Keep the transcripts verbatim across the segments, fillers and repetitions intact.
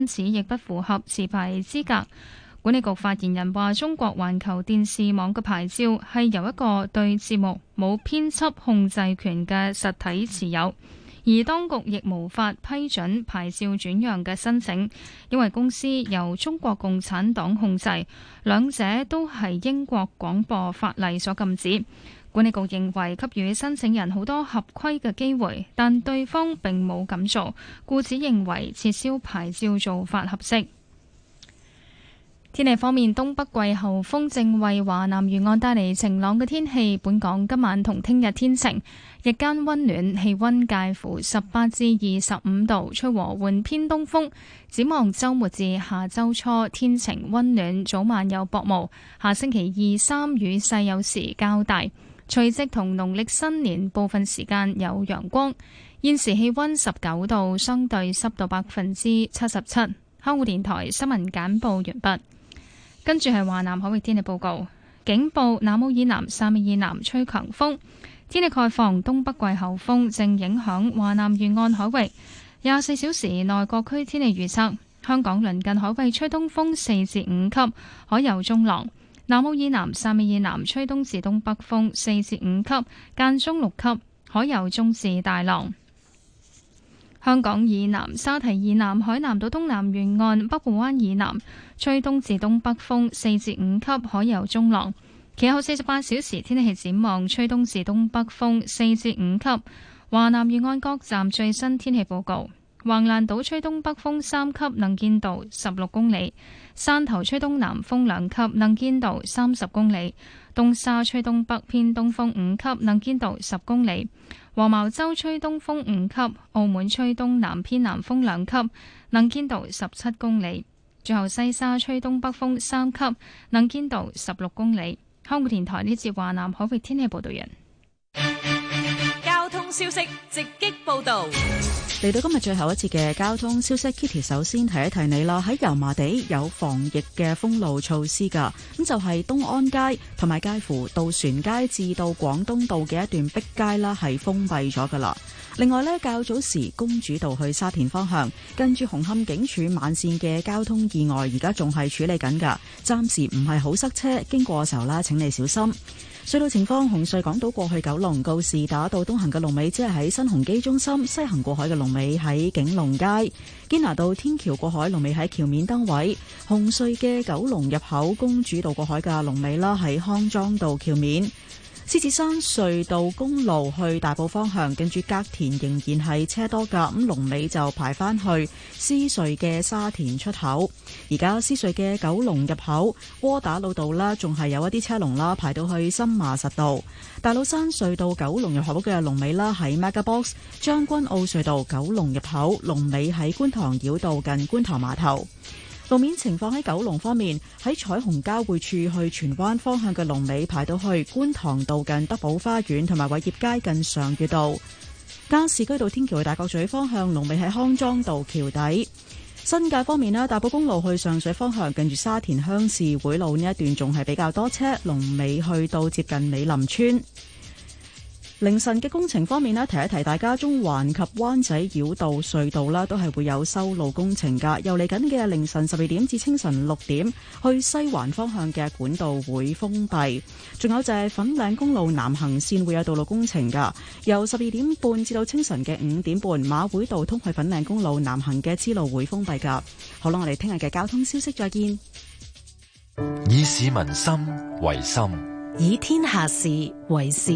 因此亦不符合持牌資格。管理局發言人話：中國環球電視網嘅牌照係由一個對節目冇編輯控制權嘅實體持有，而當局亦無法批准牌照轉讓嘅申請，因為公司由中國共產黨控制，兩者都係英國廣播法例所禁止。管理局認為給予申請人好多合規嘅機會，但對方並冇咁做，故此認為撤銷牌照做法合適。天氣方面，東北季候風正為華南沿岸帶嚟晴朗嘅天氣。本港今晚同聽日天晴，日間溫暖，氣溫介乎十八至二十五度，吹和緩偏東風。展望週末至下週初，天晴溫暖，早晚有薄霧。下星期二三雨勢有時較大，除夕同農曆新年部分時間有陽光。現時氣溫十九度，相對濕度百分之七十七。香港電台新聞簡報完畢。跟住係華南海域天氣報告，警報：南澳以南、汕尾以南吹強風。天氣概況：東北季候風正影響華南沿岸海域。廿四小時內各區天氣預測：香港鄰近海域吹東風四至五級，海有中浪；南澳以南、汕尾以南吹東至東北風四至五級，間中六級，海有中至大浪。香港以南、沙堤以南、海南島東南沿岸、北部灣以南吹東至東北風四至五級，海有中浪。其後四十八小時天氣展望，吹東至東北風四至五級。華南沿岸各站最新天氣報告：橫瀾島吹東北風三級，能見度十六公里；汕頭吹東南風兩級，能見度三十公里；東沙吹東北偏東風五級，能見度十公里。黃茅洲吹東風五級，澳門吹東南偏南風兩級，能見度十七公里。最後西沙吹東北風三級，能見度十六公里。香港電台呢節華南海域天氣報道人。 交通消息直擊報道。 嚟到今日最後一節嘅交通消息 ，Kitty 首先提一提你啦。喺油麻地有防疫嘅封路措施噶，咁就係東安街同埋介乎渡船街至到廣東道嘅一段碧街啦，係封閉咗噶啦。另外呢，較早時公主道去沙田方向，跟住紅磡警署慢線嘅交通意外，而家仲係處理緊噶，暫時唔係好塞車，經過嘅時候啦，請你小心。隧道情況：紅隧港島過去九龍告士打道東行嘅龍尾，即係喺新鴻基中心；西行過海嘅龍尾喺景隆街。堅拿道天橋過海龍尾喺橋面燈位。紅隧嘅九龍入口公主道過海嘅龍尾啦，喺康莊道橋面。獅子山隧道公路去大埔方向，跟住隔田仍然係車多噶，咁龍尾就排返去獅隧嘅沙田出口。而家獅隧嘅九龍入口窩打老道啦，仲係有一啲車龍啦，排到去新麻實道。大老山隧道九龍入口嘅龍尾啦喺 MegaBox。將軍澳隧道九龍入口龍尾喺觀塘繞道近觀塘碼頭。路面情況喺九龍方面，喺彩虹交匯處去荃灣方向嘅龍尾排到去觀塘道近德寶花園，同埋偉業街近上月道。加士居道天橋去大角咀方向龍尾喺康莊道橋底。新界方面咧，大埔公路去上水方向近住沙田鄉事會路呢一段仲係比較多車，龍尾去到接近美林村。凌晨嘅工程方面咧，提一提大家，中環及灣仔繞道隧道啦，都係會有修路工程噶。由嚟緊嘅凌晨十二點至清晨六點，去西環方向嘅管道會封閉。仲有就係粉嶺公路南行線會有道路工程噶，由十二點半至到清晨嘅五點半，馬會道通去粉嶺公路南行嘅支路會封閉噶。好啦，我哋聽日嘅交通消息再見。 以市民心為心， 以天下事為事。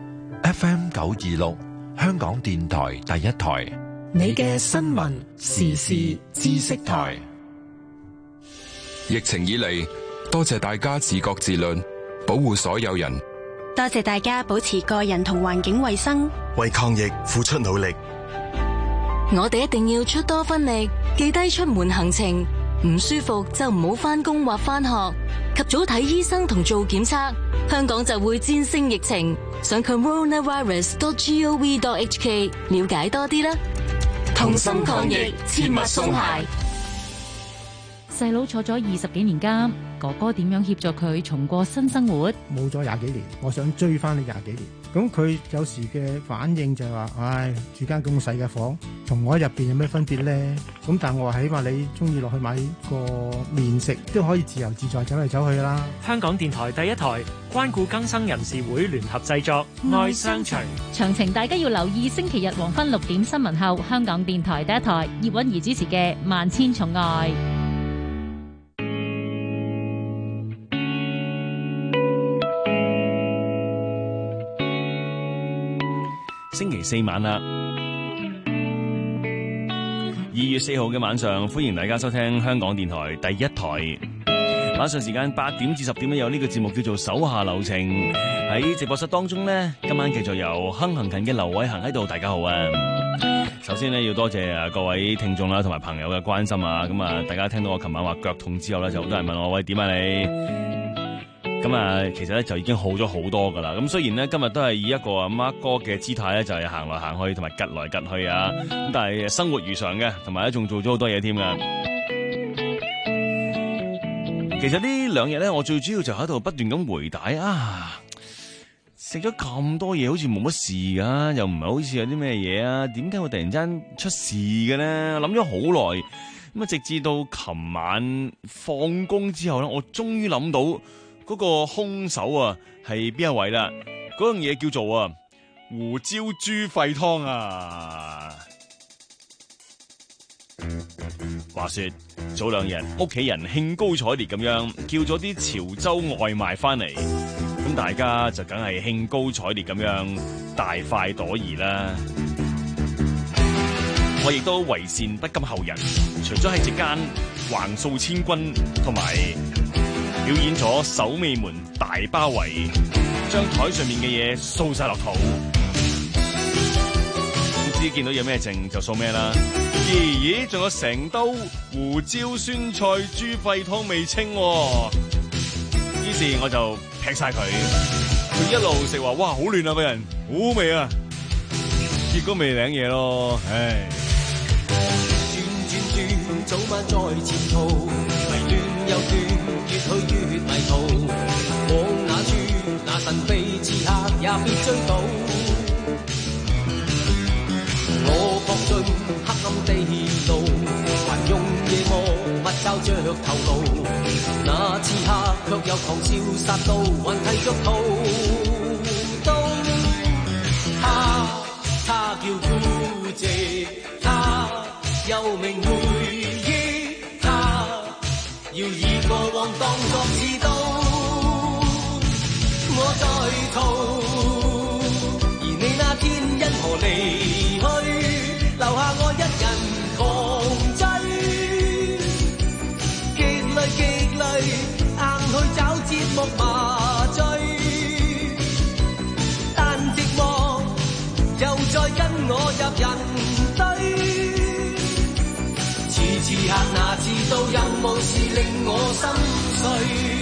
F M 九二六，香港電台第一台， 你嘅新聞時事知識台。 疫情以嚟，多謝大家自覺自律，保護所有人。 多謝大家保持個人同環境衛生， 為抗疫付出努力。 我哋一定要出多分力，記低出門行程，唔舒服就唔好返工或返學，及早睇醫生同做檢測，香港就會戰勝疫情。上 coronavirus dot gov dot hk 了解多啲啦。同心抗疫，切勿鬆懈。 細佬坐咗二十幾年監，哥哥點樣協助佢重過新生活？ 冇咗廿幾年，我想追翻呢廿幾年。 咁佢有時嘅反應就係話，唉，住間咁細嘅房，同我喺入邊有咩分別咧？咁但係我話，起碼你中意落去買個麵食，都可以自由自在走嚟走去啦。 香港電台第一台關顧更生人士會聯合製作《愛商場》， 詳情大家要留意星期日黃昏六點新聞後，香港電台第一台葉韻儀主持嘅《萬千寵愛》。 星期四晚啦，二月四號嘅晚上，歡迎大家收聽香港電台第一台。晚上時間八點至十點有呢個節目叫做手下留情。喺直播室當中呢，今晚繼續由亨行勤嘅劉偉恒喺度，大家好啊！首先呢，要多謝啊各位聽眾啦同埋朋友嘅關心啊，咁啊大家聽到我琴晚話腳痛之後咧，就好多人問我，喂，點啊你？咁啊，其實咧就已經好咗好多噶啦。咁雖然咧今日都係以一個阿 Mark 哥嘅姿態咧，就係行來行去同埋趌來趌去啊。咁但係生活如常嘅，同埋咧仲做咗好多嘢添噶。其實呢兩日咧，我最主要就喺度不斷咁回帶啊，食咗咁多嘢，好似冇乜事噶，又唔係好似有啲咩嘢啊？點解會突然間出事嘅咧？諗咗好耐，咁啊，直至到琴晚放工之後咧，我終於諗到。嗰個兇手啊，係邊一位啦？嗰樣嘢叫做啊胡椒豬肺湯啊！話說早兩日屋企人興高采烈咁樣叫咗啲潮州外賣翻嚟，咁大家就梗係興高采烈咁樣大快朵頤啦。我亦都為善不甘後人，除咗喺席間橫掃千軍，同埋表演咗守尾門大包圍，將台上面嘅嘢掃晒落肚。唔知見到有咩剩就掃咩啦。咦咦，仲有成兜胡椒酸菜豬肺湯未清，啊，於是我就劈晒佢。佢一路食話，哇，好亂啊個人，好味啊！結果未領嘢咯，唉。轉轉轉，早晚在前途，迷亂又亂。越去越迷途，往那處那神秘刺客也別追到。我撲進黑暗地路，還用夜幕密罩着頭顱。那刺客卻又狂笑殺到還剃足套。刀他他叫孤寂，他又名回憶，他要以過往當作刺刀，我在逃，而你那天因何離去，留下我一人狂追，極累極累，硬去找節目麻醉，但寂寞又再跟我入人堆。此刻哪知道有無事令我心碎。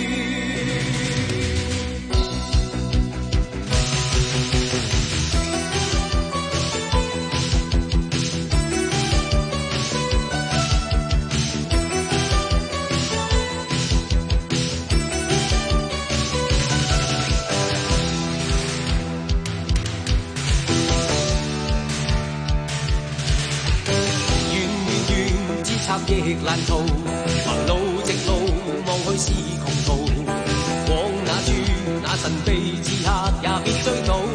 亦難逃，橫路直路望去是窮途，往那處那神秘刺客也別追到。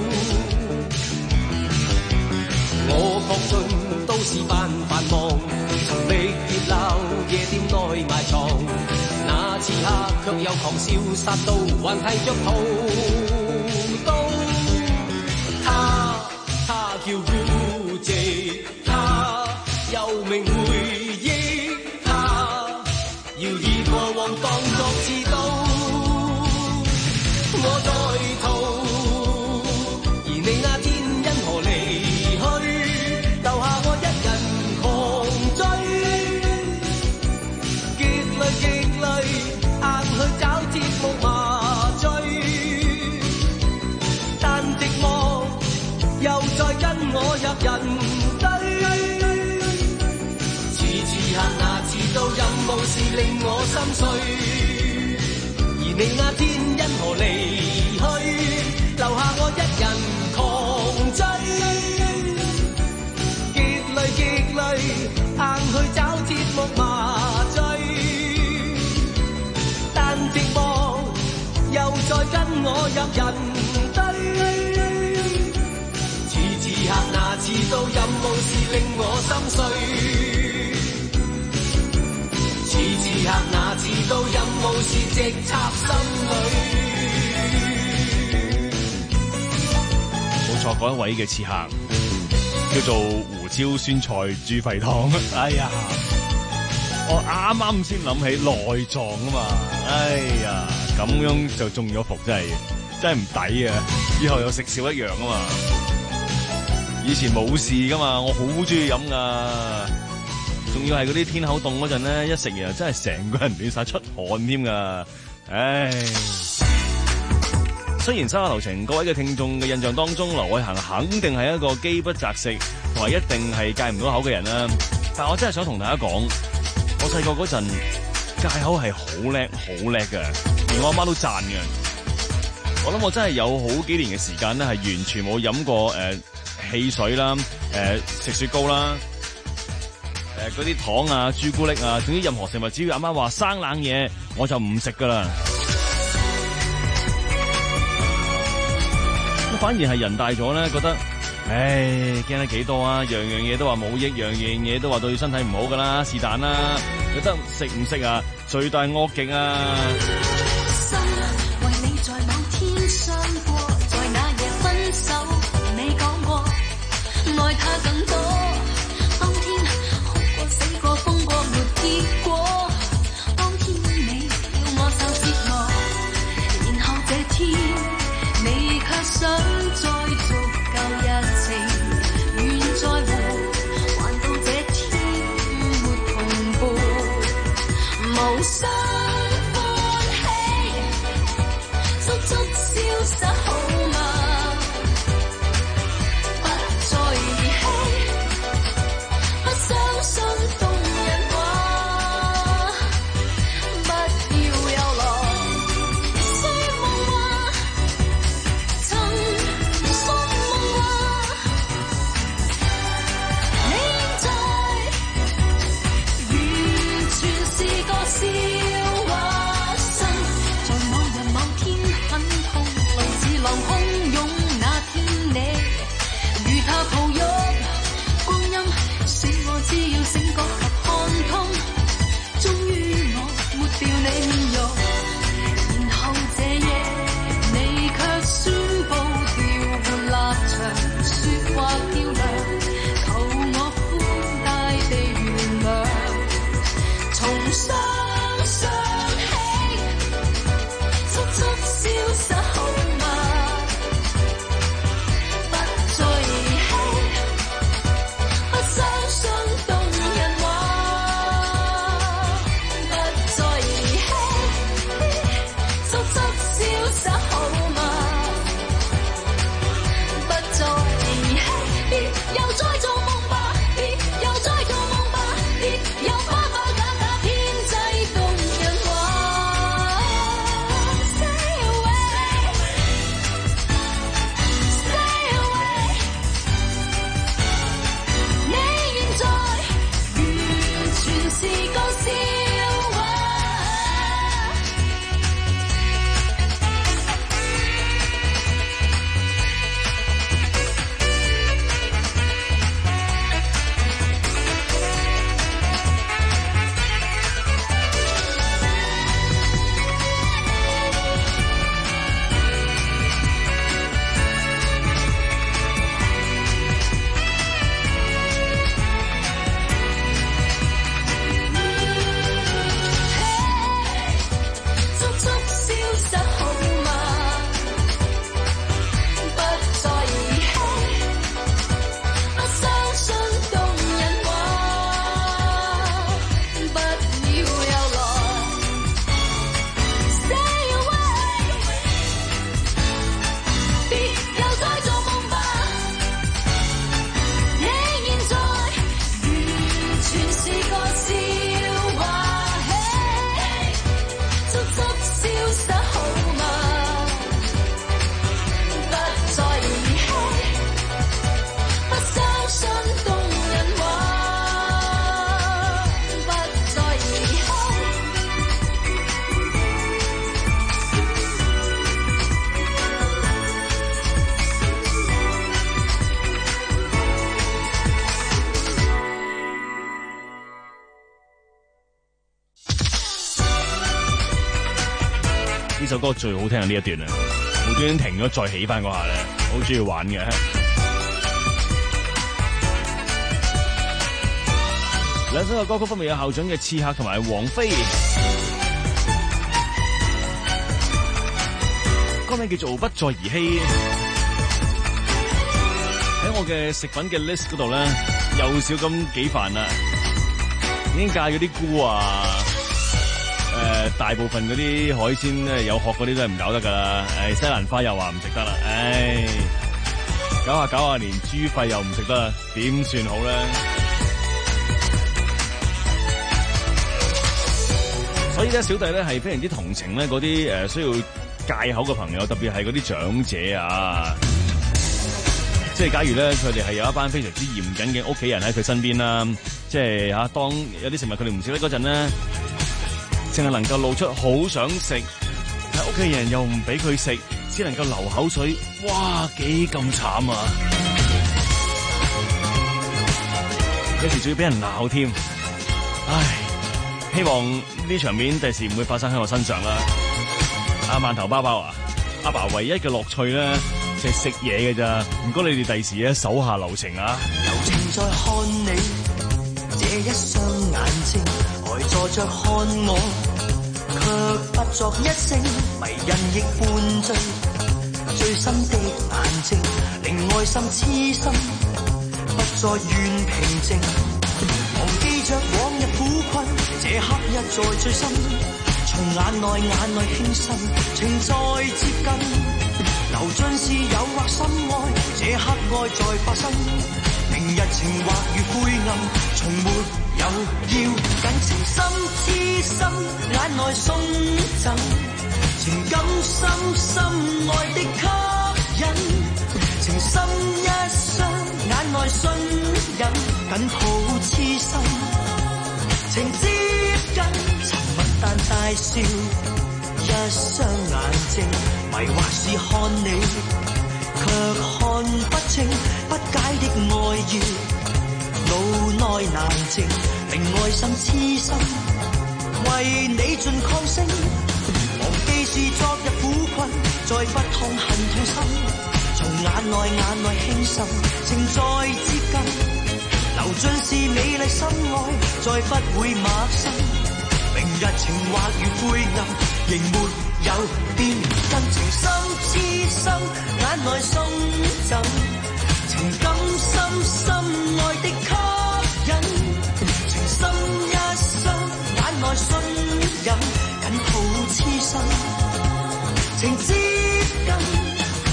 我撲進都市繁繁忙，尋覓熱鬧夜店內埋藏，那刺客卻又狂笑殺到還剃着頭刀。他他叫孤寂，他又名回憶，要以過往當作刺刀，我在逃，而你那天因何離去，留下我一人狂追，極累極累，硬去找節目麻醉，但寂寞又再跟我入人此刻哪知道任務是令我心碎，而你那天因何離去，留下我一人硬去找節目麻醉，但寂寞又再跟我入人堆。次次刻那次都任務是令我心碎，次次刻那次都任務是直插心裏。 冇錯，嗰一位嘅刺客叫做胡椒酸菜豬肺湯。哎呀，我啱啱先諗起內臟啊嘛，哎呀，咁樣就中咗伏，真係真係唔抵啊！以後又食少一樣啊嘛。以前冇事噶嘛，我好中意飲噶，仲要係嗰啲天口凍嗰陣咧，一食完真係成個人暖晒出汗添噶，唉。雖然手下留情，各位嘅聽眾嘅印象當中，劉偉恒肯定係一個飢不擇食同埋一定係戒唔到口嘅人啦。但我真係想同大家講，我細個嗰陣戒口係好叻好叻嘅，連我阿媽都讚嘅。我諗我真係有好幾年嘅時間咧，係完全冇飲過誒、呃、汽水啦，誒、呃、食雪糕啦，誒嗰啲糖啊、朱古力啊，總之任何食物，只要阿媽話生冷嘢，我就唔食噶啦。反而係人大咗咧，覺得，唉，驚得幾多啊！樣樣嘢都話冇益，樣樣嘢都話對身體唔好噶啦，是但啦，覺得食唔食啊，罪大惡極啊！心為你在某天相過，在那夜分手，你講過愛他更多，當天哭過死過瘋過沒結果，當天你要我受折磨，然後這天你卻想再續舊日情，願再活，還到這天沒同步，無心歡喜，速速消失好嗎？不再兒戲，不相信動人話，不要有浪，雖夢話曾信夢話，你現在完全是個笑呢首歌最好聽係呢一段啊，無端端停咗再起翻嗰下咧，好中意玩嘅。兩首嘅歌曲分別有校長嘅《刺客》同埋王菲，歌名叫做《不再兒戲》。喺我嘅食品嘅 list 嗰度咧，又少咁幾煩啦，已經戒咗啲菇啊，誒、呃，大部分嗰啲海鮮咧有殼嗰啲都係唔搞得噶啦，誒，西蘭花又話唔食得啦，唉，搞下搞下連豬肺又唔食得啦，點算好咧？所以咧，小弟咧係非常之同情咧嗰啲誒需要戒口嘅朋友，特別係嗰啲長者啊。即係假如咧，佢哋係有一班非常之嚴謹嘅屋企人喺佢身邊啦，即係嚇當有啲食物佢哋唔食得嗰陣咧，淨係能夠露出好想食，但屋企人又唔俾佢食，只能夠流口水，哇，幾咁慘啊！有時仲要俾人鬧添，唉！希望呢場面第時唔會發生喺我身上啦。阿饅頭包包啊，阿爸唯一嘅樂趣咧就係食嘢嘅咋，唔該你哋第時咧手下留情啊。 柔情在看你這一雙眼睛，呆坐着看我，卻不作一聲，迷人亦半醉，最深的眼睛令愛心痴心，不再願平靜。忘記着往日苦困，這刻一再最深，從眼內眼內輕滲，情再接近，流盡是誘惑心愛，這刻愛在發生，明日情或如灰暗，從沒有要緊，情深痴心，眼內送贈，情感深深愛的吸引，情深一雙，眼內信任，緊抱痴心，情接近，沉默但大笑，一雙眼睛迷惑是看你，卻看不清不解的愛意，腦內難靜，令愛心痴心，為你盡抗聲，忘記是昨日苦困，再不痛恨痛心。從眼內眼內輕滲，情再接近，流盡是美麗心愛，再不會陌生。明日情或如灰暗，仍沒有變更。情深痴心，眼內送贈，情感深深愛的吸引，情深一雙，眼內信任，緊抱痴心，情接近。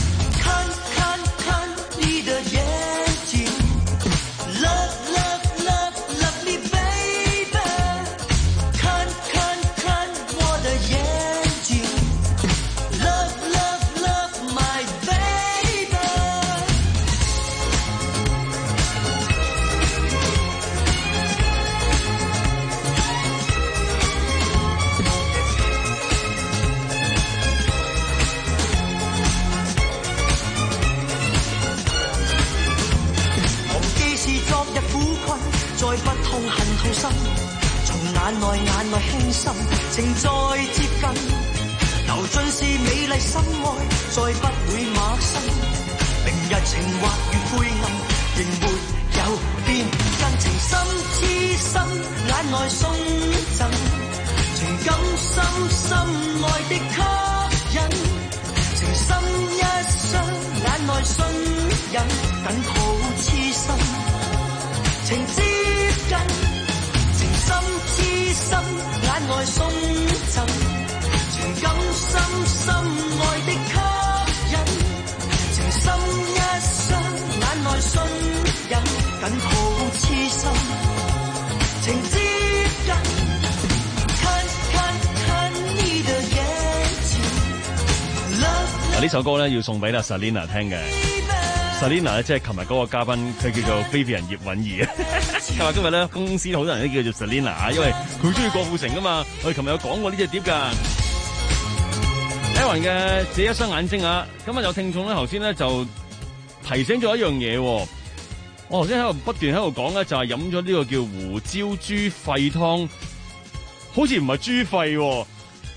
眼內眼內輕滲，情再接近，流盡是美麗心愛，再不會陌生。明日情或如灰暗，仍沒有變更。情深痴心，眼內送贈，情感深深愛的吸引，情深一雙，眼內信任，緊抱痴心，情接近。心痴心，眼內送贈，情感深深愛的吸引，情深一雙，眼內信任，緊抱痴心，情接近，看看看你的眼睛。 嗱，呢首歌咧要送俾阿 Selina 聽嘅。Selina 咧，即係琴日嗰個嘉賓，佢叫做非 a 人葉韻儀啊。佢話今日咧公司好多人都叫做 Selina 啊，因為佢中意郭富城噶嘛。我哋琴日有講過呢隻碟噶。Aaron 嘅這一雙眼睛啊，今日有聽眾咧，頭先咧就提醒咗一樣嘢。我頭先喺度不斷喺度講咧，就係飲咗呢個叫胡椒豬肺湯，好似唔係豬肺，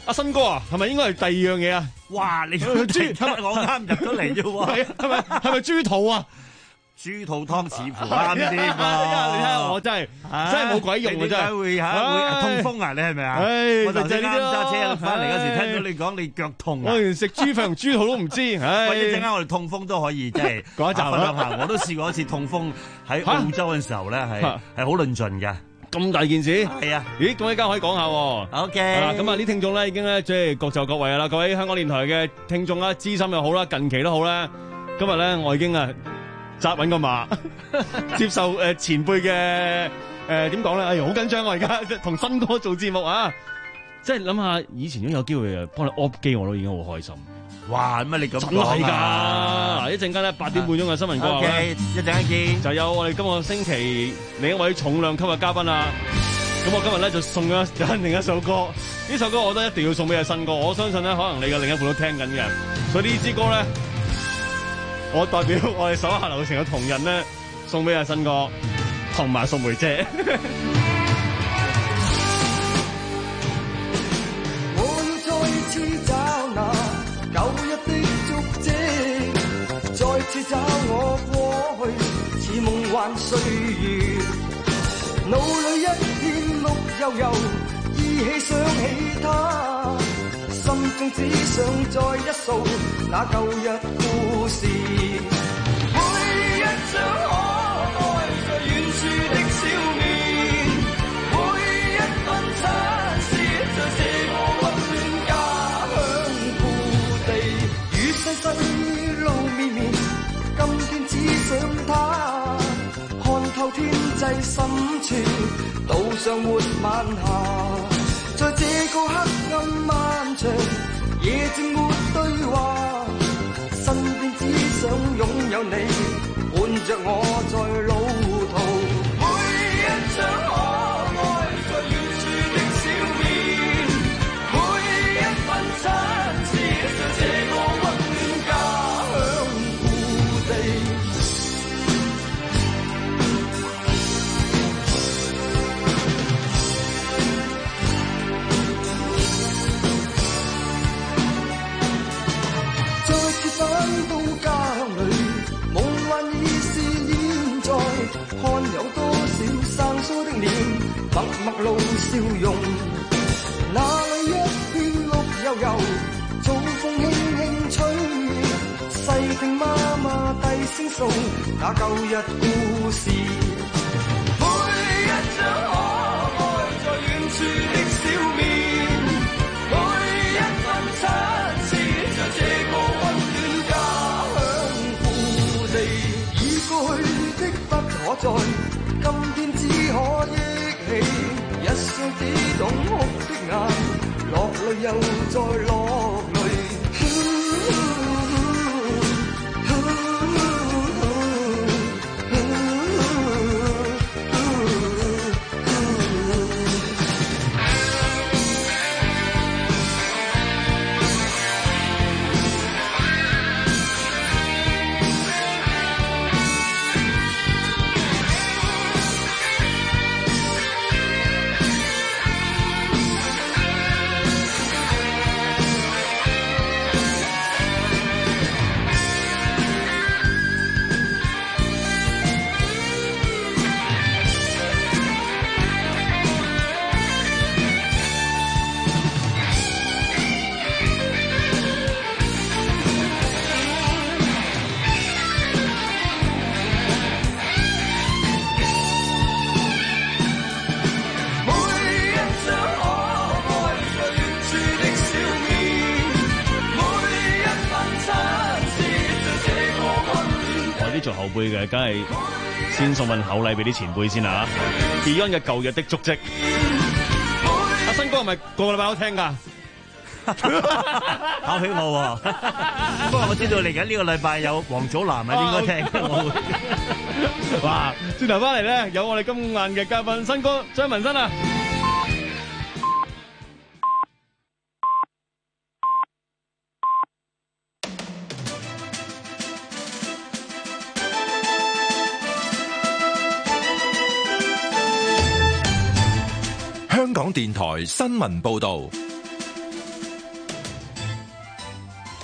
阿新哥啊，係咪應該係第二樣嘢啊？ 哇！你豬我啱入咗嚟啫喎， 係啊，係咪係咪豬肚啊？ 豬肚湯似乎啱啲噃， 你睇下我真係真係冇鬼用啊！真係會嚇會痛風啊！你係咪啊？我頭先啱揸車翻嚟嗰時，聽到你講你腳痛啊！ 我連食豬肺同豬肚都唔知，唉！ 喂，一陣間我哋痛風都可以即係講一集分享下。我都試過一次痛風喺澳洲嘅時候咧，係係好論盡嘅。 咁大件事係啊！ 咦，咁一間可以講下喎。 OK。 嗱，咁啊，啲聽眾咧已經咧即係各就各位啦。各位香港電台嘅聽眾啦，資深又好啦，近期都好啦。今日咧，我已經啊〜紮穩個馬，接受誒前輩嘅誒點講咧？哎呀，好緊張啊！而家同新哥做節目啊，即係諗下以前都有機會啊，幫你 up 機我都已經好開心。 哇！乜你咁真係㗎？嗱，一陣間咧八點半鐘嘅新聞過後咧， 一陣間見， 就有我哋今個星期另一位重量級嘅嘉賓啦。咁我今日咧就送咗另一首歌，呢首歌我覺得一定要送俾阿新哥。我相信咧，可能你嘅另一半都聽緊嘅，所以呢支歌咧。我代表我哋手下留情嘅同仁咧，送俾阿新哥同埋宋梅姐。 我要再次找那舊日的足跡，再次找我過去似夢幻歲月，腦裏一片綠油油，依稀想起他。心中只想再一掃那舊日故事，每一張可愛在遠處的笑面，每一份親切在這個溫暖家鄉故地，與世世路綿綿，今天只想他看透天際深處，島上沒晚霞。在這個黑暗漫長，夜靜沒對話，身邊只想擁有你，伴着我在路途。每一張可愛在遠處的笑面，每一份親切在這個溫暖家鄉故地。返到家鄉裏，夢幻已是現在，看有多少生疏的臉，默默露笑容。那裏一片綠油油，早風輕輕吹，細聽媽媽低聲訴那舊日故事。每一張可愛在遠處的笑面，每一份親切在這個溫暖家鄉故地。已過去的不可再，今天只可憶起，一雙只懂哭的眼，落淚又再落淚。 做後輩嘅，梗係先送份厚禮俾啲前輩先啦。Beyond 嘅舊日的足跡，阿新哥係咪個個禮拜都聽㗎？ 考起我喎，不過我知道嚟緊呢個禮拜有黃祖藍啊，應該聽。我會哇！轉頭翻嚟咧，有我哋今晚嘅嘉賓新哥張文新啊！ 香港電台新聞報道。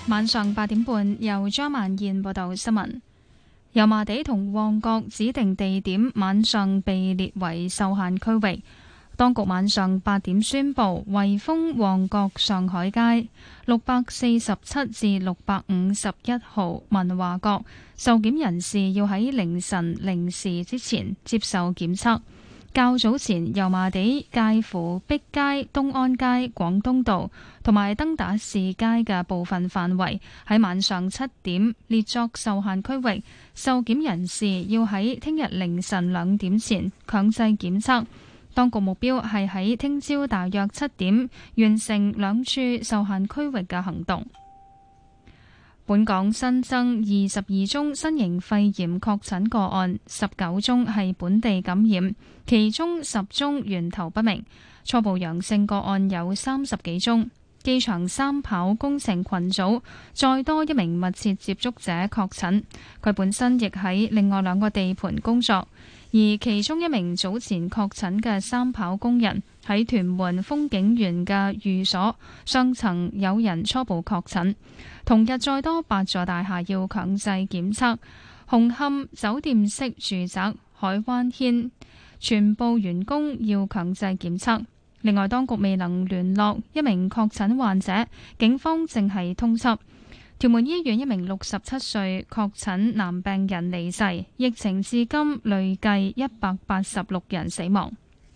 晚上八點半，由張曼燕報道新聞。油麻地同旺角指定地點晚上被列為受限區域。當局晚上八點宣布，圍封旺角上海街六百四十七至六百五十一號文華閣，受檢人士要喺凌晨零時之前接受檢測。較早前，油麻地介乎碧街、東安街、廣東道同埋登打士街嘅部分範圍喺晚上七點列作受限區域，受檢人士要喺聽日凌晨兩點前強制檢測。當局目標係喺聽朝大約七點完成兩處受限區域嘅行動。本港新增二十二宗新型肺炎確診個案，十九宗係本地感染，其中十宗源頭不明。初步陽性個案有三十幾宗。機場三跑工程群組再多一名密切接觸者確診，佢本身亦喺另外兩個地盤工作。而其中一名早前確診嘅三跑工人喺屯門風景園嘅寓所上層有人初步確診。同日再多八座大廈要強制檢測，紅磡酒店式住宅、海灣軒全部員工要強制檢測。另外，當局未能聯絡一名確診患者，警方正係通緝。屯門醫院一名六十七歲確診男病人離世，疫情至今累計一百八十六人死亡。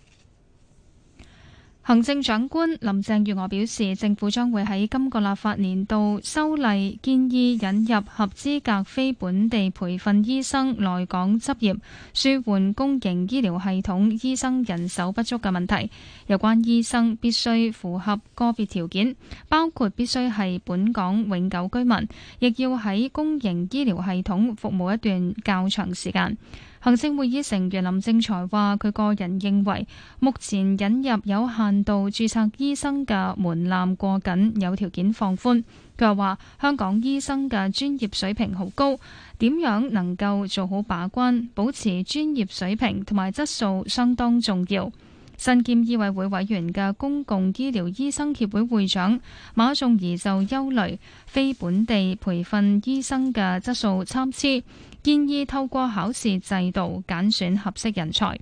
行政長官林鄭月娥表示，政府將會喺今個立法年度修例，建議引入合資格非本地培訓醫生來港執業，舒緩公營醫療系統醫生人手不足嘅問題。有關醫生必須符合個別條件，包括必須係本港永久居民，亦要喺公營醫療系統服務一段較長時間。行政會議成員林正財話，佢個人認為目前引入有限度註冊醫生嘅門檻過緊，有條件放寬。佢又話香港醫生嘅專業水平好高，點樣能夠做好把關，保持專業水平同埋質素相當重要。身兼醫委會委員嘅公共醫療醫生協會會長馬仲儀就憂慮非本地培訓醫生嘅質素參差，建議透過考試制度揀選合適人才。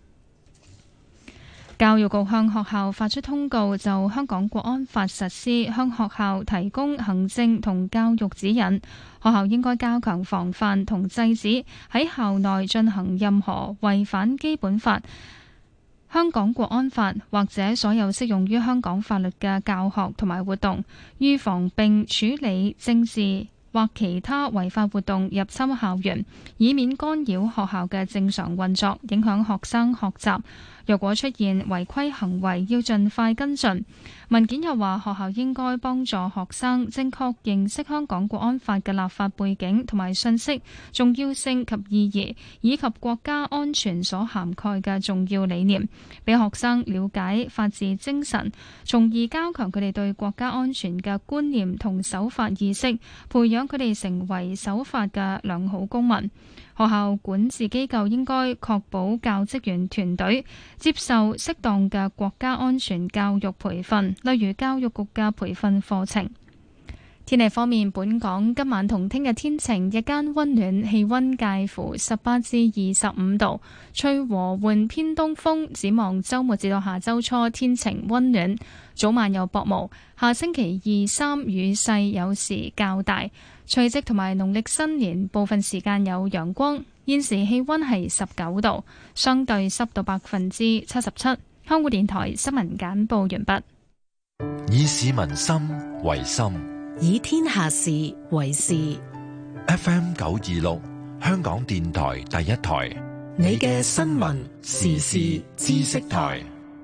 教育局向學校發出通告，就香港國安法實施，向學校提供行政同教育指引。學校應該加強防範同制止喺校內進行任何違反基本法、香港國安法或者所有適用於香港法律嘅教學同埋活動，預防並處理政治或其他違法活動入侵校園，以免干擾學校嘅正常運作，影響學生學習。若果出現違規行為，要盡快跟進。文件又話，學校應該幫助學生正確認識香港國安法嘅立法背景同埋信息、重要性及意義，以及國家安全所涵蓋嘅重要理念，俾學生了解法治精神，從而加強佢哋對國家安全嘅觀念同守法意識，培養佢哋成為守法嘅良好公民。學校管治機構應該確保教職員團隊接受適當嘅國家安全教育培訓，例如教育局嘅培訓課程。天氣方面，本港今晚同聽日天晴，日間溫暖，氣溫介乎十八至二十五度，吹和緩偏東風。展望週末至到下週初，天晴溫暖，早晚有薄霧。下星期二三雨勢有時較大。除夕同埋農曆新年部分時間有陽光，現時氣溫係十九度，相對濕度百分之七十七。香港電台新聞簡報完畢。 以市民心為心， 以天下事為事。 F M 九二六，香港電台第一台， 你嘅新聞時事知識台，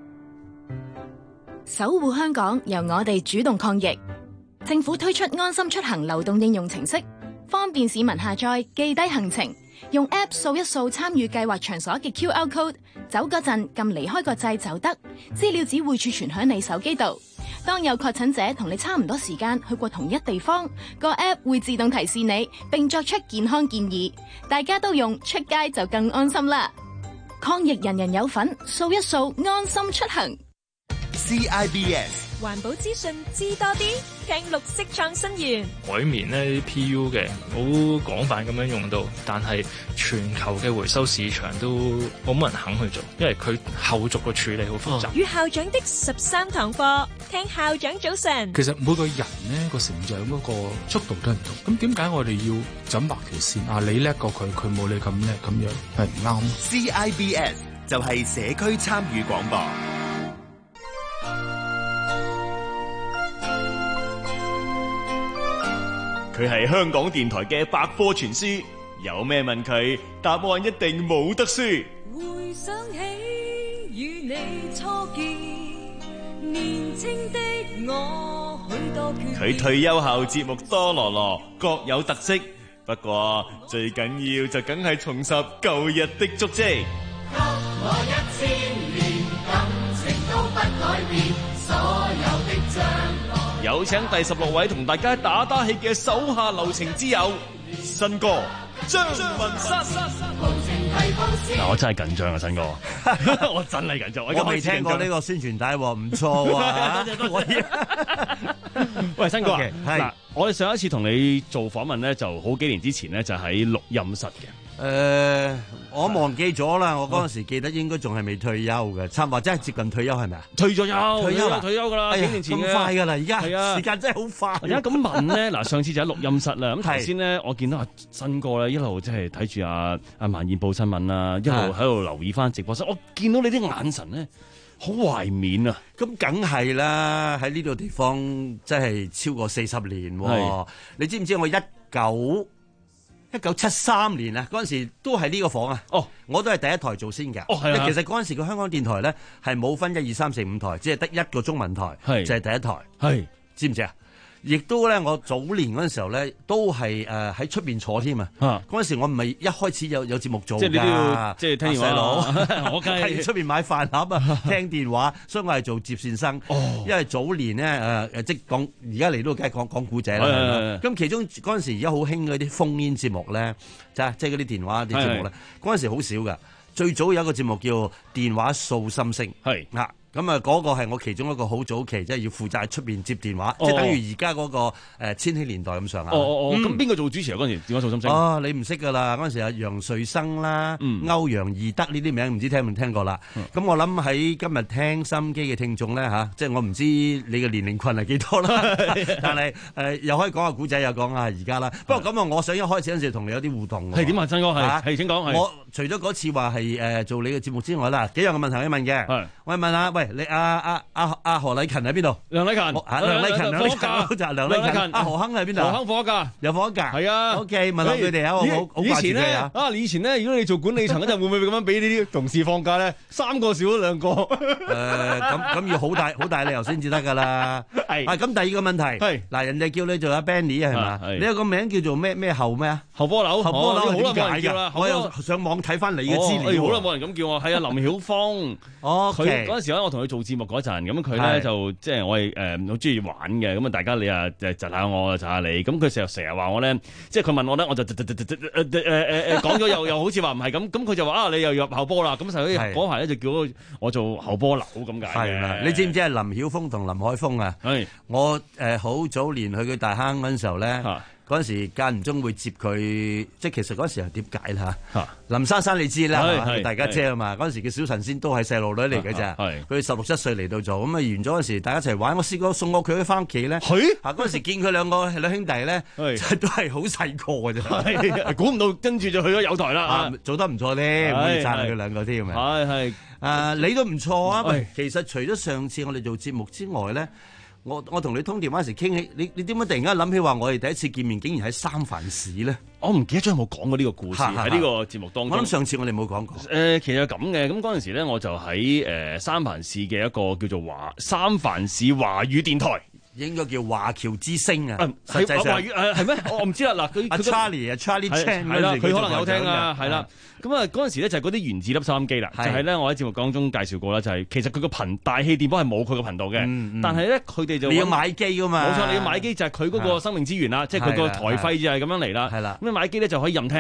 守護香港，由我哋主動抗疫。政府推出安心出行流動應用程式，方便市民下載記低行程，用 App 掃一掃參與計劃場所嘅 Q R code， 走嗰陣撳離開個掣就得，資料只會儲存喺你手機度。當有確診者同你差唔多時間去過同一地方，個 App 會自動提示你，並作出健康建議。大家都用，出街就更安心啦！抗疫人人有份，掃一掃安心出行。 C I B S。 環保資訊知多啲，聽綠色創新園。 海綿呢啲 P U 嘅好廣泛咁樣用到，但係全球嘅回收市場都冇乜人肯去做，因為佢後續嘅處理好複雜。 與校長的十三堂課，聽校長早晨。 其實每個人呢個成長嗰個速度都唔同，咁點解我哋要怎畫條線啊？你叻過佢，佢冇你咁叻，咁樣係唔啱。 C I B S 就係社區參與廣播。 佢係香港電台嘅百科全書，有咩問佢，答案一定冇得輸。 回想起與你初見，年輕的我許多缺點。 佢退休後節目多羅羅，各有特色。不過最緊要就梗係重拾舊日的足跡。給我一千年，感情都不改變，所有的將來。 有請第十六位同大家打打氣嘅手下留情之友，新哥張文山。嗱，我真係緊張啊，新哥，我真係緊張。 我未聽過呢個宣傳帶喎，唔錯啊！ 喂，新哥啊，嗱 Okay,， 我哋上一次同你做訪問咧，就好幾年之前咧，就喺錄音室嘅。 誒、呃，我忘記咗啦。我嗰陣時記得應該仲係未退休嘅，差唔多真係接近退休係咪啊？ 退咗休， 退休啦， 退休噶啦， 哎、 幾年前咁快噶啦，而家係啊， 時間真係好快。 而家咁問咧，嗱，上次就喺錄音室啦。咁頭先咧，我見到阿新哥咧一路即係睇住阿阿萬燕報新聞啦，一路喺度留意翻直播室。我見到你啲眼神咧，好懷緬啊！ 咁梗係啦，喺呢度地方真係超過四十年喎。你知唔知我一九？一九七三年啊，嗰陣時都係呢個房啊。哦，我都係第一台做先嘅。 哦，係啊。 其實嗰陣時個香港電台咧係冇分一二三四五台，只係得一個中文台， 係就係第一台。 係， 知唔知啊？亦都咧，我早年嗰陣時候咧，都係誒喺出邊坐添啊！嗰陣時我唔係一開始有有節目做㗎， 即係你都要即係聽電話。細佬，我梗係出邊買飯盒啊，聽電話，所以我係做接線生。哦，因為早年咧誒誒，即係講而家嚟到梗係講講古仔啦。咁其中嗰陣時而家好興嗰啲烽煙節目咧，就係即係嗰啲電話啲節目咧，嗰陣時好少㗎。最早有一個節目叫電話訴心聲，係啊。咁啊，嗰個係我其中一個好早期，即係要負責喺出邊接電話，即係等於而家嗰個誒千禧年代咁上下。 哦哦哦，咁邊個做主持啊？嗰陣時電話訴心聲。 哦，你唔識㗎啦，嗰陣時阿楊瑞生啦、歐陽義德呢啲名，唔知聽唔聽過啦。咁我諗喺今日聽心機嘅聽眾咧嚇，即係我唔知你嘅年齡群係幾多啦，但係誒又可以講下古仔，又講下而家啦。不過咁啊，我想一開始嗰陣時同你有啲互動。 係點啊，真哥係係請講。 我除咗嗰次話係誒做你嘅節目之外啦，幾樣嘅問題可以問嘅。我問下，喂，你阿阿阿阿何禮勤喺邊度？ 梁禮勤， 梁禮勤，梁禮勤就係梁禮勤。阿何亨喺邊度？ 何亨放假， 有放假。 係啊。 O K，問下佢哋啊，我好好掛住佢啊。 啊，以前咧，如果你做管理層嗰陣，會唔會咁樣俾呢啲同事放假咧？三個少咗兩個。誒， 咁咁要好大好大理由先至得㗎啦。係。啊，咁第二個問題係嗱，人哋叫你做阿 Benny 係嘛？你有個名叫做咩咩後咩啊？ 後波樓。後波樓好耐冇人叫啦。 我又上網睇翻你嘅資料。 好耐冇人咁叫我。係啊，林曉峰。哦。佢嗰陣時咧，我同佢做節目嗰陣，咁佢咧就即係我係誒好中意玩嘅，咁啊大家你啊誒窒下我，窒下你，咁佢成日成日話我咧，即係佢問我咧，我就誒誒誒講咗又又好似話唔係咁，咁佢就話啊你又入後波啦，咁所以嗰排咧就叫我做後波樓咁解嘅。係啦， 你知唔知係林曉峰同林海峰啊？係我誒好早年去佢大坑嗰陣時候咧。嗰陣時間唔中會接佢，即係其實嗰陣時係點解啦嚇？林珊珊你知啦，大家姐啊嘛。嗰陣時嘅小神仙都係細路女嚟嘅咋，佢十六七歲嚟到做，咁啊完咗嗰陣時大家一齊玩。我試過送過佢翻屋企咧，嚇嗰陣時見佢兩個兩兄弟咧，都係好細個嘅啫， 估唔到跟住就去咗友台啦， 做得唔錯咧，可以讚下佢兩個添啊！係係啊，你都唔錯啊！喂，其實除咗上次我哋做節目之外咧。我我同你通電話時傾起，你你點解突然間諗起話我哋第一次見面竟然喺三藩市咧？ 我唔記得咗有冇講過呢個故事喺呢個節目當中。 我諗上次我哋冇講過。誒、 呃，其實咁嘅，咁嗰陣時咧，我就喺誒、呃、三藩市嘅一個叫做華三藩市華語電台。 應該叫華僑之聲啊！ 實際上誒係咩？我唔知啦。嗱，佢阿 Charlie 啊 Charlie Chan 係啦，佢可能有聽啊，係啦。咁啊嗰陣時咧就係嗰啲原子粒收音機啦，就係咧我喺節目當中介紹過啦，就係其實佢個頻大氣電波係冇佢個頻道嘅，但係咧佢哋就你要買機噶嘛， 冇錯，你要買機就係佢嗰個生命資源啦，即係佢個台費就係咁樣嚟啦。係啦，咁你買機咧就可以任聽。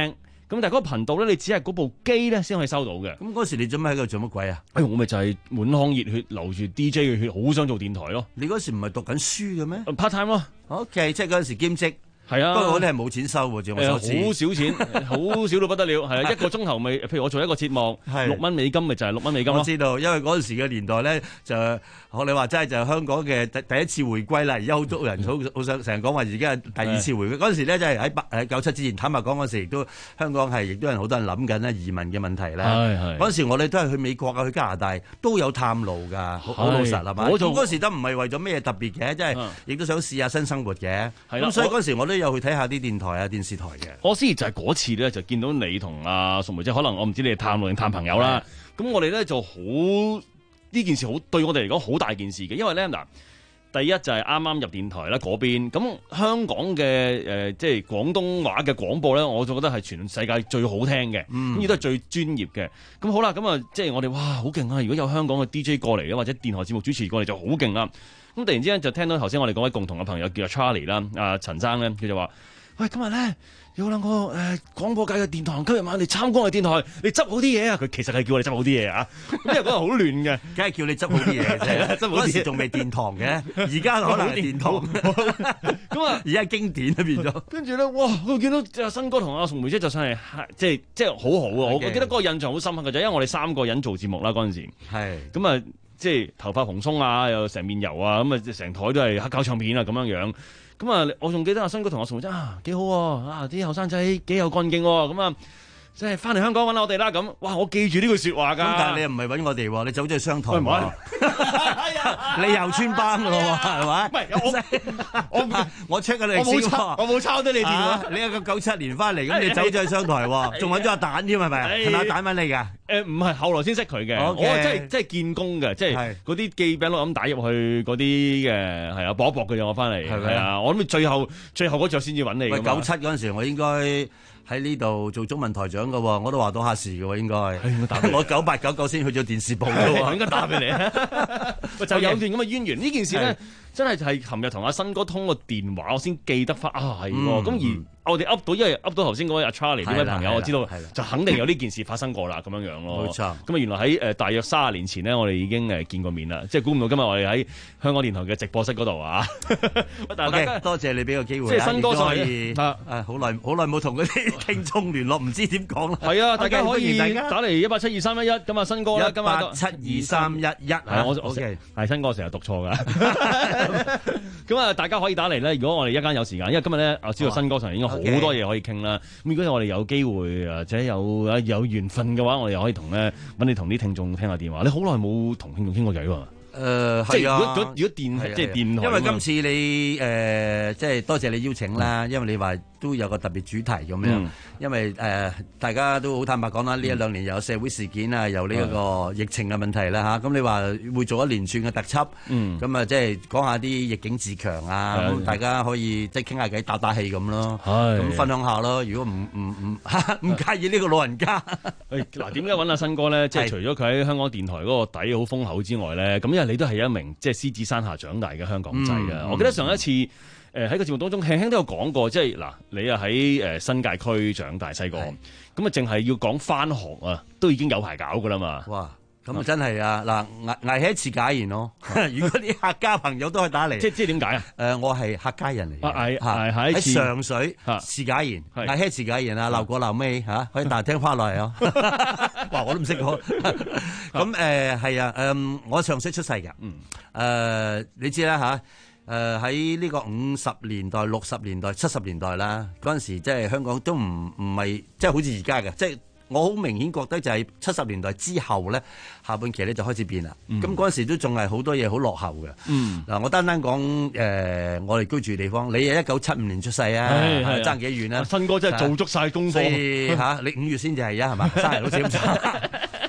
咁但係嗰個頻道咧，你只係嗰部機咧先可以收到嘅。 咁嗰時你做咩喺度做乜鬼啊？ 哎，我咪就係滿腔熱血，流住 D J 嘅血，好想做電台咯。 你嗰時唔係讀緊書嘅咩 ？part time 咯。 OK， 即係嗰陣時兼職。 係啊， 不過我哋係冇錢收喎，照我所知。 好少錢，好少到不得了。係啊，一個鐘頭咪，譬如我做一個節目，六蚊美金咪就係六蚊美金咯。 我知道，因為嗰陣時嘅年代咧，就學你話齋就係香港嘅第第一次回歸啦。而家好多人好好想成日講話，而家係第二次回歸。嗰陣時咧，就係喺八誒九七之前，坦白講嗰時亦都香港係亦都有好多人諗緊咧移民嘅問題啦。嗰陣時我哋都係去美國啊，去加拿大都有探路㗎，好老實係嘛？我嗰時都唔係為咗咩特別嘅，即係亦都想試下新生活嘅。咁所以嗰時我都有去睇下啲電台啊、電視台嘅。 我先就係嗰次咧，就見到你同阿淑梅姐，可能我唔知你哋探路定探朋友啦。咁我哋咧就好呢件事好對我哋嚟講好大件事嘅，因為咧嗱，第一就係啱啱入電台啦嗰邊，咁香港嘅誒、呃、即係廣東話嘅廣播咧，我就覺得係全世界最好聽嘅，咁亦都係最專業嘅。咁好啦，咁啊即係我哋哇好勁啊！如果有香港嘅 D J 過嚟嘅，或者電台節目主持過嚟就好勁啦。咁突然之間就聽到頭先我哋嗰位共同嘅朋友叫做 Charlie 啦，阿陳生咧，佢就話：喂，今日咧有兩個誒、呃、廣播界嘅電台，今日晚你參觀我哋電台，你執好啲嘢啊！佢其實係叫我哋執好啲嘢啊，因為嗰日好亂嘅， 梗係叫你執好啲嘢啫。嗰陣時仲未電堂嘅，而家可能係電堂。咁啊，而家經典都變咗。跟住咧，哇！我見到阿新哥同阿淑梅姐就上嚟，即係即係好好啊！我我記得嗰個印象好深刻嘅就因為我哋三個人做節目啦嗰陣時。係。咁啊。即係頭髮蓬鬆啊，又成面油啊，咁啊成台都係黑膠唱片啊咁樣樣。咁啊，我仲記得阿新哥同阿淑梅姐啊，幾好喎！啊，啲後生仔幾有幹勁喎！咁啊，即係翻嚟香港揾我哋啦咁。哇，我記住呢句説話㗎。 咁但係你又唔係揾我哋喎，你走咗去商台喎。你又穿幫㗎喎，係咪？唔係我我我 check 緊你歷史喎。我冇抄低你電話。你係個九七年翻嚟，咁你走咗去商台喎，仲揾咗阿蛋添係咪？係咪阿蛋揾你㗎？誒唔係，後來先識佢嘅。Okay. 我真係真係見工嘅，即係嗰啲寄餅錄咁打入去嗰啲嘅，係啊，搏一搏嘅啫。我翻嚟係啊，我諗最後最後嗰隻先至揾你。喂，九七嗰陣時，我應該喺呢度做中文台長嘅喎，我都話到下事嘅喎，應該。我九八九九先去咗電視部嘅喎，應該打俾你啊。就有段咁嘅淵源，呢件事咧真係係琴日同阿新哥通個電話，我先記得翻啊，係喎。咁而我哋噏到，因為噏到頭先嗰位阿 Charlie 呢位朋友，我知道就肯定有呢件事發生過啦，咁樣樣咯。冇錯。咁啊，原來喺誒大約三十年前呢，我哋已經誒見過面啦。即係估唔到今日我哋喺香港電台嘅直播室嗰度啊。大家多謝你俾個機會。即係新歌可以啊，好耐好耐冇同嗰啲聽眾聯絡，唔知點講啦。係啊，大家可以打嚟一八七二三一一咁啊，新歌啦，今日一八七二三一一啊，我我係新歌成日讀錯㗎。咁啊，大家可以打嚟咧。如果我哋一間有時間，因為今日咧，我知道新歌上應該好多嘢可以傾啦。咁如果我哋有機會或者有啊有緣分嘅話，我哋又可以同咧揾你同啲聽眾聽下電話。你好耐冇同聽眾傾過偈喎。誒係啊！如果如果如果電即係電台，因為今次你誒即係多謝你邀請啦。因為你話都有個特別主題咁樣。因為誒大家都好坦白講啦，呢一兩年又有社會事件啊，有呢一個疫情嘅問題啦嚇。咁你話會做一連串嘅特輯，咁啊即係講下啲逆境自強啊，咁大家可以即係傾下偈、打打氣咁咯。咁分享下咯。如果唔唔唔唔介意呢個老人家，誒嗱點解揾阿新哥咧？即係除咗佢喺香港電台嗰個底好豐厚之外咧，咁因為你都係一名即係獅子山下長大嘅香港仔啊！我記得上一次。誒喺個節目當中輕輕都有講過，即係嗱，你啊喺誒新界區長大細個，咁啊淨係要講返學啊，都已經有排搞噶啦嘛。哇！咁啊真係啊嗱，危危喺一次假言咯。如果啲客家朋友都可以打嚟，即即係點解啊？誒，我係客家人嚟嘅，喺上水次假言，危喺次假言啊，鬧過鬧尾嚇，可以大聽翻落嚟啊！哇，我都唔識講。咁誒係啊，誒我上水出世㗎，誒你知啦嚇。誒喺呢個五十年代、六十年代、七十年代啦，嗰陣時即係香港都唔唔係即係好似而家嘅，即係我好明顯覺得就係七十年代之後咧，下半期咧就開始變啦。咁嗰陣時都仲係好多嘢好落後嘅。嗱、嗯，我單單講誒、呃，我哋居住地方，你係一九七五年出世啊，爭幾遠啊？新哥真係做足晒功課嚇，你五月先至係啊，係嘛？生日好似咁差。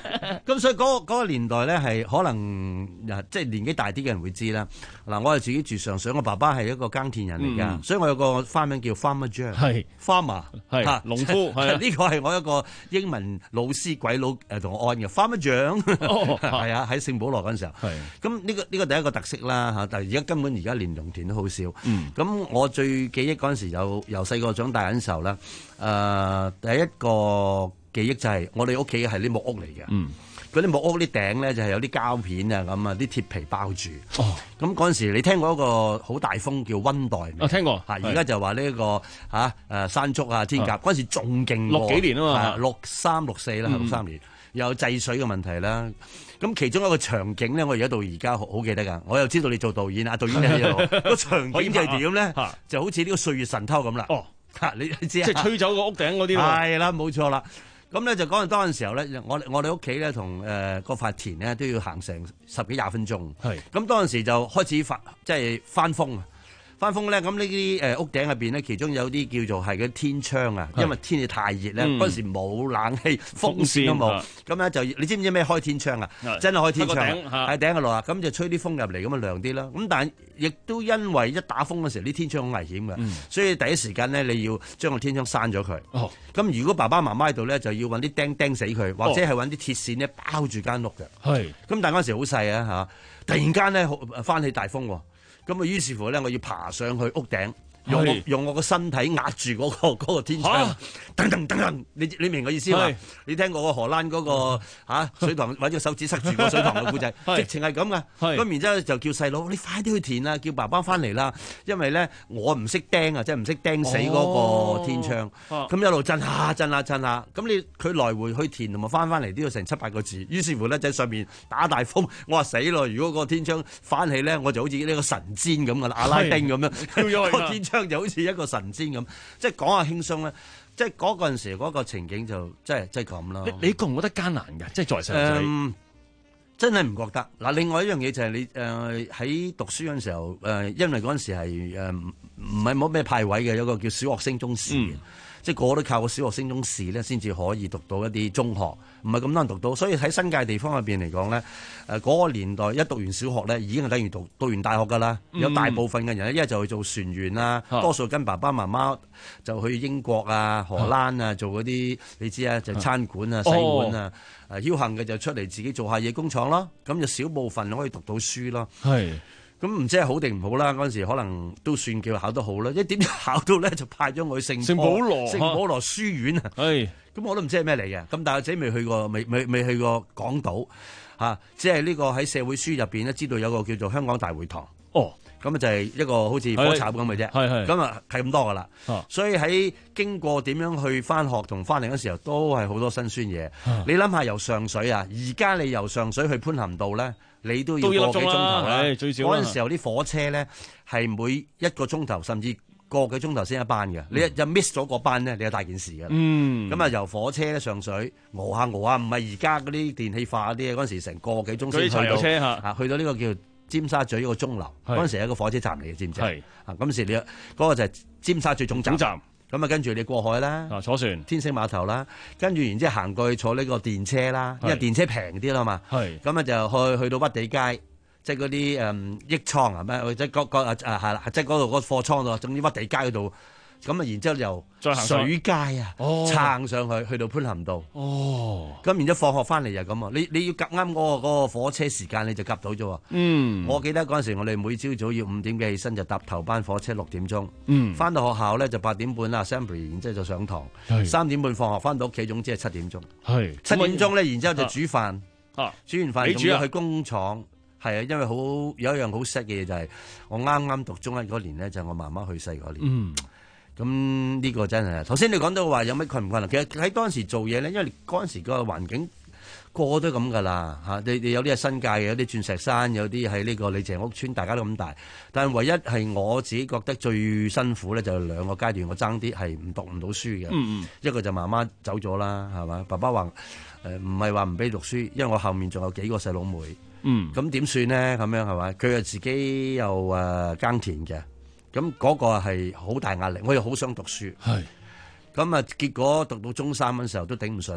咁所以嗰、個嗰個年代咧係可能即係年紀大啲嘅人會知啦。嗱，我係自己住上水，我爸爸係一個耕田人嚟㗎， 嗯、 所以我有個花名叫 Farmer John， 係 Farmer 係嚇農夫係啊。 呢個係我一個英文老師鬼佬誒同我按嘅 Farmer John， 係啊，喺聖保羅嗰陣時候。係咁呢個呢、呢個第一個特色啦嚇，但係而家根本而家連農田都好少。咁、嗯、我最記憶嗰陣時有由細個長大嗰陣時候咧，誒、呃、第一個記憶就係我哋屋企係啲木屋嚟嘅。嗯嗰啲木屋啲頂咧就係有啲膠片啊咁啊，啲鐵皮包住。哦，咁嗰陣時你聽過一個好大風叫溫黛？ 我聽過。 嚇，而家就話呢個嚇誒山竹啊、天鴿，嗰陣時仲勁。 六幾年啊嘛， 六三六四啦，六三年有制水嘅問題啦。咁其中一個場景咧，我而家到而家好好記得㗎。我又知道你做導演啊，導演你喺度。個場景就係點咧？就好似呢個歲月神偷咁啦。哦，嚇你你知啊？ 即係吹走個屋頂嗰啲。 係啦，冇錯啦。咁咧就講緊當陣時候咧，我我哋屋企咧同誒個塊田咧都要行成十幾廿分鐘。係。咁當陣時就開始發即係翻風啊！翻風咧，咁呢啲誒屋頂入邊咧，其中有啲叫做係嗰啲天窗啊，因為天氣太熱咧，嗰陣時冇冷氣，風扇都冇。咁咧就你知唔知咩開天窗啊？真係開天窗，喺頂嗰度啊！咁就吹啲風入嚟，咁啊涼啲啦。咁但係亦都因為一打風嘅時候，啲天窗好危險嘅，所以第一時間咧你要將個天窗閂咗佢。哦。咁如果爸爸媽媽喺度咧，就要揾啲釘釘死佢，或者係揾啲鐵線咧包住間屋嘅。係。咁但係嗰陣時好細啊嚇，突然間咧翻起大風喎。咁啊，於是乎咧，我要爬上去屋頂，用我用我個身體壓住嗰、嗰個嗰個天窗，噔噔噔噔，你你明我意思嘛？你聽過個荷蘭嗰、嗰個、啊、水塘揾隻手指塞住個水塘嘅故仔，直情係咁噶。咁然之後就叫細佬，你快啲去填啦，叫爸爸翻嚟啦，因為咧我唔識釘啊，即係唔識釘死嗰個天窗。咁、哦、一路震下震下震下，咁你佢來回去填同埋翻翻嚟都要成七八個字。於是乎咧，就喺上面打大風，我話死咯！如果個天窗翻起咧，我就好似呢個神仙咁噶啦，阿拉丁咁樣，個天窗就好似一個神仙咁。即係講下輕鬆咧，即係嗰個陣時嗰個情景就即係即係咁啦。 你你覺唔覺得艱難嘅？即係作為細路仔。 嗯真係唔覺得嗱，另外一樣嘢就係你誒喺、呃、讀書嗰陣時候誒、呃，因為嗰陣時係誒唔唔係冇咩派位嘅，有個叫小學升中試嘅，嗯、即係個個都靠個小學升中試咧，先至可以讀到一啲中學，唔係咁多人讀到，所以喺新界地方入邊嚟講咧，誒、呃、嗰、那個年代一讀完小學咧，已經係等於讀讀完大學㗎啦。嗯、有大部分嘅人咧，一係就去做船員啦，啊、多數跟爸爸媽媽就去英國啊、荷蘭啊做嗰啲，你知啊，就餐館啊、洗碗啊。哦誒僥倖嘅就出嚟自己做下嘢工廠咯，咁就少部分可以讀到書咯。係，咁唔知係好定唔好啦。嗰陣時可能都算叫考得好啦，一點考到咧就派咗我去聖聖保羅聖保羅書院啊。係，咁我都唔知係咩嚟嘅。咁大個仔未去過，未未未去過港島嚇，只係呢個喺社會書入邊咧知道有個叫做香港大會堂。哦。咁啊就係一個好似火柴咁嘅啫，咁啊係咁多噶啦，所以喺經過點樣去翻學同翻嚟嗰時候，都係好多辛酸嘢。啊、你諗下由上水啊，而家你由上水去潘咸道咧，你都要個幾鐘頭啦。最少嗰陣時候啲火車咧係每一個鐘頭甚至個幾鐘頭先一班嘅，嗯、你一 miss 咗個班咧，你有大件事嘅。嗯，咁啊由火車咧上水熬下熬下，唔係而家嗰啲電氣化嗰啲，嗰陣時成個幾鐘先去到。柴油車嚇，啊去到呢個叫尖沙咀一個鐘樓，嗰陣時係一個火車站嚟嘅，知唔知？係啊，嗰陣時你嗰、嗰個就係尖沙咀總站。總站咁啊，跟住你過海啦，啊坐船天星碼頭啦，跟住然之後行過去坐呢個電車啦，因為電車平啲啦嘛。係咁啊，就去去到屈地街，即係嗰啲誒益倉係咩？或者嗰嗰啊啊係啦，即係嗰度嗰個貨倉度，總之屈地街嗰度。咁啊，然之後又水街啊，撐上去去到潘咸道。哦，咁然之後放學翻嚟就咁啊！你你要夾啱嗰個嗰個火車時間，你就夾到咗喎。嗯，我記得嗰陣時，我哋每朝早要五點幾起身，就搭頭班火車六點鐘。嗯，翻到學校咧就八點半啦 assembly，然之後就上堂。三點半放學，翻到屋企總之係七點鐘。係七點鐘咧，然之後就煮飯。啊，煮完飯仲要去工廠。係啊，因為好有一樣好 sad 嘅嘢就係我啱啱讀中一嗰年咧，就係我媽媽去世嗰年。嗯。咁呢個真係，頭先你講到話有乜困唔困難？其實喺當時做嘢咧，因為嗰陣時個環境個個都咁噶啦嚇，你你有啲係新界嘅，有啲鑽石山，有啲喺呢個李鄭屋村，大家都咁大。但係唯一係我自己覺得最辛苦咧，就係兩個階段，我爭啲係唔讀唔到書嘅。嗯嗯，一個就媽媽走咗啦，係嘛？爸爸話誒唔係話唔俾讀書，因為我後面仲有幾個細佬妹。嗯，咁點算咧？咁樣係嘛？佢又自己又誒、呃、耕田嘅。咁嗰個係好大壓力，我又好想讀書。係咁啊，結果讀到中三嗰時候都頂唔順啦，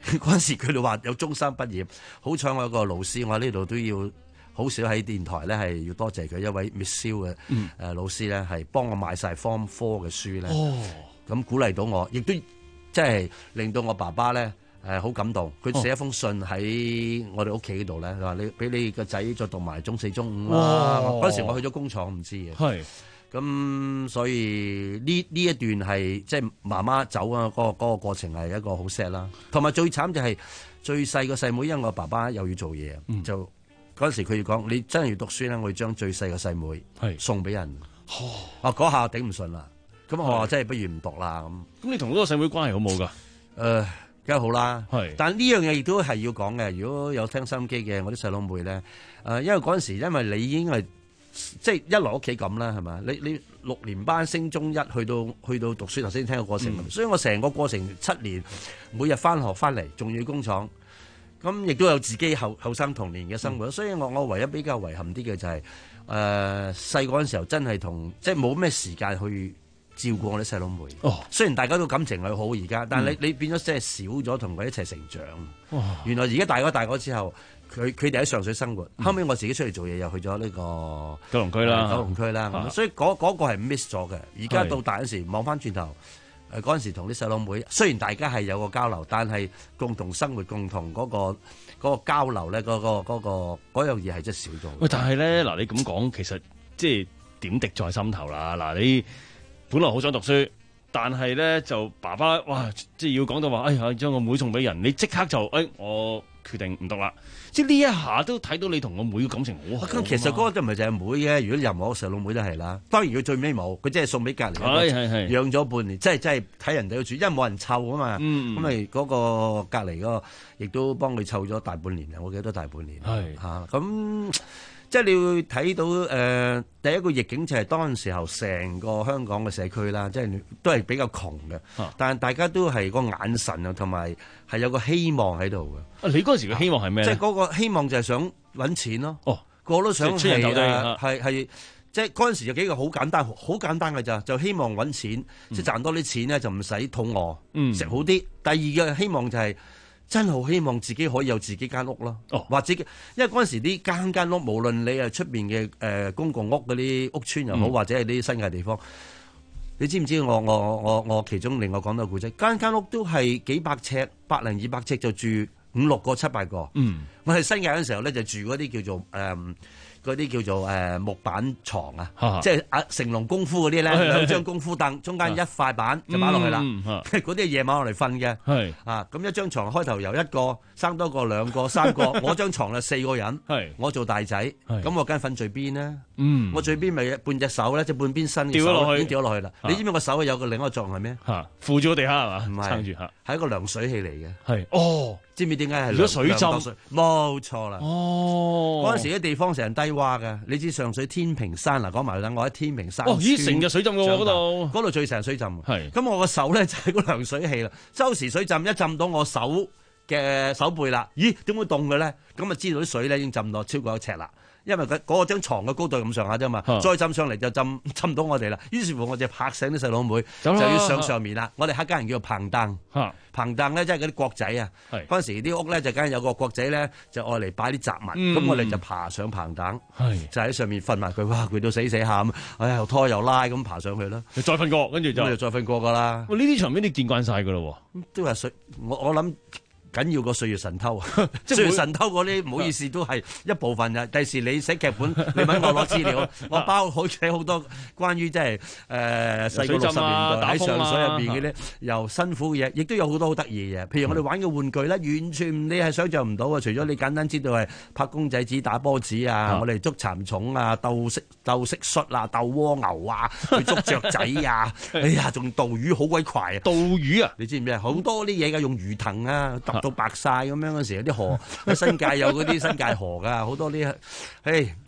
嗰陣時佢哋話有中三畢業，好彩我有個老師，我喺呢度都要好少喺電台咧係要多謝佢一位 Miss Siu 嘅誒老師咧，係幫我買晒 Form Four 嘅書咧，咁、哦、鼓勵到我，亦都即係令到我爸爸咧誒好感動。佢寫一封信喺我哋屋企嗰度咧，話你俾你個仔再讀埋中四中五啦。嗰時我去咗工廠唔知嘅。係。咁所以呢呢一段係即係媽媽走啊，嗰、嗰個嗰個過程係一個好 sad 啦。同埋最慘就係最細個細妹，因為我爸爸又要做嘢，嗯、就嗰陣時佢要講你真係要讀書咧，我要將最細個細妹送俾人。啊嗰下頂唔順啦，咁我話真係不如唔讀啦咁。咁你同嗰個細妹關係好冇㗎？誒、呃，梗係好啦。係，但呢樣嘢亦都係要講嘅。如果有聽收音機嘅我啲細佬妹咧，誒、呃，因為嗰陣時因為你已經係。即係一來屋企咁啦，係嘛？你你六年班升中一，去到去到讀書，頭先聽個過程，嗯、所以我成個過程七年，每日翻學翻嚟，仲要工廠，咁亦都有自己後後生童年嘅生活。嗯、所以我我唯一比較遺憾啲嘅就係、是，誒細個嗰陣時候真係同即係冇咩時間去照顧我啲細佬妹。哦，雖然大家都感情係好而家，但係你、嗯、你變咗即係少咗同佢一齊成長。哇！原來而家大個大個之後。佢佢哋喺上水生活，後尾我自己出嚟做嘢，又去咗呢個九龍區啦，九龍區啦，咁所以嗰嗰、嗰個係 miss 咗嘅。而家到大嗰時望翻轉頭，誒嗰陣時同啲細佬妹，雖然大家係有個交流，但係共同生活、共同嗰、嗰個嗰個交流咧，嗰、嗰個嗰、嗰個嗰樣嘢係真係少咗。喂，但係咧嗱，你咁講，其實即係點滴在心頭啦。嗱，你本來好想讀書，但係咧就爸爸哇，即係要講到話，哎呀，將個妹送俾人，你即刻就誒、哎、我。決定唔讀啦，即係呢一下都睇到你同我妹嘅感情好好。咁其實嗰個都唔係就係妹嘅，如果任何細佬妹都係啦。當然佢最尾冇，佢即係送俾隔離，係係係養咗半年，即係即係睇人哋嘅住，因為冇人湊啊嘛。咁咪嗰個隔離嗰個亦都幫佢湊咗大半年啊！我記得都大半年。係嚇咁。即係你會睇到誒、呃、第一個逆境就係當陣時候成個香港嘅社區啦，即係都係比較窮嘅，啊、但係大家都係個眼神啊，同埋係有個希望喺度嘅。你嗰陣時嘅希望係咩？即係嗰個希望就係想揾錢咯。哦，個個都想係係係，即係嗰陣時有幾個好簡單，好簡單嘅咋，就希望揾錢，嗯、即係賺多啲錢咧就唔使肚餓，食、嗯、好啲。第二個希望就係、是。真係好希望自己可以有自己間屋咯，哦、或者因為嗰陣時啲間間屋，無論你係出邊嘅誒公共屋嗰啲屋邨又好，嗯、或者係啲新界地方，你知唔知我我我我其中另外講到個故仔，間間屋都係幾百尺，百零二百尺就住五六個、七八個。嗯，我喺新界嗰陣時候咧就住嗰啲叫做誒。呃嗰啲叫做誒、呃、木板床啊，啊即係啊成龍功夫嗰啲咧，兩張功夫凳，中間一塊板就擺落去啦。嗰啲係夜晚落嚟瞓嘅。係啊，咁一張床開頭由一個生多個兩個三個，我張床就四個人。係我做大仔，咁我梗係瞓最邊呢？嗯，我最邊咪半隻手咧，即係半邊身嘅手已經掉落去啦。你知唔知我手有個另一個作用係咩？嚇，扶住個地下係嘛？唔係撐住嚇，係一個涼水器嚟嘅。係哦。知唔知點解係？如果水浸，冇錯啦。哦，嗰陣時啲地方成日低窪嘅，你知上水天平山嗱，講埋等我喺天平山。哦，咦，成日水浸嘅喎嗰度，嗰度最成日水浸。係，咁我個手咧就係個涼水器啦，周時水浸一浸到我手嘅手背啦，咦，點會凍嘅咧？咁啊知道啲水咧已經浸到超過一尺啦。因為佢嗰個張床嘅高度咁上下啫嘛，啊、再浸上嚟就浸浸唔到我哋啦。於是乎我就拍醒啲細佬妹，就要上上面啦。我哋客家人叫做棚凳，啊、棚凳咧即係嗰啲角仔啊。嗰陣時啲屋咧就梗係有個角仔咧，就愛嚟擺啲雜物。咁、嗯、我哋就爬上棚凳，是就喺上面瞓埋佢。哇，攰到死死下咁，哎呀又拖又拉咁爬上去啦。再瞓過，跟住就再瞓過噶啦。呢啲場面你見慣晒噶咯喎，都係歲我我諗。緊要個歲月神偷啊！歲月神偷嗰啲唔好意思都係一部分嘅。第時你寫劇本，你揾我攞資料，我包好寫好多關於即係誒細個六十年代喺上水入邊嘅啲又辛苦嘅嘢，亦都有好多好得意嘅嘢。譬如我哋玩嘅玩具咧，完全你係想像唔到啊！除咗你簡單知道係拍公仔紙、打波子啊，我哋捉蠶蟲啊、鬥蟋鬥蟋蟀啊、鬥蝸牛啊，去捉雀仔啊，哎呀，仲盜魚好鬼快啊！盜魚啊！你知唔知啊？好多啲嘢㗎，用魚藤啊，到白晒咁樣嗰時，有啲河喺新界有嗰啲新界河噶，好多啲，誒，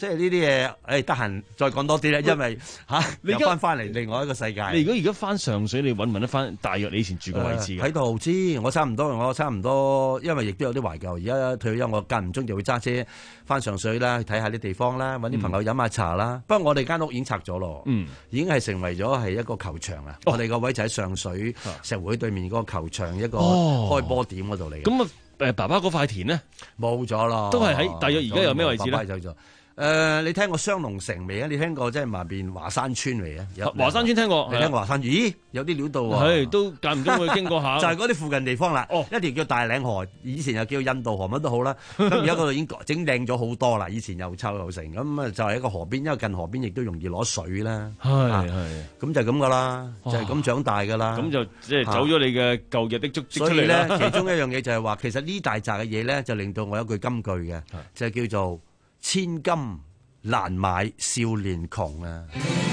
即係呢啲嘢，誒得閒再講多啲咧，因為嚇又翻翻嚟另外一個世界。 你如果而家翻上水，你揾唔揾得翻大約你以前住嘅位置喺度知，我差唔多，我差唔多，因為亦都有啲懷舊。而家退休，我間唔中就會揸車翻上水啦，睇下啲地方啦，揾啲朋友飲下茶啦。不過我哋間屋已經拆咗咯， 嗯， 已經係成為咗係一個球場啊！我哋個位就喺上水石湖對面嗰個球場一個開波點嗰度嚟。 咁啊誒，爸爸嗰塊田呢？ 冇咗咯， 都係喺大約而家有咩位置咧？ 誒、呃，你聽過雙龍城未啊？你聽過即係埋邊華山村未啊？ 華山村聽過， 你聽過華山村？咦，有啲料到喎。 係都間唔中會經過下。 就係嗰啲附近地方啦。哦，一條叫大嶺河，以前又叫印度河，乜都好啦。咁而家嗰度已經整靚咗好多啦。以前又臭又成，咁啊就係一個河邊，因為近河邊亦都容易攞水啦。 係係。 咁就係咁噶啦，就係咁長大噶啦。 咁就即係走咗你嘅舊日的足跡出嚟啦。 所以咧，其中一樣嘢就係話，其實呢大扎嘅嘢咧，就令到我有句金句嘅，就係叫做千金難買少年窮啊！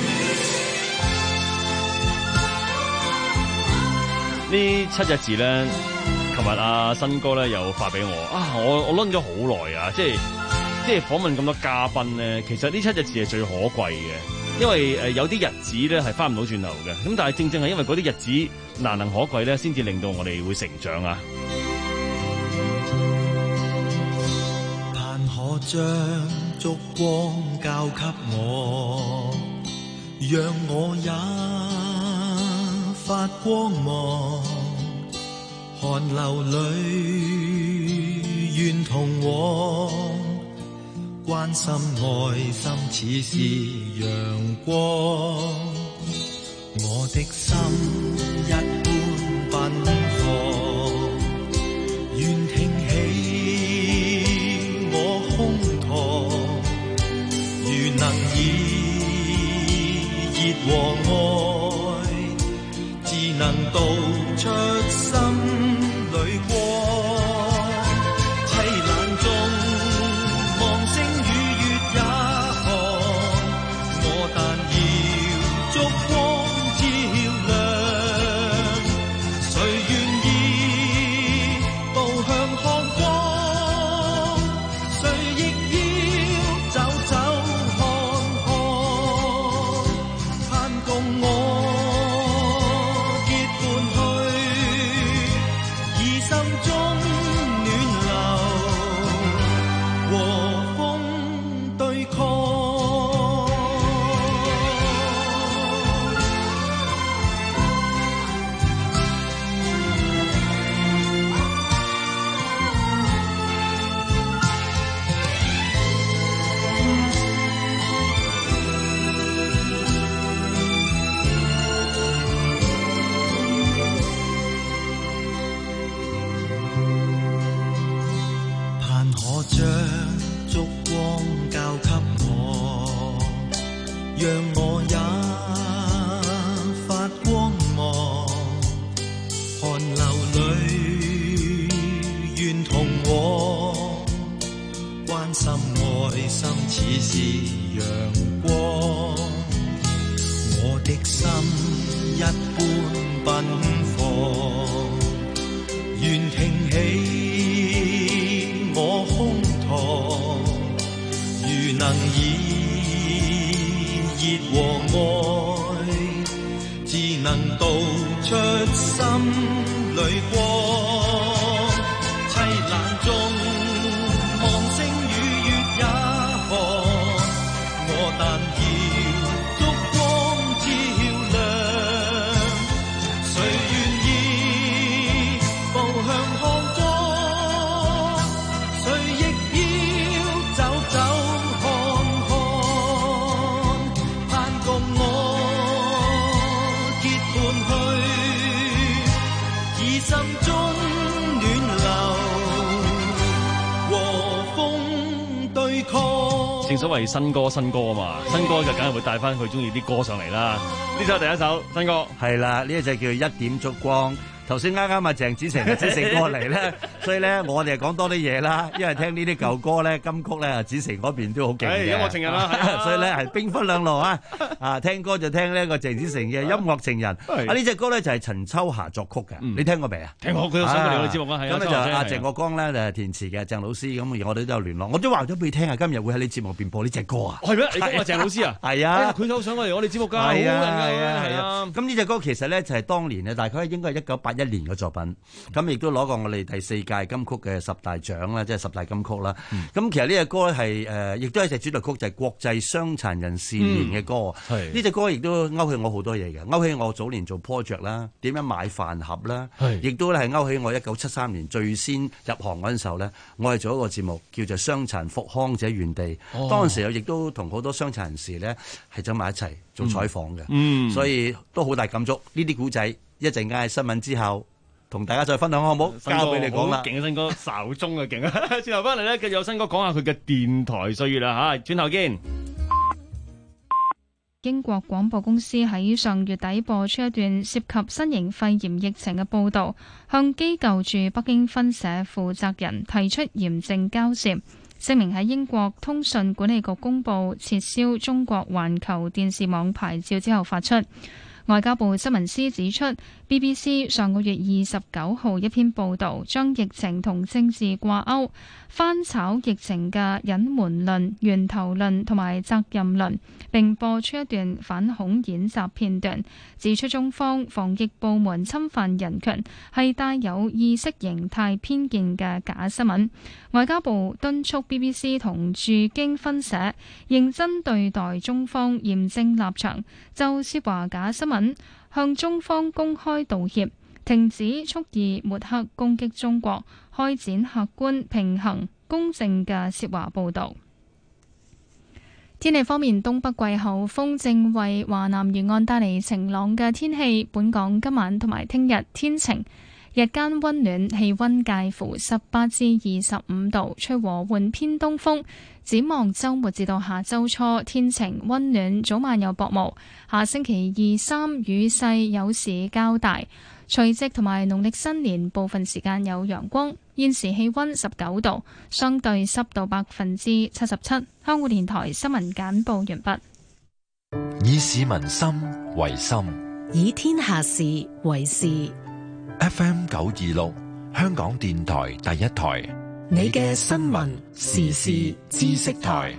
呢七隻字咧，琴日阿新哥咧又發俾我啊！我我諗咗好耐啊，即係即係訪問咁多嘉賓咧，其實呢七隻字係最可貴嘅，因為誒有啲日子咧係翻唔到轉頭嘅，咁但係正正係因為嗰啲日子難能可貴咧，先至令到我哋會成長啊！ 但可將燭光交給我，讓我也發光芒。寒流裏願同往，關心愛心似是陽光。我的心一般奔放，願挺起我胸膛，如能以熱和愛，自能道出心裏光。淒冷中望星與月也寒，我但要燭光照亮。誰願意步向看光？誰亦要走走看看，盼共我結伴去，以心中暖流和風對抗。盼可將燭光交給我，讓我也發光芒。寒流裏願同往，關心愛心似是陽光。我的心一般奔放，願挺起我胸膛，如能以熱和愛，自能道出心裏光。凄冷中望星與月也寒，我但要燭光照亮。誰願意步向看光？誰亦要走走看看，盼共我結伴去，以心中暖流和風對抗。 正所謂新歌新歌啊嘛，新歌就梗係會帶翻佢中意啲歌上嚟啦。呢首第一首新歌係啦，呢一隻叫一點燭光。頭先啱啱啊鄭子誠啊子誠過嚟咧， 所以咧我哋講多啲嘢啦，因為聽呢啲舊歌咧，金曲咧，子誠嗰邊都好勁嘅。 音樂情人啦， 所以咧係兵分兩路啊！啊，聽歌就聽呢個鄭子誠嘅音樂情人。啊，呢隻歌咧就係陳秋霞作曲嘅，你聽過未啊？ 聽過，佢有上過嚟我哋節目啊。 咁咧就阿鄭國江咧就填詞嘅，鄭老師咁，而我哋都有聯絡。我都話咗俾你聽啊，今日會喺你節目入邊播呢隻歌啊。 係咩？你講阿鄭老師啊？ 係啊， 佢都上過嚟我哋節目㗎，好係啊， 係啊，係啊。咁呢隻歌其實咧就係當年咧，大概應該係一九八一年嘅作品。咁亦都攞過我哋第四屆金曲嘅十大獎啦，即係十大金曲啦。咁其實呢隻歌係誒，亦都係一隻主題曲，就係國際傷殘人士年嘅歌。呢隻歌亦都勾起我好多嘢嘅，勾起我早年做 project 啦，點樣買飯盒啦，亦都係勾起我一九七三年最先入行嗰陣時候咧，我係做一個節目叫做《傷殘復康者園地》。當時又亦都同好多傷殘人士咧係走埋一齊做採訪嘅，嗯、所以都好大感觸。呢啲古仔一陣間喺新聞之後同大家再分享好唔好？交俾你講啦。 勁嘅新歌，韶中嘅勁啊！轉頭翻嚟咧，繼續有新歌講下佢嘅電台歲月啦嚇。轉頭見。 英國廣播公司喺上月底播出一段涉及新型肺炎疫情嘅報導，向機構駐北京分社負責人提出嚴正交涉。聲明喺英國通訊管理局公佈撤銷中國環球電視網牌照之後發出。外交部新聞司指出 ，B B C 上個月二十九號一篇報導，將疫情同政治掛鈎，翻炒疫情嘅隱瞞論、源頭論同埋責任論，並播出一段反恐演習片段，指出中方防疫部門侵犯人權係帶有意識形態偏見嘅假新聞。外交部敦促 B B C 同駐京分社認真對待中方嚴正立場，就涉華假新聞向中方公開道歉，停止蓄意抹黑攻擊中國，開展客觀、平衡、公正嘅涉華報導。天氣方面，東北季候風正為華南沿岸帶嚟晴朗嘅天氣。本港今晚同埋聽日天晴，日間溫暖，氣溫介乎十八至二十五度，吹和緩偏東風。展望週末至到下週初，天晴溫暖，早晚有薄霧。下星期二三雨勢有時較大，除夕同埋農曆新年部分時間有陽光。現時氣溫十九度，相對濕度百分之七十七。香港電台新聞簡報完畢。 以市民心為心， 以天下事為事。 F M 九二六，香港電台第一台。 你嘅新聞時事知識台。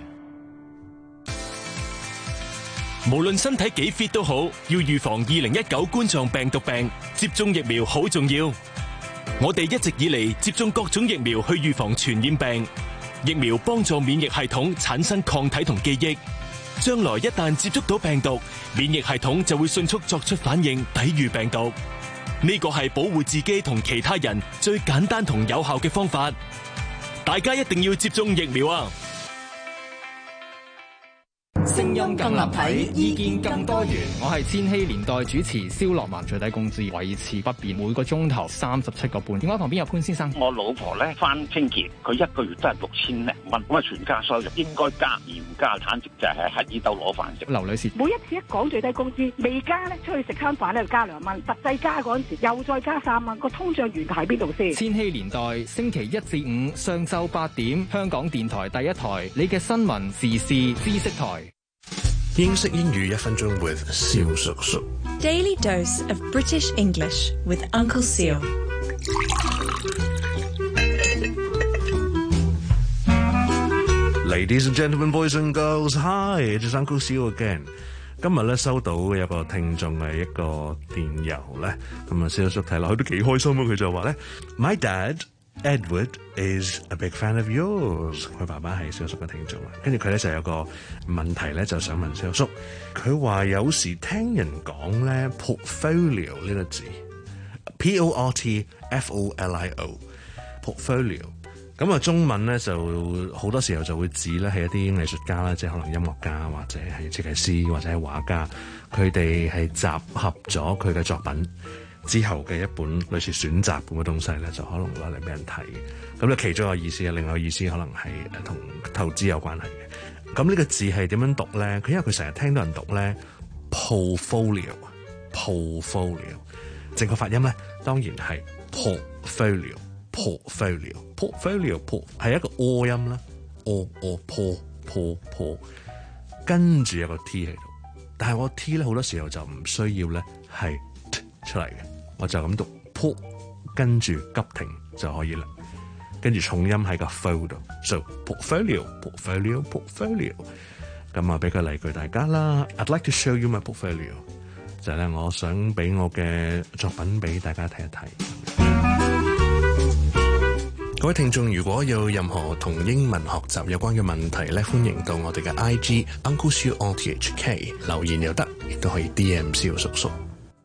無論身體幾 fit 都好，要預防二零一九冠狀病毒病，接種疫苗好重要。我哋一直以嚟接種各種疫苗去預防傳染病，疫苗幫助免疫系統產生抗體同記憶，將來一旦接觸到病毒，免疫系統就會迅速作出反應，抵禦病毒。呢個係保護自己同其他人最簡單同有效嘅方法。大家一定要接種疫苗啊！ 聲音更立體，意見更多元。 我係千禧年代主持蕭樂文，最低工資維持不變，每個鐘頭三十七個半。電話旁邊有潘先生， 我老婆咧返清潔，佢一個月都係六千零蚊，咁啊全家收入應該加，而唔加產值就係喺呢度攞飯食。 劉女士， 每一次一講最低工資未加咧，出去食餐飯咧就加兩蚊，實際加嗰陣時又再加三蚊，個通脹源頭喺邊度先？ 千禧年代星期一至五上晝八點，香港電台第一台，你嘅新聞時事知識台。 英式英語一分鐘 with 蕭叔叔。 Daily dose of British English with Uncle Seal。 Ladies and gentlemen, boys and girls, hi, it is Uncle Seal again。今日咧收到有個聽眾嘅一個電郵咧，咁啊蕭叔睇落去都幾開心啊！佢就話咧 ，My dad。Edward is a big fan of yours。佢爸爸係蕭叔嘅聽眾啦，跟住佢咧就有個問題咧，就想問蕭叔。佢話有時聽人講咧 portfolio 呢個字 ，P O R T F O L I O，portfolio。咁啊中文咧就好多時候就會指咧係一啲藝術家啦，即係可能音樂家或者係設計師或者係畫家，佢哋係集合咗佢嘅作品之後嘅一本類似選集咁嘅東西咧，就可能攞嚟俾人睇。咁咧其中一個意思，另外一個意思可能係誒同投資有關係嘅。咁呢個字係點樣讀咧？佢因為佢成日聽到人讀咧 portfolio，portfolio， 正確發音咧當然係 portfolio， portfolio，portfolio port 係一個 o 音啦 ，o o po po po， 跟住有個 t 喺度，但係我 t 咧好多時候就唔需要咧係 t 出嚟嘅，我就咁讀 po， 跟住急停就可以啦，跟住重音喺個 fo 度 ，so portfolio portfolio portfolio， 咁啊俾個例句大家啦 ，I'd like to show you my portfolio。就係咧，我想俾我嘅作品俾大家睇一睇。各位聽眾，如果有任何同英文學習有關嘅問題咧，歡迎到我哋嘅 I G Uncle Siu R T H K 留言又得，亦都可以 D M 蕭叔叔。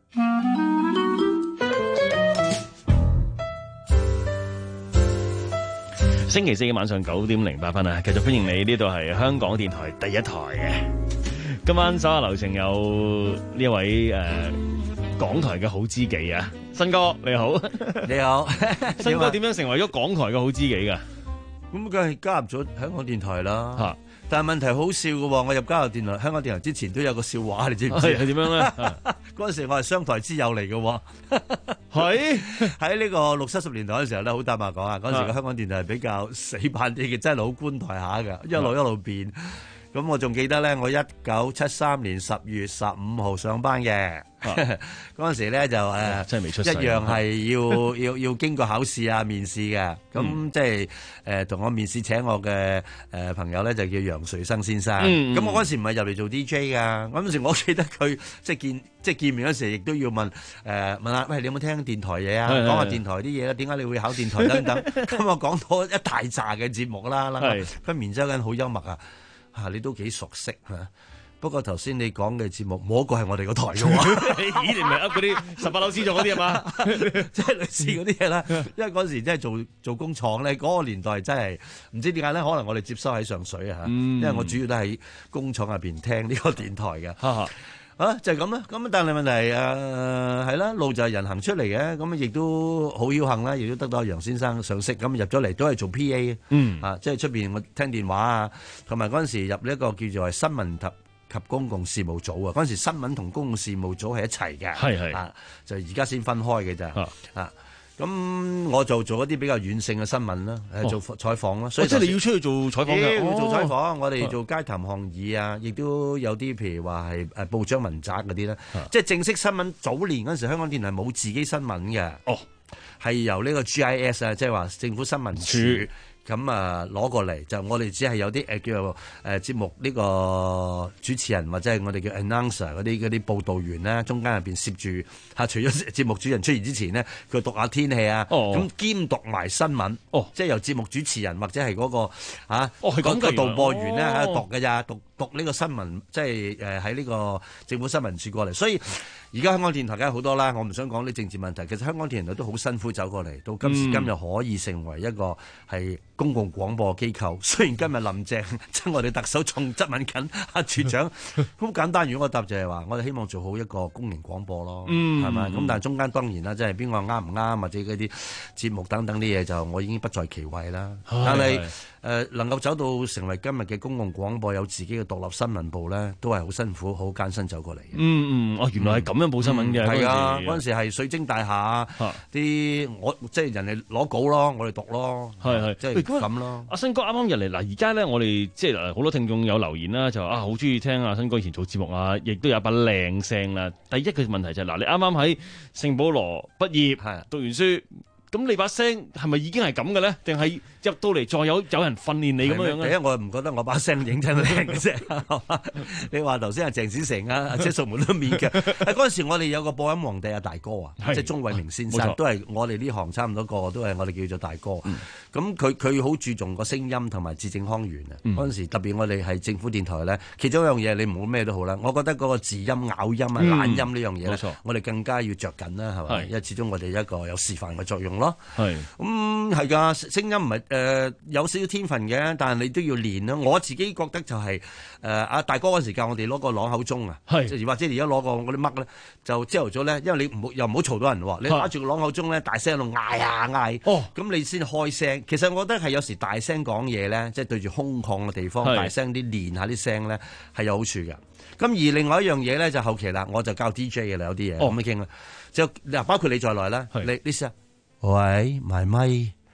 星期四嘅晚上九點零八分啊，繼續歡迎你，呢度係香港電台第一台嘅。今晚手下留情有呢一位誒、呃、港台嘅好知己啊，新哥你好， 你好， 新哥點樣成為咗港台嘅好知己㗎？ 咁梗係加入咗香港電台啦。嚇！但係問題好笑嘅喎，我入加入電台香港電台之前都有個笑話，你知唔知？ 係點樣咧？ 嗰陣時我係商台之友嚟嘅喎。 係喺呢個六七十年代嘅時候咧，好坦白講啊，嗰陣時嘅香港電台係比較死板啲嘅，真係好官台下嘅，一路一路變。咁我仲記得咧，我一九七三年十月十五號上班嘅，嗰陣、啊、時咧就誒，呃、真係未出世，一樣係要要要經過考試啊、面試嘅。咁、嗯、即係誒同我面試請我嘅誒、呃、朋友咧，就叫楊瑞生先生。咁、嗯、我嗰陣時唔係入嚟做 D J 噶，嗰陣時我記得佢即係見即係見面嗰時，亦都要問誒、呃、問下，喂，你有冇聽電台嘢啊？講下電台啲嘢啦，點解你會考電台等等？咁我講到一大紮嘅節目啦，啦，佢然之後好幽默啊！啊！你都幾熟悉嚇，不過頭先你講嘅節目冇一個係我哋個台嘅喎。 咦？你唔係噏嗰啲十八樓 C 座嗰啲係嘛？ 即係類似嗰啲嘢啦。因為嗰陣時真係做做工廠咧，嗰、嗰個年代真係唔知點解咧，可能我哋接收喺上水啊嚇。嗯、因為我主要都喺工廠入邊聽呢個電台嘅。哈啊，就係咁啦。咁但係問題誒係啦，路就係人行出嚟嘅。咁亦都好僥倖啦，亦都得到楊先生賞識。咁入咗嚟都係做 P A。嗯。啊，即係出邊我聽電話啊，同埋嗰陣時入呢一個叫做係新聞及及公共事務組啊。嗰陣時新聞同公共事務組係一齊嘅。係係。啊，就而家先分開嘅咋。啊。啊咁我就做一啲比較軟性嘅新聞啦，誒、哦、做採訪啦，所以、哦、即係你要出去做採訪嘅，要做採訪。哦、我哋做街談巷議啊，亦都有啲譬如話係誒報章文摘嗰啲咧，啊、即係正式新聞。早年嗰陣時，香港電台冇自己新聞嘅，哦，係由呢個 G I S 啊，即係話政府新聞處。咁啊攞過嚟就我哋只係有啲誒叫做誒節目呢個主持人或者係我哋叫 announcer 嗰啲嗰啲報導員咧，中間入邊攝住嚇，除咗節目主人出現之前呢，佢讀下天氣啊，咁、哦、兼讀埋新聞，哦、即係由節目主持人或者係嗰、嗰個嚇嗰個導播員咧喺度讀嘅咋，讀讀呢個新聞，即係誒喺呢個政府新聞處過嚟，所以而家香港電台梗係好多啦，我唔想講啲政治問題，其實香港電台都好辛苦走過嚟，到今時今日可以成為一個係公共廣播機構。雖然今日林鄭即係我哋特首仲質問緊阿處長，好簡單，如果我答就係話，我哋希望做好一個公營廣播咯，係咪、嗯？咁但係中間當然啦，即係邊個啱唔啱，或者嗰啲節目等等啲嘢，就我已經不在其位啦。但係誒、呃、能夠走到成為今日嘅公共廣播，有自己嘅獨立新聞部咧，都係好辛苦、好艱辛走過嚟。嗯嗯，哦，原來係咁樣報新聞嘅。係、嗯、啊，嗰陣時係水晶大廈啲，我即係人哋攞稿咯，我哋讀咯，係係即係咁咯。阿新哥啱啱入嚟嗱，而家咧我哋即係好多聽眾有留言啦，就啊好中意聽阿新哥以前做節目啊，亦都有一把靚聲啦。第一個問題就係、是、嗱，你啱啱喺聖保羅畢業，係讀完書。咁你把聲係咪已經係咁嘅咧？定係入到嚟再有有人訓練你咁樣樣咧？第一，我唔覺得我把聲影真係靚嘅啫。你話頭先阿鄭子誠啊、阿車淑梅都面嘅。喺嗰陣時，我哋有個播音皇帝阿大哥啊，即係鐘偉明先生，都係我哋呢行差唔多個個都係我哋叫做大哥。咁佢佢好注重個聲音同埋字正腔圓啊。嗰陣時特別我哋係政府電台咧，其中一樣嘢你唔好咩都好啦。我覺得嗰個字音咬音啊、懶音呢樣嘢咧，我哋更加要着緊啦，係咪？因為始終我哋一個有示範嘅作用咯。係咁係噶，聲音唔係誒有少少天分嘅，但係你都要練啦。我自己覺得就係誒阿大哥嗰時教我哋攞個朗口鐘啊，係或者而家攞個嗰啲乜咧，就朝頭早咧，因為你唔好又唔好嘈到人喎，你打住個朗口鐘咧，大聲喺度嗌啊嗌，哦，咁你先開聲。其實我覺得係有時大聲講嘢咧，即係對住空曠嘅地方大聲啲練下啲聲咧，係有好處嘅。咁而另外一樣嘢咧就後期啦，我就教 D J 嘅啦，有啲嘢咁樣傾啦，就嗱包括你在內啦，你你試下。喂，埋咪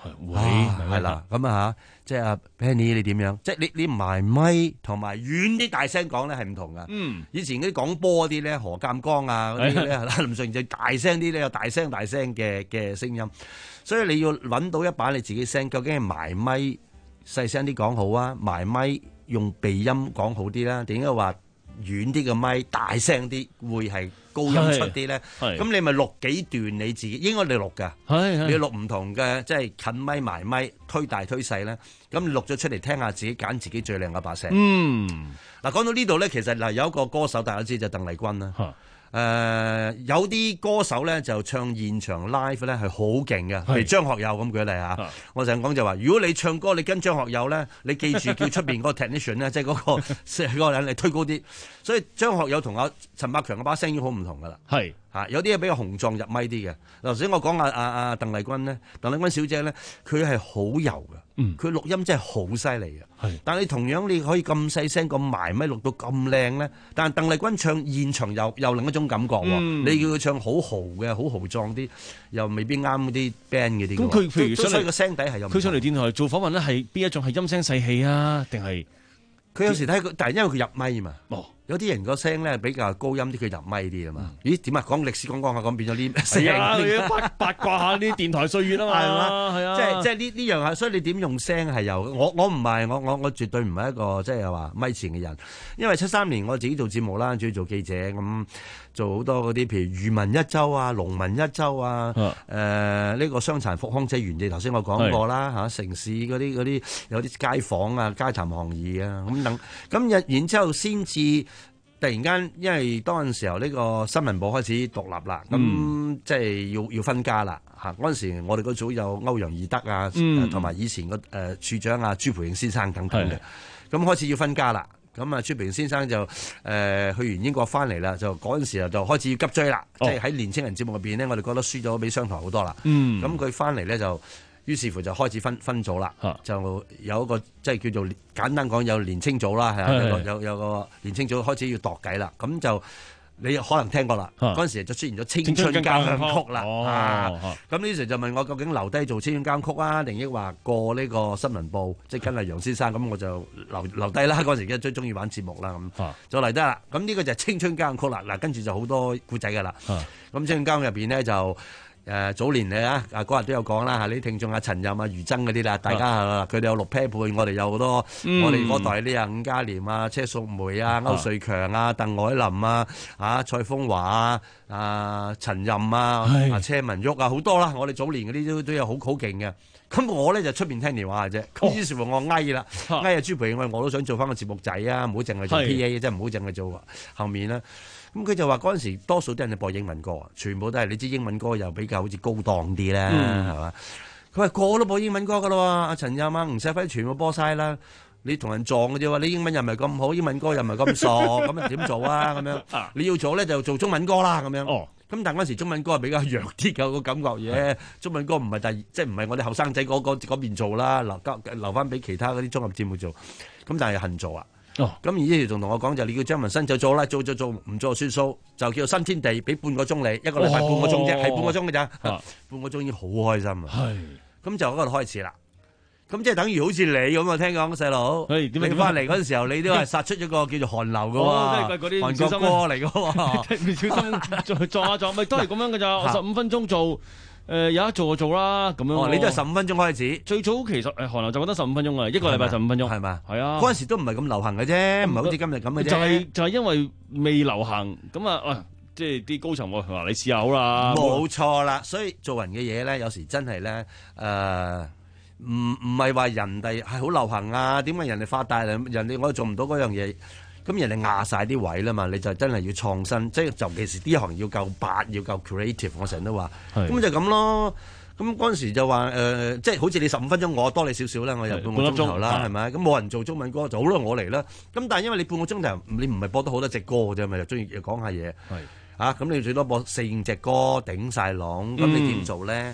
會係啦，咁啊嚇，即係阿 Penny 你點樣？即係你你埋咪同埋遠啲大聲講咧係唔同噶。 嗯， 以前嗰啲廣播嗰啲咧，何鑑江啊嗰啲咧，林順就大聲啲咧，有大聲大聲嘅嘅聲音，所以你要揾到一把你自己聲，究竟係埋咪細聲啲講好啊，埋咪用鼻音講好啲啦，點解話遠啲嘅咪大聲啲會係高音出啲咧？咁你咪錄幾段你自己應該你錄㗎，你要錄唔同嘅，即係近咪埋咪推大推細咧。咁你錄咗出嚟聽下自己揀自己最靚嗰把聲。 嗯，嗱講到呢度咧，其實嗱有一個歌手大家知就鄧麗君啦。誒、呃、有啲歌手咧就唱現場 live 咧係好勁嘅，譬如張學友咁舉例嚇。我成日講就話，如果你唱歌你跟張學友咧，你記住叫出邊嗰個 technician 咧，即係嗰個嗰個人嚟推高啲。所以張學友同阿陳百強嗰把聲已經好唔同噶啦。係嚇，有啲嘢比較雄壯入咪啲嘅。頭先我講阿阿阿鄧麗君咧，鄧麗君小姐咧，佢係好柔嘅。嗯，佢錄音真係好犀利嘅。係，但係你同樣你可以咁細聲咁埋咪錄到咁靚咧，但係鄧麗君唱現場又又另一種感覺喎。嗯、你叫佢唱好豪嘅，好豪壯啲，又未必啱嗰啲 band 嘅啲。咁佢譬如所以個聲底係有。佢上嚟電台做訪問咧，係邊一種係陰聲細氣啊？定係佢有時睇佢，但係因為佢入咪嘛。哦。有啲人個聲咧比較高音啲，佢入咪啲啊嘛。咦？點啊？講歷史講講下，講變咗呢？係啊，八八卦下啲電台歲月啊嘛。係嘛？係啊。即係即係呢呢樣啊，所以你點用聲係由我我唔係我我我絕對唔係一個即係話咪前嘅人，因為七三年我自己做節目啦，主要做記者咁做好多嗰啲，譬如漁民一周啊、農民一周啊、誒呢、呃這個傷殘復康者園地，頭先我講過啦嚇，城市嗰啲嗰啲有啲街坊啊、街談巷議啊咁等，咁然然之後先至。突然間，因為當陣時候呢個新聞部開始獨立啦，咁、嗯、即係要要分家啦嚇。嗰陣時我哋嗰組有歐陽義德啊，同埋、嗯、以前個誒處長啊朱培慶先生等等嘅，咁開始要分家啦。咁啊朱培慶先生就誒、呃、去完英國翻嚟啦，就嗰陣時候就開始要急追啦，哦、即係喺年青人節目入邊呢，我哋覺得輸咗俾商台好多啦。咁佢翻嚟咧就。於是乎就開始分分組啦，就有一個即係叫做簡單講有年青組啦，係啊，有有有個年青組開始要度計啦，咁就你可能聽過啦，嗰陣時就出現咗青春交響曲啦，咁呢時就問我究竟留低做青春交響曲啊，定抑或過呢個新聞部，即係跟阿楊先生，咁我就留留低啦。嗰陣時最中意玩節目啦，咁就嚟得啦。咁呢個就係青春交響曲啦，嗱跟住就好多故仔噶啦。咁青春交響入邊呢，就。誒、呃、早年咧啊，嗰日都有講啦嚇，啲聽眾啊陳任啊、余爭嗰啲啦，大家佢哋有六 pair 配，我哋有好多，嗯、我哋嗰代呢啊伍嘉廉啊、車淑梅啊、歐瑞強啊、鄧藹霖啊、啊蔡楓華啊、啊陳任啊、啊車文旭啊，好多啦，我哋早年嗰啲都都有好好勁嘅。咁我咧就出邊聽電話嘅啫，咁於是乎我嗌啦，嗌阿朱培慶，我都想做翻個節目仔啊，唔好淨係做 P A，即係唔好淨係做後面啦。咁佢就話嗰陣時多數都係播英文歌，全部都係你知英文歌又比較好似高檔啲咧，係嘛、嗯？佢話個個都播英文歌噶啦喎，阿陳任啊、吳錫輝全部播晒啦。你同人撞嘅啫喎，你英文又唔係咁好，英文歌又唔係咁傻，咁啊點做啊？咁樣你要做咧就做中文歌啦，咁樣。哦。咁但係嗰陣時中文歌係比較弱啲嘅個感覺嘢，中文歌唔係第即係唔係我哋後生仔嗰嗰嗰邊做啦，留留翻俾其他嗰啲綜合節目做。咁但係恨做啊。哦，咁而呢條仲同我講就你叫張文新就做啦，做做做唔做就算數，就叫新天地，俾半個鐘你，一個禮拜半個鐘啫，係、哦、半個鐘嘅咋，啊、半個鐘已經好開心啊！係，咁就喺嗰度開始啦。咁即係等於好似你咁啊！聽講細佬，你翻嚟嗰陣時候，你都係殺出一個叫做韓流嘅喎，韓國歌嚟嘅喎，小心撞下撞，咪都係咁樣嘅咋？十五分鐘做。誒有得做就做啦，咁樣。哦，你都係十五分鐘開始。最早其實誒韓流就覺得十五分鐘啊，一個禮拜十五分鐘。係咪？係啊。嗰陣時都唔係咁流行嘅啫，唔係好似今日咁嘅啫。就係就係因為未流行，咁啊，喂，即係啲高層話你試下好啦。冇錯啦，所以做人嘅嘢咧，有時真係咧，誒，唔唔係話人哋係好流行啊？點解人哋發大人哋我做唔到嗰樣嘢？咁人哋壓晒啲位啦嘛，你就真係要創新，即係尤其是呢行要夠白，要夠 creative。我成日都話，咁就咁咯。咁嗰陣時就話誒、呃，即係好似你十五分鐘，我多你少少啦，我有半個鐘頭啦，係咪？咁冇人做中文歌就好啦，我嚟啦。咁但係因為你半個鐘頭，你唔係播得好多隻歌嘅啫，咪又中意講下嘢。係啊，咁你最多播四五隻歌頂晒籠，咁你點做咧？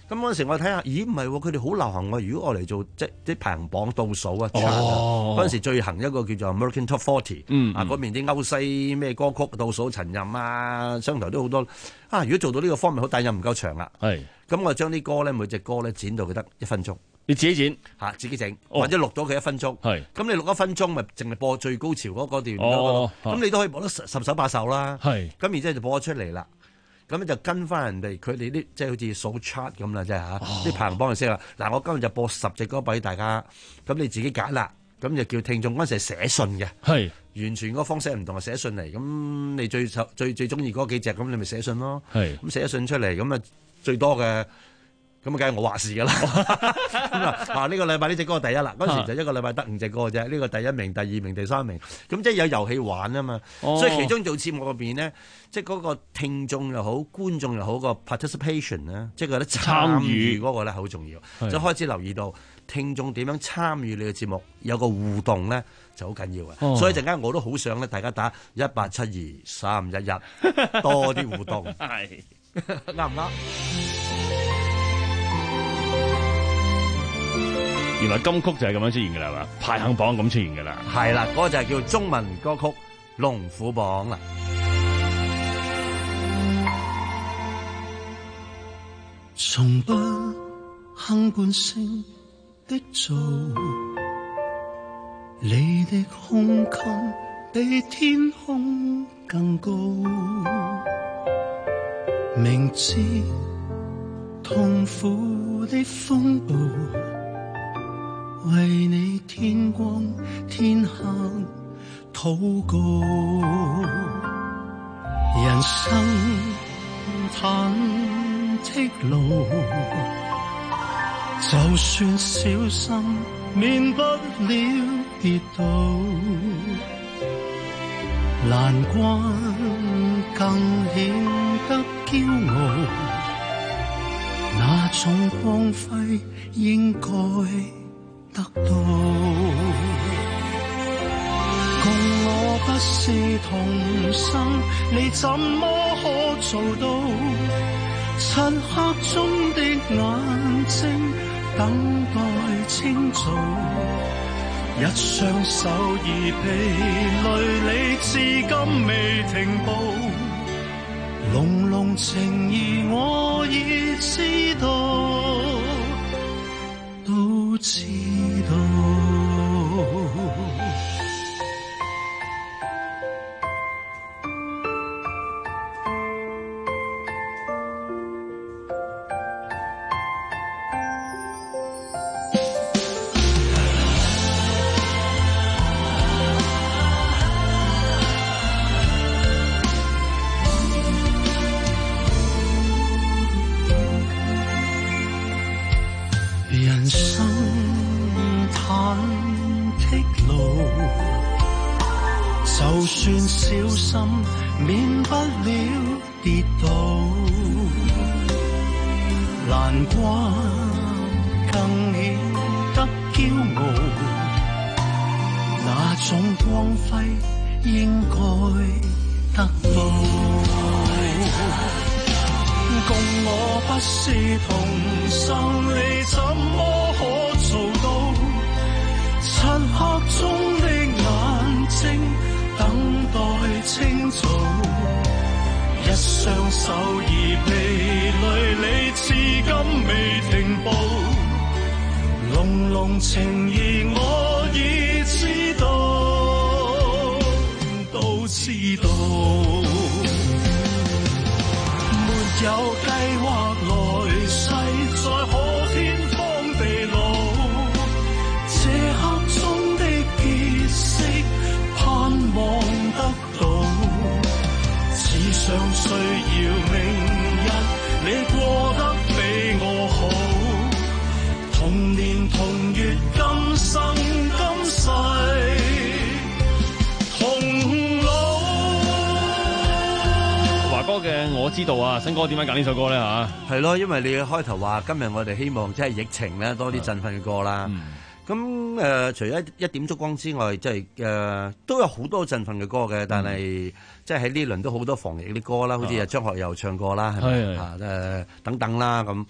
咁嗰陣時我睇下，咦唔係喎，佢哋好流行喎。如果我嚟做即即排行榜倒數啊， 哦嗰陣時最行一個叫做 American Top Forty， 嗯啊嗰邊啲歐西咩歌曲倒數，陳任啊，商台都好多啊。如果做到呢個方面好，但又唔夠長啦。 係， 咁我將啲歌咧每隻歌咧剪到佢得一分鐘。 你自己剪嚇，自己整， 哦或者錄咗佢一分鐘。 係， 咁你錄一分鐘咪淨係播最高潮嗰嗰段哦咁你都可以播得十十首八首啦。 係， 咁然之後就播咗出嚟啦。咁就跟翻人哋佢哋啲即係好似數 chart 咁啦，即係嚇啲排行榜就識啦。嗱，我今日就播十隻歌俾大家，咁你自己揀啦。咁就叫聽眾嗰陣時係寫信嘅， 係完全嗰個方式唔同，係寫信嚟。咁你最最最中意嗰幾隻，咁你咪寫信咯。 係， 咁寫信出嚟，咁啊最多嘅。咁啊，梗係我話事㗎啦。咁啊，啊呢個禮拜呢隻歌第一啦。嗰陣時就一個禮拜得五隻歌啫。呢個第一名、第二名、第三名。咁即係有遊戲玩啊嘛。 哦、 所以其中做節目入邊呢，即係嗰個聽眾又好、觀眾又好，個 participation 咧，即係覺得參與嗰個咧好重要。就開始留意到聽眾點樣參與你嘅節目，有個互動咧就好緊要嘅。 哦、 所以陣間我都好想咧，大家打一八七二三一一，多啲互動。 係啱唔啱？ 原來金曲就係咁樣出現㗎啦，係嘛？排行榜咁出現㗎啦。 係啦，嗰、那個就係叫中文歌曲龍虎榜啦。 從不哼半聲的做，你的胸襟比天空更高，明知痛苦的風暴，為你天光天黑禱告。人生忐忑路，就算小心免不了跌倒，難關更顯得驕傲，那種光輝應該得到。共我不是同生，你怎麼可做到？漆黑中的眼睛等待清早，一雙手已疲累，你至今未停步。濃濃情意我已知道，都知道。人生忐忑路，就算小心免不了跌倒，難關更顯得驕傲，那種光輝應該得到。共我不是同生，你怎麼可做到？漆黑中的眼睛等待清早，一雙手已疲累，你至今未停步。濃濃情意我已知道，都知道。有計劃來世，再可天荒地老。這刻中的結識，盼望得到。只想需要明日，你過得比我好。同年同月，今生今世。 歌嘅我知道啊，新歌點解揀呢首歌咧嚇？ 係咯，因為你開頭話今日我哋希望即係疫情咧多啲振奮嘅歌啦。咁誒、嗯呃，除咗一點燭光之外，即係誒都有好多振奮嘅歌嘅，但係、嗯、即係喺呢輪都好多防疫啲歌啦，好似啊張學友唱過啦，係咪啊？誒等等啦咁。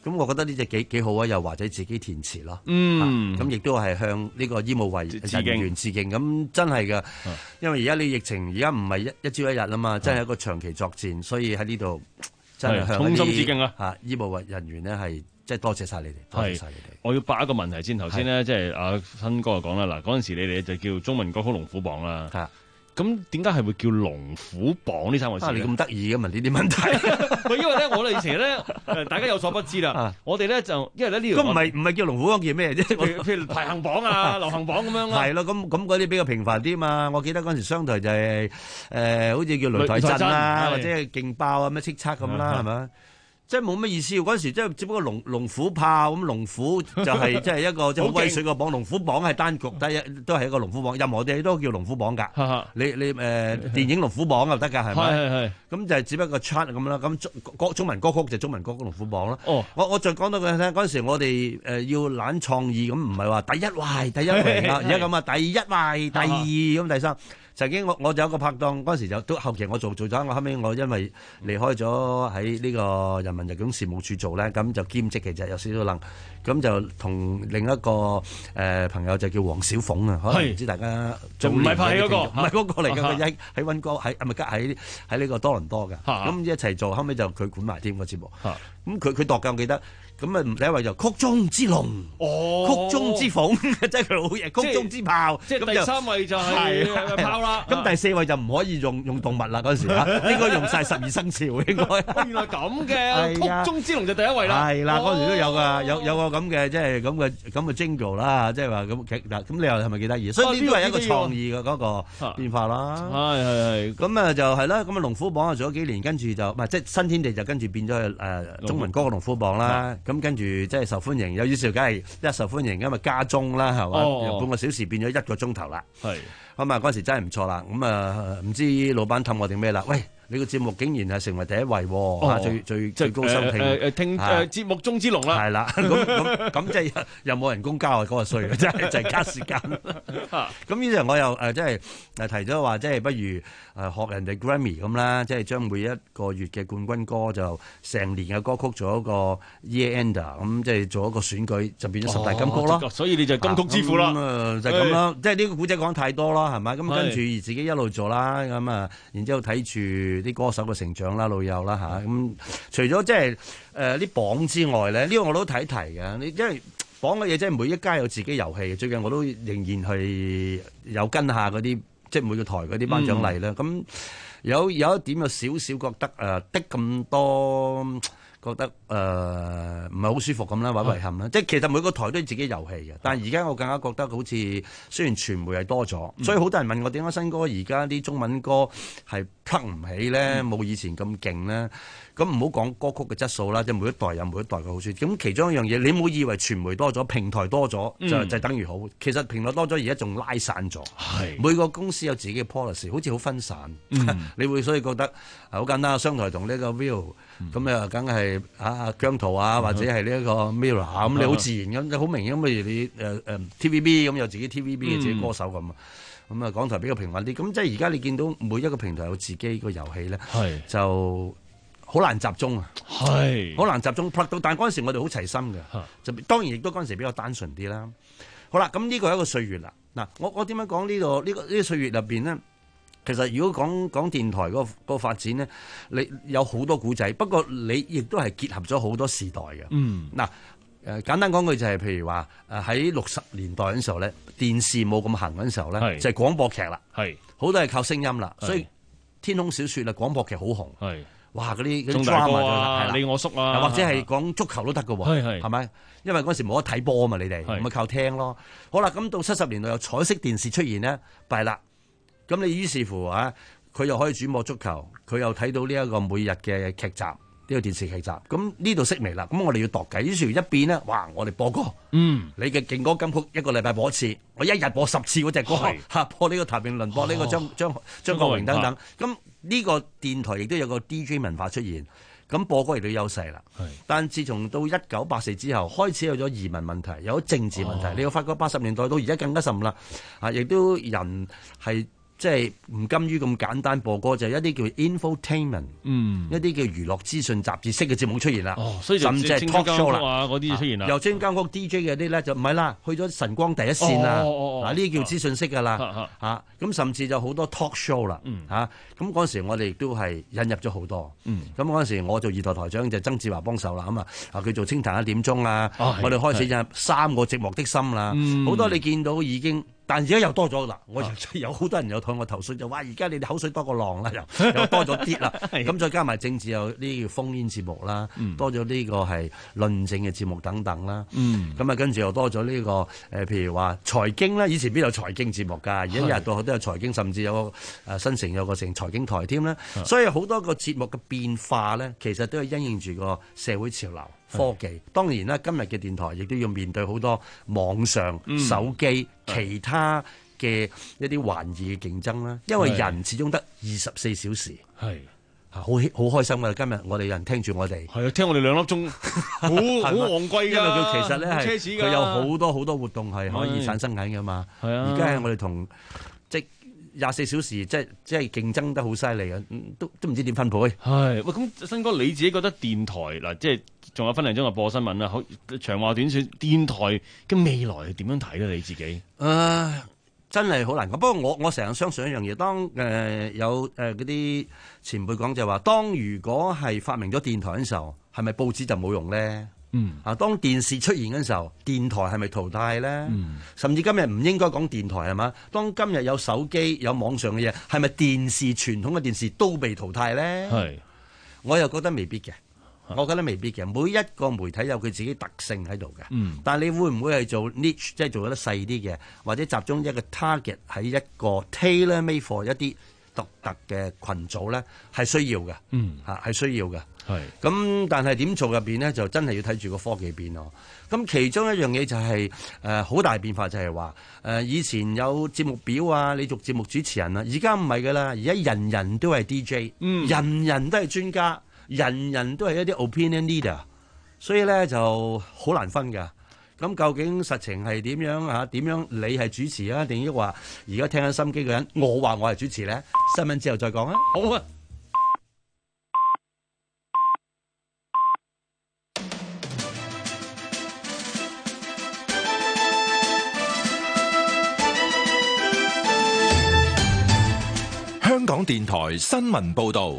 咁我覺得呢隻幾幾好啊，又或者自己填詞咯。 嗯， 咁亦都係向呢個醫務衛人員致敬。咁真係㗎，因為而家你疫情而家唔係一一朝一日啊嘛，真係一個長期作戰，所以喺呢度真係向衷心致敬啊！ 嚇醫務衛人員呢係即係多謝晒你哋，多謝晒你哋。 我要答一個問題先，頭先咧即係阿新哥就講啦，嗱嗰陣時你哋就叫中文歌曲龍虎榜啦。咁點解係會叫龍虎榜呢三個字？ 你咁得意嘅問呢啲問題？ 因為咧，我哋以前咧，大家有所不知啦。我哋咧就因為咧呢條， 咁唔係唔係叫龍虎榜叫咩啫？ 譬如譬如排行榜啊、流行榜咁樣啊。 係咯，咁咁嗰啲比較平凡啲嘛。我記得嗰陣時商台就係誒，好似叫擂台陣啦，或者係勁爆啊、咩叱咤咁啦，係咪？即係冇乜意思，嗰陣時即係只不過龍龍虎豹咁，龍虎就係即係一個即係好威水個榜，龍虎榜係單局，都係都係一個龍虎榜，任何嘢都叫龍虎榜㗎。你你誒電影龍虎榜又得㗎，係咪？係係。咁就係只不過 chart 咁啦。咁中中文歌曲就中文歌曲龍虎榜啦。哦，我我再講到佢聽，嗰陣時我哋誒要攬創意，咁唔係話第一位第一位啦，而家咁啊，第一位、第二咁第三。曾經我我就有一個拍檔，嗰陣時就都後期我做做咗，我後尾我因為離開咗喺呢個人民入境事務處做咧，咁就兼職其實有少少能，咁就同另一個誒、呃、朋友就叫黃小鳳啊，可能唔知大家就唔係拍戲嗰個，唔係嗰個嚟嘅，佢喺喺溫哥喺啊咪喺喺呢個多倫多嘅，咁一齊做，後尾就佢管埋添個節目，咁佢佢度嘅我記得。咁啊，第一位就曲中之龍，哦，曲中之鳳，即係佢好嘢，曲中之豹。 即係第三位就係豹啦。 咁第四位就唔可以用用動物啦，嗰陣時啊，應該用晒十二生肖應該。 原來咁嘅，曲中之龍就第一位啦。 係啦，嗰陣時都有噶，有有個咁嘅即係咁嘅咁嘅 jingle 啦，即係話咁嗱，咁你又係咪幾得意？所以呢個係一個創意嘅嗰個變化啦。 係係係。咁啊就係啦，咁啊龍虎榜啊做咗幾年，跟住就唔係即係新天地就跟住變咗去誒中文歌嘅龍虎榜啦。咁跟住即係受歡迎，有於是梗係一受歡迎，因為加鐘啦，係嘛？由半個小時變咗一個鐘頭啦。係咁啊，嗰陣時真係唔錯啦。咁啊，唔知老闆氹我定咩啦？喂！你個節目竟然係成為第一位喎，最最最高收聽誒誒聽誒節目中之龍啦。係啦，咁咁咁即係又冇人工交啊，嗰個稅嘅真係就係加時間。咁於是我又誒即係誒提咗話，即係不如誒學人哋 Grammy 咁啦，即係將每一個月嘅冠軍歌就成年嘅歌曲做一個 year ender，咁即係做一個選舉就變咗十大金曲咯。 所以你就金曲之父啦。 咁就咁啦，即係呢個古仔講太多啦，係咪？咁跟住自己一路做啦，咁啊，然之後睇住啲歌手嘅成長啦，老友啦嚇，咁除咗即係誒啲榜之外咧，呢個我都睇提嘅。你因為榜嘅嘢即係每一家有自己遊戲，最近我都仍然係有跟下嗰啲即係每個台嗰啲頒獎禮啦。咁、嗯、有有一點有少少覺得誒的咁多。覺得誒唔係好舒服咁啦，或者遺憾啦。即係其實每個台都有自己遊戲嘅，但係而家我更加覺得好似雖然傳媒係多咗，嗯、所以好多人問我點解新歌而家啲中文歌係擸唔起咧，冇、嗯、以前咁勁咧。咁唔好講歌曲嘅質素啦，即係每一代有每一代嘅好處。咁其中一樣嘢，你唔好以為傳媒多咗、平台多咗、嗯、就就等於好。其實平台多咗，而家仲拉散咗。係每個公司有自己嘅 policy，好似好分散。嗯、你會所以覺得好簡單，商台同呢個 Viu 咁啊，梗係啊姜濤啊，或者係呢一個 Mirror 咁、嗯，你好自然咁，好明顯咁。譬如你誒誒、呃、T V B 咁有自己 T V B 嘅自己歌手咁啊，咁啊港台比較平穩啲。咁即係而家你見到每一個平台有自己個遊戲咧，就。好難集中啊，係好難集中 plug 到，但係嗰陣時我哋好齊心嘅，就當然亦都嗰陣時比較單純啲啦。好啦，咁呢個係一個歲月啦。嗱，我我點樣講呢個呢個呢個歲月入邊呢？其實如果講講電台嗰個嗰個發展呢，你有好多古仔，不過你亦都係結合咗好多時代嘅。嗯，嗱誒簡單講句就係譬如話誒喺六十年代嗰陣時候咧，電視冇咁行嗰陣時候咧，就係廣播劇啦，係好多係靠聲音啦，所以天空小説啊廣播劇好紅。係。哇！嗰啲嗰啲 drama 啊，你我叔啊，或者係講足球都得㗎喎，係係咪？因為嗰時冇得睇波啊嘛，你哋咪靠聽咯。好啦，咁到七十年代有彩色電視出現咧，弊啦。咁你於是乎啊，佢又可以轉播足球，佢又睇到呢一個每日嘅劇集，呢個電視劇集。咁呢度式微啦，咁我哋要度計。於是乎一變咧，哇！我哋播歌，嗯，你嘅勁歌金曲一個禮拜播一次，我一日播十次嗰隻歌嚇，播呢個譚詠麟，播呢個張張張國榮等等，咁。呢個電台亦都有個 D J 文化出現，咁播歌亦都優勢啦。但自從到一九八四之後，開始有咗移民問題，有咗政治問題。哦、你會發覺八十年代到而家更加甚啦，啊，亦都人係即係唔甘於咁簡單播歌，就係一啲叫 infotainment， 嗯， 一啲叫娛樂資訊雜誌式嘅節目出現啦。 哦，所以就甚至係 talk show 啦， 嗰啲出現啦。 由精間屋 D J 嘅啲咧就唔係啦，去咗晨光第一線啦。嗱呢啲叫資訊式㗎啦。嚇咁甚至就好多 talk show 啦。嚇咁嗰陣時我哋亦都係引入咗好多。咁嗰陣時我做二台台長就曾志華幫手啦。咁啊啊佢做清談一點鐘啊，我哋開始引入三個寂寞的心啦。好多你見到已經。但而家又多咗啦，我有好多人有向我投訴，就話而家你哋口水多過浪啦，又又多咗啲啦。咁再加埋政治有呢啲叫烽煙節目啦，嗯、多咗呢個係論證嘅節目等等啦。咁啊跟住又多咗呢、呢個誒、呃，譬如話財經啦，以前邊有財經節目㗎？而家日日到都有財經，甚至有個誒新城有個成財經台添啦。所以好多個節目嘅變化咧，其實都係因應住個社會潮流。科技當然啦，今日嘅電台亦都要面對好多網上、嗯、手機、其他嘅一啲玩意嘅競爭啦。因為人始終得二十四小時，係好好開心㗎。今日我哋有人聽住我哋，係啊，聽我哋兩粒鐘，好好昂貴㗎。因為佢其實咧係佢有好多好多活動係可以產生緊㗎嘛。係啊，而家係我哋同即廿四小時，即係即係競爭得好犀利嘅，都都唔知點分配。係喂，咁新哥你自己覺得電台嗱，即係仲有分零鐘就播新聞啦。好長話短説，電台嘅未來係點樣睇咧？你自己？誒、呃，真係好難講。不過我我成日相信一樣嘢，當誒、呃、有誒嗰啲前輩講就係話，當如果係發明咗電台嘅時候，係咪報紙就冇用咧？嗯，啊，當電視出現嘅時候，電台係咪淘汰咧？嗯，甚至今日唔應該講電台係嘛？當今日有手機有網上嘅嘢，係咪電視傳統嘅電視都被淘汰咧？係，我又覺得未必嘅，我覺得未必嘅。每一個媒體有佢自己特性喺度嘅。嗯，但係你會唔會係做 niche，即係做得細啲嘅，或者集中一個 target 喺一個 tailor made for 一啲獨特嘅群組咧，係需要嘅。嗯，嚇係需要嘅。係咁，但係點做入邊呢？就真係要睇住個科技變咯。咁其中一樣嘢就係誒好大變化就，就係話誒以前有節目表啊，你做節目主持人啊，而家唔係噶啦，而家人人都係 D J，嗯，人人都係專家，人人都係一啲 opinion leader，所以咧就好難分噶。咁究竟實情係點樣嚇？點樣你係主持啊？定抑或而家聽緊心機嘅人，我話我係主持咧？新聞之後再講啊！好啊。 香港電台新聞報導，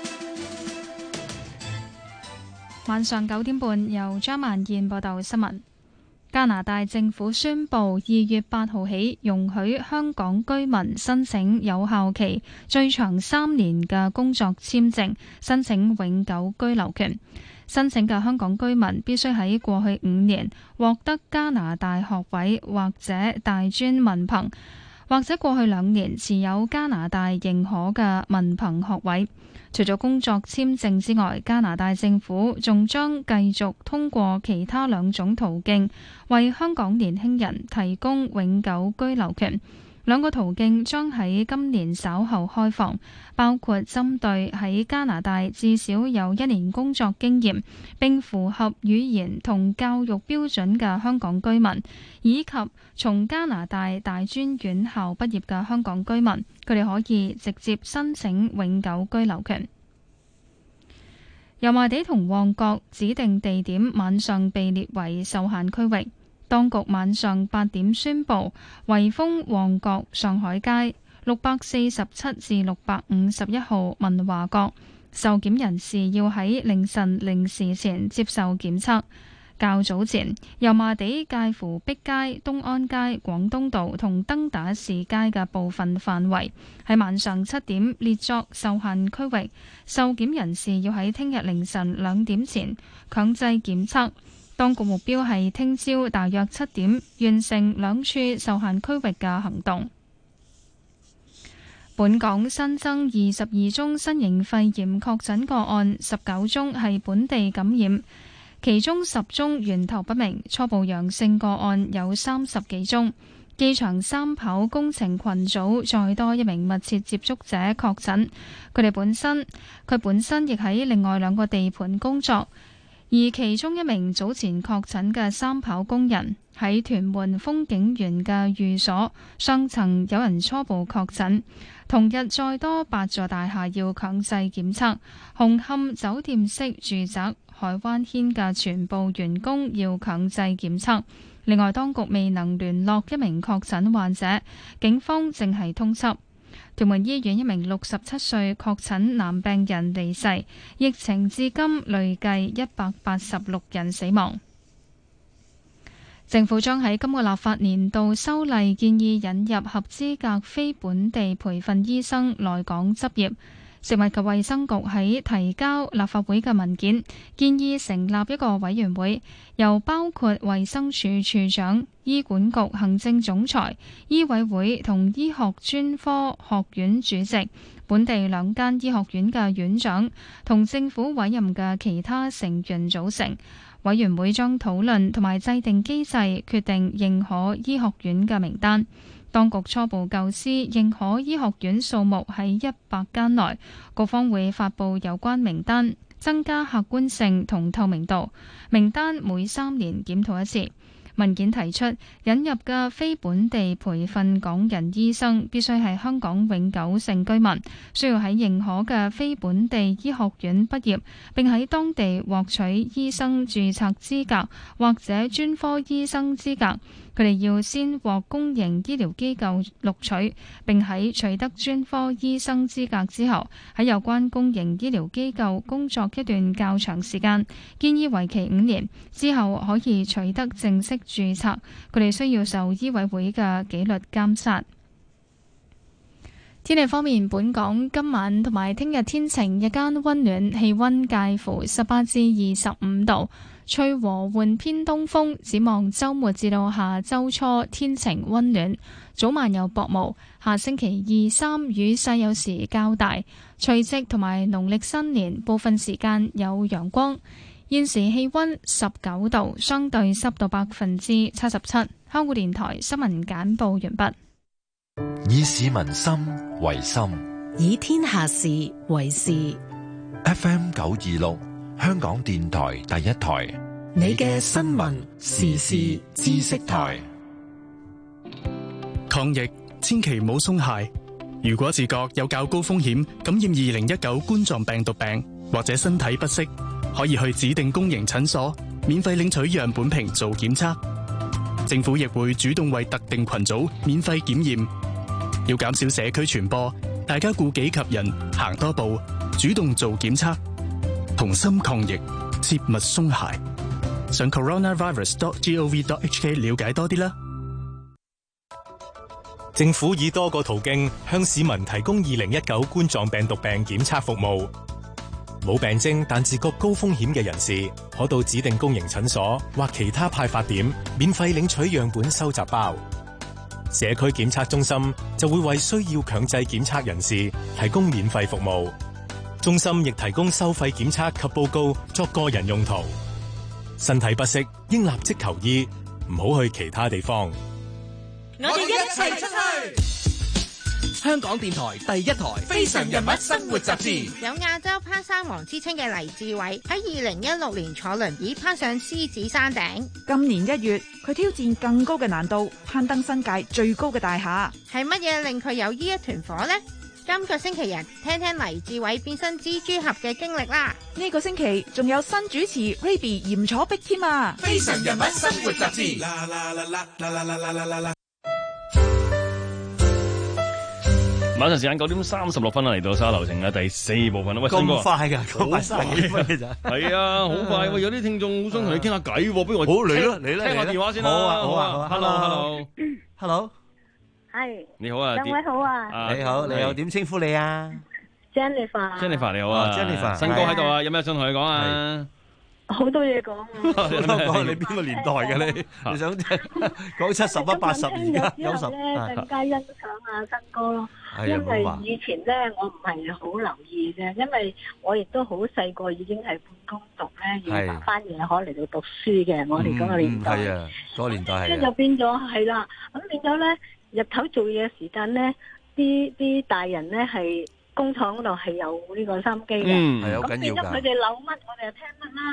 晚上九點半由張萬燕報道新聞。加拿大政府宣布，二月八號起容許香港居民申請有效期最長三年嘅工作簽證，申請永久居留權。申請嘅香港居民必須喺過去五年獲得加拿大學位或者大專文憑，或者過去兩年持有加拿大認可嘅文憑學位。除咗工作簽證之外，加拿大政府仲將繼續通過其他兩種途徑為香港年輕人提供永久居留權。兩個途徑將喺今年稍後開放，包括針對喺加拿大至少有一年工作經驗並符合語言同教育標準嘅香港居民，以及從加拿大大專院校畢業嘅香港居民，佢哋可以直接申請永久居留權。油麻地同旺角指定地點晚上被列為受限區域。當局晚上八點宣布，圍封旺角上海街六百四十七至六百五十一號文華閣，受檢人士要喺凌晨零時前接受檢測。較早前，油麻地介乎碧街、東安街、廣東道同登打士街嘅部分範圍喺晚上七點列作受限區域，受檢人士要喺聽日凌晨兩點前強制檢測。當局目標係聽朝大約七點完成兩處受限區域嘅行動。本港新增二十二宗新型肺炎確診個案，十九宗係本地感染，其中十宗源頭不明，初步陽性個案有三十幾宗。機場三跑工程群組再多一名密切接觸者確診，佢哋本身佢本身亦喺另外兩個地盤工作。 而其中一名早前確診嘅三跑工人喺屯門風景園嘅寓所上層有人初步確診。同日再多八座大廈要強制檢測，紅磡酒店式住宅海灣軒嘅全部員工要強制檢測。另外，當局未能聯絡一名確診患者，警方正係通緝。屯門醫院一名六十七歲確診男病人離世，疫情至今累計一百八十六人死亡。政府將喺今個立法年度修例，建議引入合資格非本地培訓醫生來港執業。食物及衛生局喺提交立法會嘅文件，建議成立一個委員會，由包括衛生署署長、醫管局行政總裁、醫委會同醫學專科學院主席、本地兩間醫學院嘅院長同政府委任嘅其他成員組成。委員會將討論同埋制定機制，決定認可醫學院嘅名單。當局初步構思認可醫學院數目喺一百間內，局方會發布有關名單，增加客觀性同透明度。名單每三年檢討一次。文件提出，引入嘅非本地培訓港人醫生必須係香港永久性居民，需要喺認可嘅非本地醫學院畢業，並喺當地獲取醫生註冊資格或者專科醫生資格。佢哋要先獲公營醫療機構錄取，並喺取得專科醫生資格之後，喺有關公營醫療機構工作一段較長時間，建議為期五年，之後可以取得正式註冊。佢哋需要受醫委會嘅紀律監察。天氣方面，本港今晚同埋聽日天晴，日間溫暖，氣溫介乎十八至二十五度。吹和緩偏東風，展望週末至到下週初天晴溫暖，早晚有薄霧。下星期二三雨勢有時較大，除夕同埋農曆新年部分時間有陽光。現時氣溫十九度，相對濕度百分之七十七。香港電台新聞簡報完畢。 以市民心為心， 以天下事為事。 F M 九二六。香港電台第一台， 你嘅新聞時事知識台。 抗疫千祈唔好鬆懈。如果自覺有較高風險感染二零一九冠狀病毒病，或者身體不適，可以去指定公營診所免費領取樣本瓶做檢測。政府亦會主動為特定群組免費檢驗。要減少社區傳播，大家顧己及人，行多步，主動做檢測。同心抗疫，切勿鬆懈。上 coronavirus dot gov dot hk 了解多啲啦。 政府以多個途徑向市民提供二零一九冠狀病毒病檢測服務。冇病徵但自覺高風險嘅人士，可到指定公營診所或其他派發點免費領取樣本收集包。社區檢測中心就會為需要強制檢測人士提供免費服務。中心亦提供收費檢測及報告作個人用途。身體不適應立即求醫，唔好去其他地方。 我哋一齊出去。 香港電台第一台非常人物生活雜誌。 有亞洲攀山王之稱嘅黎志偉喺二零一六年坐輪椅攀上獅子山頂。 今年一月，佢挑戰更高嘅難度，攀登新界最高嘅大廈。 係乜嘢令佢有呢一團火呢？今個星期日聽聽黎志偉變身蜘蛛俠嘅經歷啦！ 呢個星期仲有新主持 Raby 嚴楚碧添啊！ 非常人物生活雜誌。 晚上時間九點三十六分啦，嚟到沙流程嘅第四部分啦。喂， 咁快㗎，咁快三十幾分嘅咋？ 係啊，好快喎！有啲聽眾好想同你傾下偈喎，不如我好嚟咯，嚟啦， 聽下電話先啦。 好啊，好啊 ，hello，hello，hello。 係， 你好啊， 兩位好啊， 你好，你好，點稱呼你啊 ？Jennifer，Jennifer 你好啊 ，Jennifer， 新哥喺度啊，有咩想同佢講啊？ 好多嘢講啊！ 好多講，你邊個年代嘅你？你想講七十一、八十而家九十？ 咧更加欣賞啊新哥咯，因為以前咧我唔係好留意嘅，因為我亦都好細個已經係半工讀咧，要翻夜可嚟到讀書嘅，我哋嗰個年代。 係啊，嗰個年代係。 咁就變咗係啦，咁變咗咧。日頭做嘢時間咧，啲啲大人咧係工廠嗰度係有呢個收音機嘅， 嗯，係好緊要㗎。 咁變咗佢哋扭乜，我哋就聽乜啦。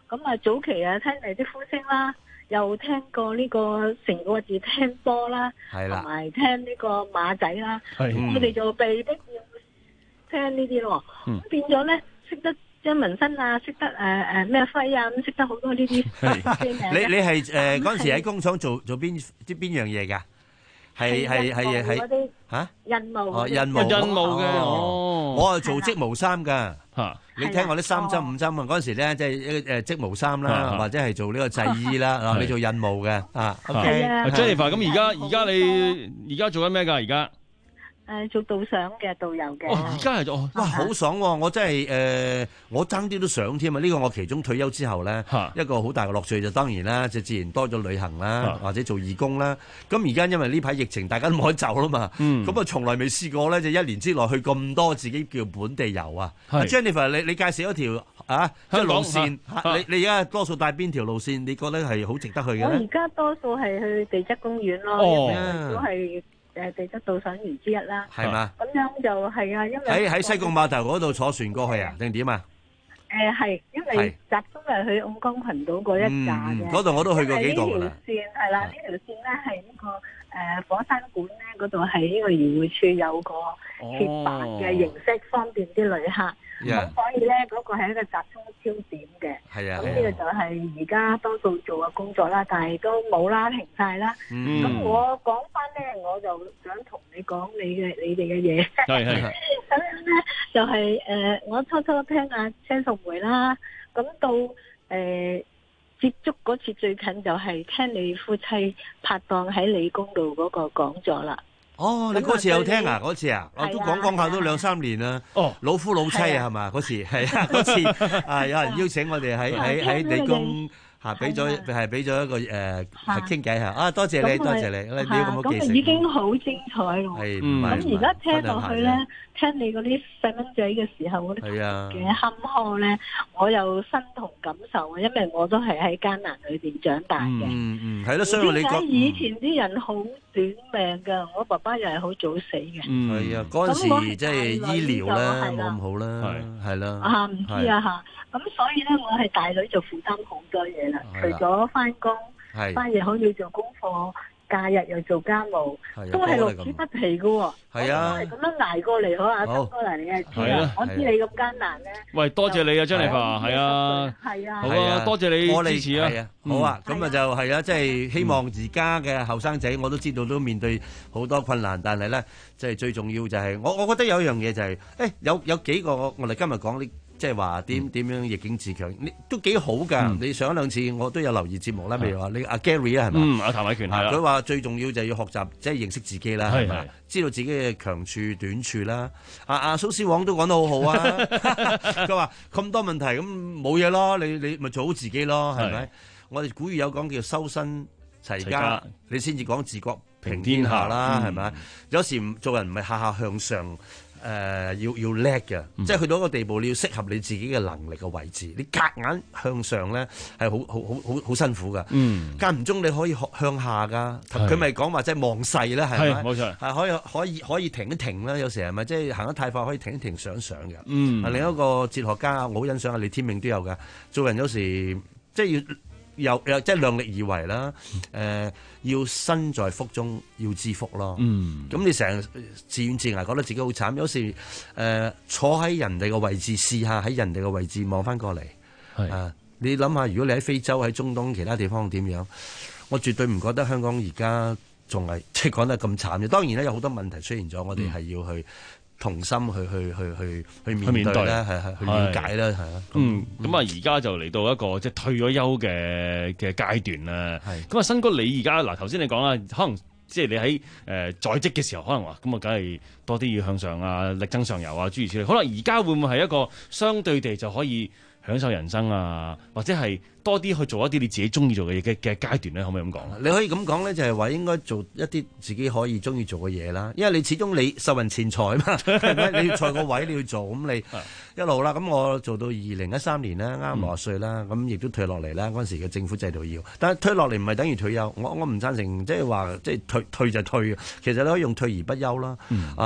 咁啊早期啊聽你啲呼聲啦，又聽過呢個成個字聽波啦，同埋聽呢個馬仔啦，咁我哋就被逼要聽呢啲咯，咁、嗯、變咗咧識得張文新啊，識得誒誒咩輝啊，咁識得好多呢啲。 你你係誒嗰陣時喺工廠做做邊啲邊樣嘢㗎？係係係係嚇印務哦，印務印務嘅哦，我係做織毛衫㗎嚇。你聽我啲三針五針啊，嗰陣時咧即係一個誒織毛衫啦，或者係做呢個製衣啦啊，你做印務嘅啊。 OK Jennifer，咁而家而家你而家做緊咩㗎？而家？ 誒做導賞嘅導遊嘅， 哦，而家係做，哇，好爽喎！我真係誒，我爭啲都想添啊！呢個我其中退休之後咧，一個好大嘅樂趣就當然啦，就自然多咗旅行啦，或者做義工啦。咁而家因為呢排疫情，大家都冇得走啦嘛，咁啊從來未試過咧，就一年之內去咁多自己叫本地遊啊。Jennifer，你你介紹一條啊，即係路線，你你而家多數帶邊條路線？你覺得係好值得去嘅咧？ 我而家多數係去地質公園咯，因為都係。誒地質導賞員之一啦， 係嘛？咁樣就係啊，因為喺喺西貢碼頭嗰度坐船過去啊，定點啊？ 誒係，因為集中係去五江群島嗰一紮嘅， 嗰度我都去過幾度㗎啦。 呢條線係啦，呢條線咧係呢個誒火山館咧，嗰度係呢個漁護處有個鐵板嘅形式，方便啲旅客。咁所以咧，嗰個係一個集中焦點嘅。係啊。咁呢個就係而家多數做嘅工作啦，但係都冇啦，停晒啦。嗯。咁我講翻咧，我就想同你講你嘅你哋嘅嘢。係係係。咁樣咧就係誒，我初初聽阿車淑梅啦，咁到誒接觸嗰次最近就係聽你夫妻拍檔喺理工度嗰個講座啦。 哦，你嗰次有聽啊？嗰次啊，我都講講下都兩三年啦。哦，老夫老妻啊，係嘛？嗰次係啊，嗰次啊，有人邀請我哋喺喺喺理工嚇，俾咗係俾咗一個誒傾偈嚇。啊，多謝你，多謝你，你咁好記性。 咁已經好精彩咯。係，咁而家聽落去咧，聽你嗰啲細蚊仔嘅時候嗰啲嘅坎坷咧，我又身同感受啊，因為我都係喺艱難裏邊長大嘅。 嗯嗯，係咯，所以你講以前啲人好短命㗎，我爸爸又係好早死嘅。 嗯，係啊，嗰陣時即係醫療咧冇咁好啦，係啦。 啊，唔知啊嚇，咁所以咧，我係大女就負擔好多嘢啦，除咗翻工，翻夜可以做功課。假日又做家務，都係樂此不疲嘅喎。係啊，我係咁樣捱過嚟，好啊，曾哥嗱，你係知啊，我知你咁艱難咧。 喂，多謝你啊，Jennifer，係啊， 係啊， 好啊，多謝你支持啊。 好啊，咁啊就係啊，即係希望而家嘅後生仔，我都知道都面對好多困難，但係咧，即係最重要就係我，我覺得有一樣嘢就係，誒有有幾個我哋今日講呢。即係話點點樣逆境自強，你都幾好㗎。嗯、你上一兩次我都有留意節目啦，譬如話你阿 Gary 啊，係嘛？ 嗯，阿譚偉權係啦。 佢話最重要就係要學習，即係認識自己啦，係咪？知道自己嘅強處短處啦。阿阿蘇斯王都講得好好啊。佢話咁多問題咁冇嘢咯，你你咪做好自己咯，係咪？我哋古語有講叫修身齊家，家你先至講治國平天下啦，係咪？嗯、有時做人唔係下下向上。誒、呃、要要叻嘅，嗯、即係去到一個地步，你要適合你自己嘅能力嘅位置。你夾硬向上咧，係好好好好好辛苦噶。嗯，間唔中你可以學向下噶。佢咪講話即係望勢咧，係咪？冇錯，係可以可以可以停一停啦。有時係咪即係行得太快，可以停一停想想嘅。嗯，另一個哲學家我好欣賞啊，李天命都有噶。做人有時即係要。又又即係量力而為啦，誒、呃、要身在福中要知福咯。嗯，咁你成日自怨自艾，覺得自己好慘。有時誒、呃、坐喺人哋嘅位置，試下喺人哋嘅位置望翻過嚟。係是啊，你諗下，如果你喺非洲、喺中東其他地方點樣？我絕對唔覺得香港而家仲係即係講得咁慘嘅。當然咧，有好多問題出現咗，我哋係要去。同心去去去去去面對咧，係係去了解咧，係啊。 嗯，咁啊，而家就嚟到一個即係退咗休嘅嘅階段啦。係。咁啊，新哥，你而家嗱頭先你講啦，可能即係你喺誒在職嘅時候，可能話咁啊，梗係多啲要向上啊，力爭上游啊，諸如此類。可能而家會唔會係一個相對地就可以享受人生啊，或者係多啲去做一啲你自己中意做嘅嘢嘅嘅階段咧，可唔可以咁講？ 你可以咁講咧，就係話應該做一啲自己可以中意做嘅嘢啦。因為你始終你受人錢財嘛，係咪？你要坐個位你要做，咁你一路啦。咁我做到二零一三年啦，啱六十歲啦，咁亦都退落嚟啦。嗰陣時嘅政府制度要，但係退落嚟唔係等於退休。我我唔贊成即係話即係退退就退，其實你可以用退而不休啦。嗯、啊。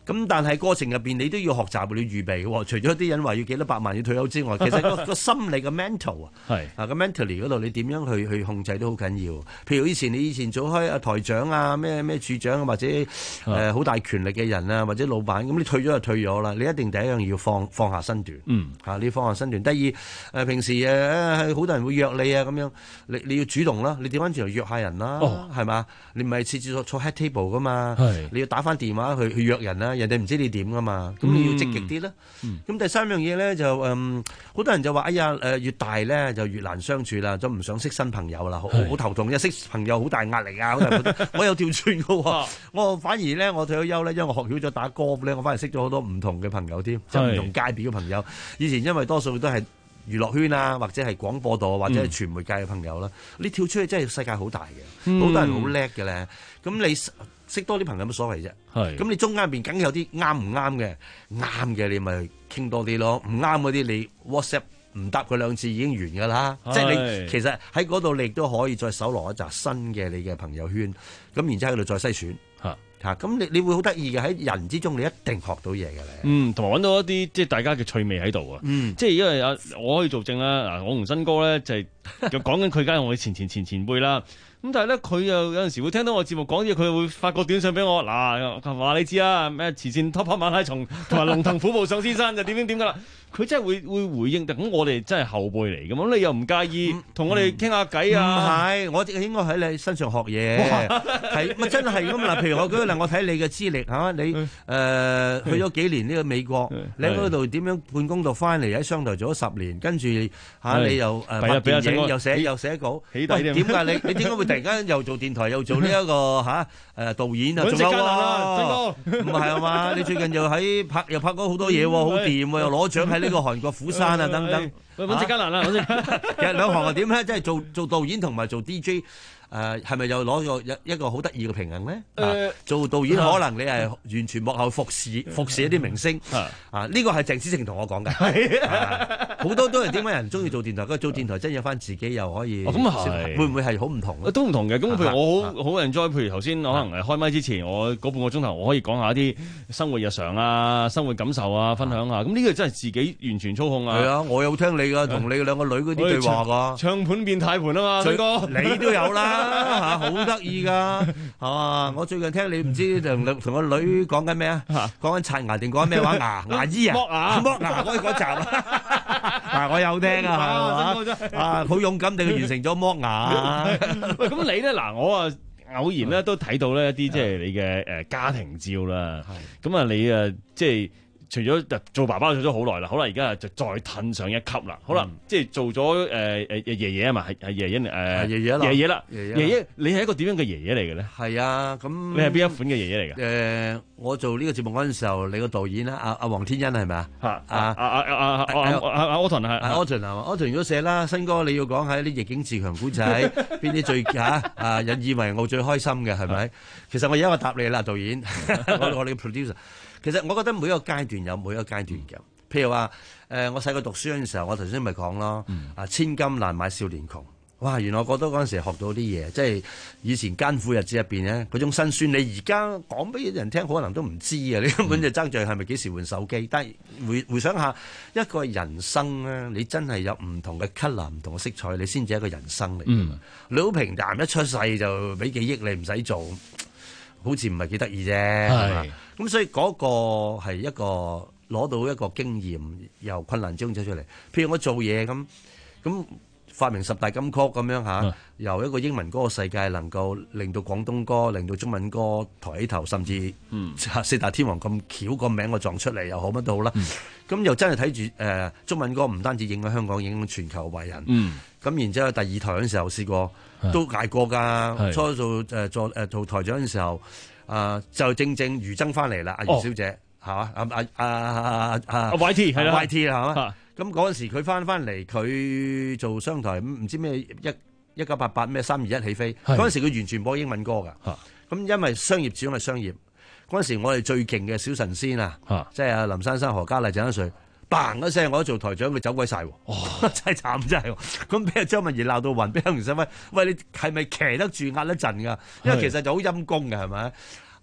咁但係過程入邊你都要學習，你要預備喎。除咗啲人話要幾多百萬要退休之外，其實個個心理嘅 mental 啊，係啊個 mentally 嗰度你點樣去去控制都好緊要。譬如以前你以前做開啊台長啊咩咩處長啊或者誒好、呃、大權力嘅人啊或者老闆，咁你退咗就退咗啦。你一定第一樣要放放下身段，嗯嚇、啊、你放下身段。第二誒、呃、平時誒好多人會約你啊咁樣，你你要主動啦，你點翻轉頭約下人啦，係、哦、嘛？你唔係次次坐坐 head table 噶嘛，你要打翻電話去去約人啦。人哋唔知你點噶嘛，咁你要積極啲啦。咁、嗯、第三樣嘢咧就誒，好、嗯、多人就話：哎呀，誒越大咧就越難相處啦，就唔想識新朋友啦，好頭痛。一識朋友好大壓力啊！我有調轉噶喎，我反而咧我退咗休咧，因為我學曉咗打 golf 咧，我反而識咗好多唔同嘅朋友添，即係唔同界別嘅朋友。以前因為多數都係娛樂圈啊，或者係廣播道或者係傳媒界嘅朋友啦、嗯，你跳出去真係世界好大嘅，好、嗯、多人好叻嘅咧。咁你識多啲朋友有乜所謂啫？係咁，你中間入邊梗有啲啱唔啱嘅，啱嘅你咪傾多啲咯。唔啱嗰啲你 WhatsApp 唔答佢兩次已經完㗎啦。即係你其實喺嗰度你亦都可以再搜羅一紮新嘅你嘅朋友圈，咁然之後喺度再篩選嚇嚇。咁你你會好得意嘅，喺人之中你一定學到嘢嘅咧。嗯，同埋揾到一啲即係大家嘅趣味喺度啊。嗯，即係因為啊，我可以做證啦。嗱，我同新哥咧就係就講緊佢梗係我嘅前前前前輩啦。咁但係咧，佢又有陣時會聽到我節目講嘢，佢會發個短信俾我。嗱，話你知啊，咩慈善 top up 馬拉松同埋龍騰虎步上天山就點點點噶啦。佢真係會會回應，咁我哋真係後輩嚟嘅，咁你又唔介意同我哋傾下偈啊？唔係，我應該喺你身上學嘢，係咪真係咁嗱？譬如我舉個例，我睇你嘅資歷嚇，你誒、呃、去咗幾年呢個美國，你喺嗰度點樣半工讀翻嚟喺商台做咗十年，跟住嚇你又誒拍電影，又寫又寫稿，點解你你點解會突然間又做電台又做呢、這、一個嚇誒、啊、導演啊？仲有啊，唔係啊嘛？你最近又喺拍又拍咗好多嘢喎，好掂喎，又攞獎喺呢個韓國釜山啊等等，揾隻艱難啦，揾隻。其實兩行係點咧？即係做做導演同埋做 D J。誒係咪又攞個一一個好得意嘅平衡咧？誒、呃、做導演可能你係完全幕後服侍服侍一啲明星啊！呢、啊這個係鄭思成同我講嘅，好、啊、多都係點解人中意做電台？佢做電台真係有翻自己又可以，咁、哦、係會唔會係好唔同咧？都唔同嘅。咁譬如我好好 enjoy，譬如頭先可能誒開麥之前，我嗰半個鐘頭我可以講下啲生活日常啊、生活感受啊，分享下。咁呢個真係自己完全操控啊！係啊，我有聽你㗎，同你兩個女嗰啲對話㗎。唱盤變態盤啊嘛，水哥你都有啦。嚇，好得意噶，係嘛？我最近聽你唔知同同個女講緊咩啊？講緊刷牙定講緊咩話？牙牙醫啊？剝牙剝牙嗰嗰集啊！我有聽啊，係嘛？啊，好勇敢地完成咗剝牙。喂，咁你咧嗱，我啊偶然咧都睇到咧一啲即係你嘅誒家庭照啦。咁啊，你啊即係。除咗做爸爸做咗好耐啦，好啦，而家就再褪上一級啦。好啦，嗯、即係做咗誒誒爺爺啊嘛，係係爺爺誒、呃、爺爺啦，爺爺啦，爺爺，你係一個點樣嘅爺爺嚟嘅咧？係啊，咁你係邊一款嘅爺爺嚟嘅？誒、呃，我做呢個節目嗰陣時候，你個導演啦，阿阿黃天恩係咪啊？啊啊啊啊啊啊阿柯頓係柯頓係嘛？柯頓如果寫啦，新哥你要講喺啲逆境自強古仔，邊啲最嚇啊引以為傲最開心嘅係咪？其實我而家我答你啦，導演，我我哋嘅 producer。其實我覺得每一個階段有每一個階段嘅，譬如話誒、呃，我細個讀書嗰陣時候，我頭先咪講咯，啊千金難買少年窮，哇！原來我覺得嗰陣時學到啲嘢，即係以前艱苦日子入邊咧，嗰種辛酸，你而家講俾人聽，可能都唔知啊！你根本就爭在係咪幾時換手機？但係回回想下一個人生咧，你真係有唔同嘅 colour、唔同嘅色彩，你先至係一個人生嚟㗎嘛。你好平淡，一出世就俾幾億你唔使做。好似唔係幾得意啫，係嘛？咁所以嗰個係一個攞到一個經驗，由困難之中走出嚟。譬如我做嘢咁，咁發明十大金曲咁樣嚇，由一個英文歌嘅世界能夠令到廣東歌、令到中文歌抬起頭，甚至四大天王咁巧個名我撞出嚟又好乜都好啦。咁、嗯、又真係睇住誒中文歌唔單止影響香港，影響全球為人。咁、嗯、然之後第二台嗰陣時候試過。都捱過㗎，初做誒做誒做台長嘅時候，啊、呃、就正正余爭翻嚟啦，阿、哦、余小姐係嘛？阿阿阿阿阿阿 Y T 係啦 Y T 係嘛？咁嗰陣時佢翻翻嚟，佢做商台唔知咩一一九八八咩三二一起飛，嗰陣時佢完全播英文歌㗎。咁因為商業始終係商業，嗰陣時我哋最勁嘅小神仙啊，即係阿林珊珊、何嘉麗、鄭一瑞。嘭一聲，我做台長，佢走鬼晒喎，真係慘真係。咁俾阿張文儀鬧到暈，俾阿吳生威，喂你係咪騎得住壓一陣㗎？因為其實就好陰功嘅係咪？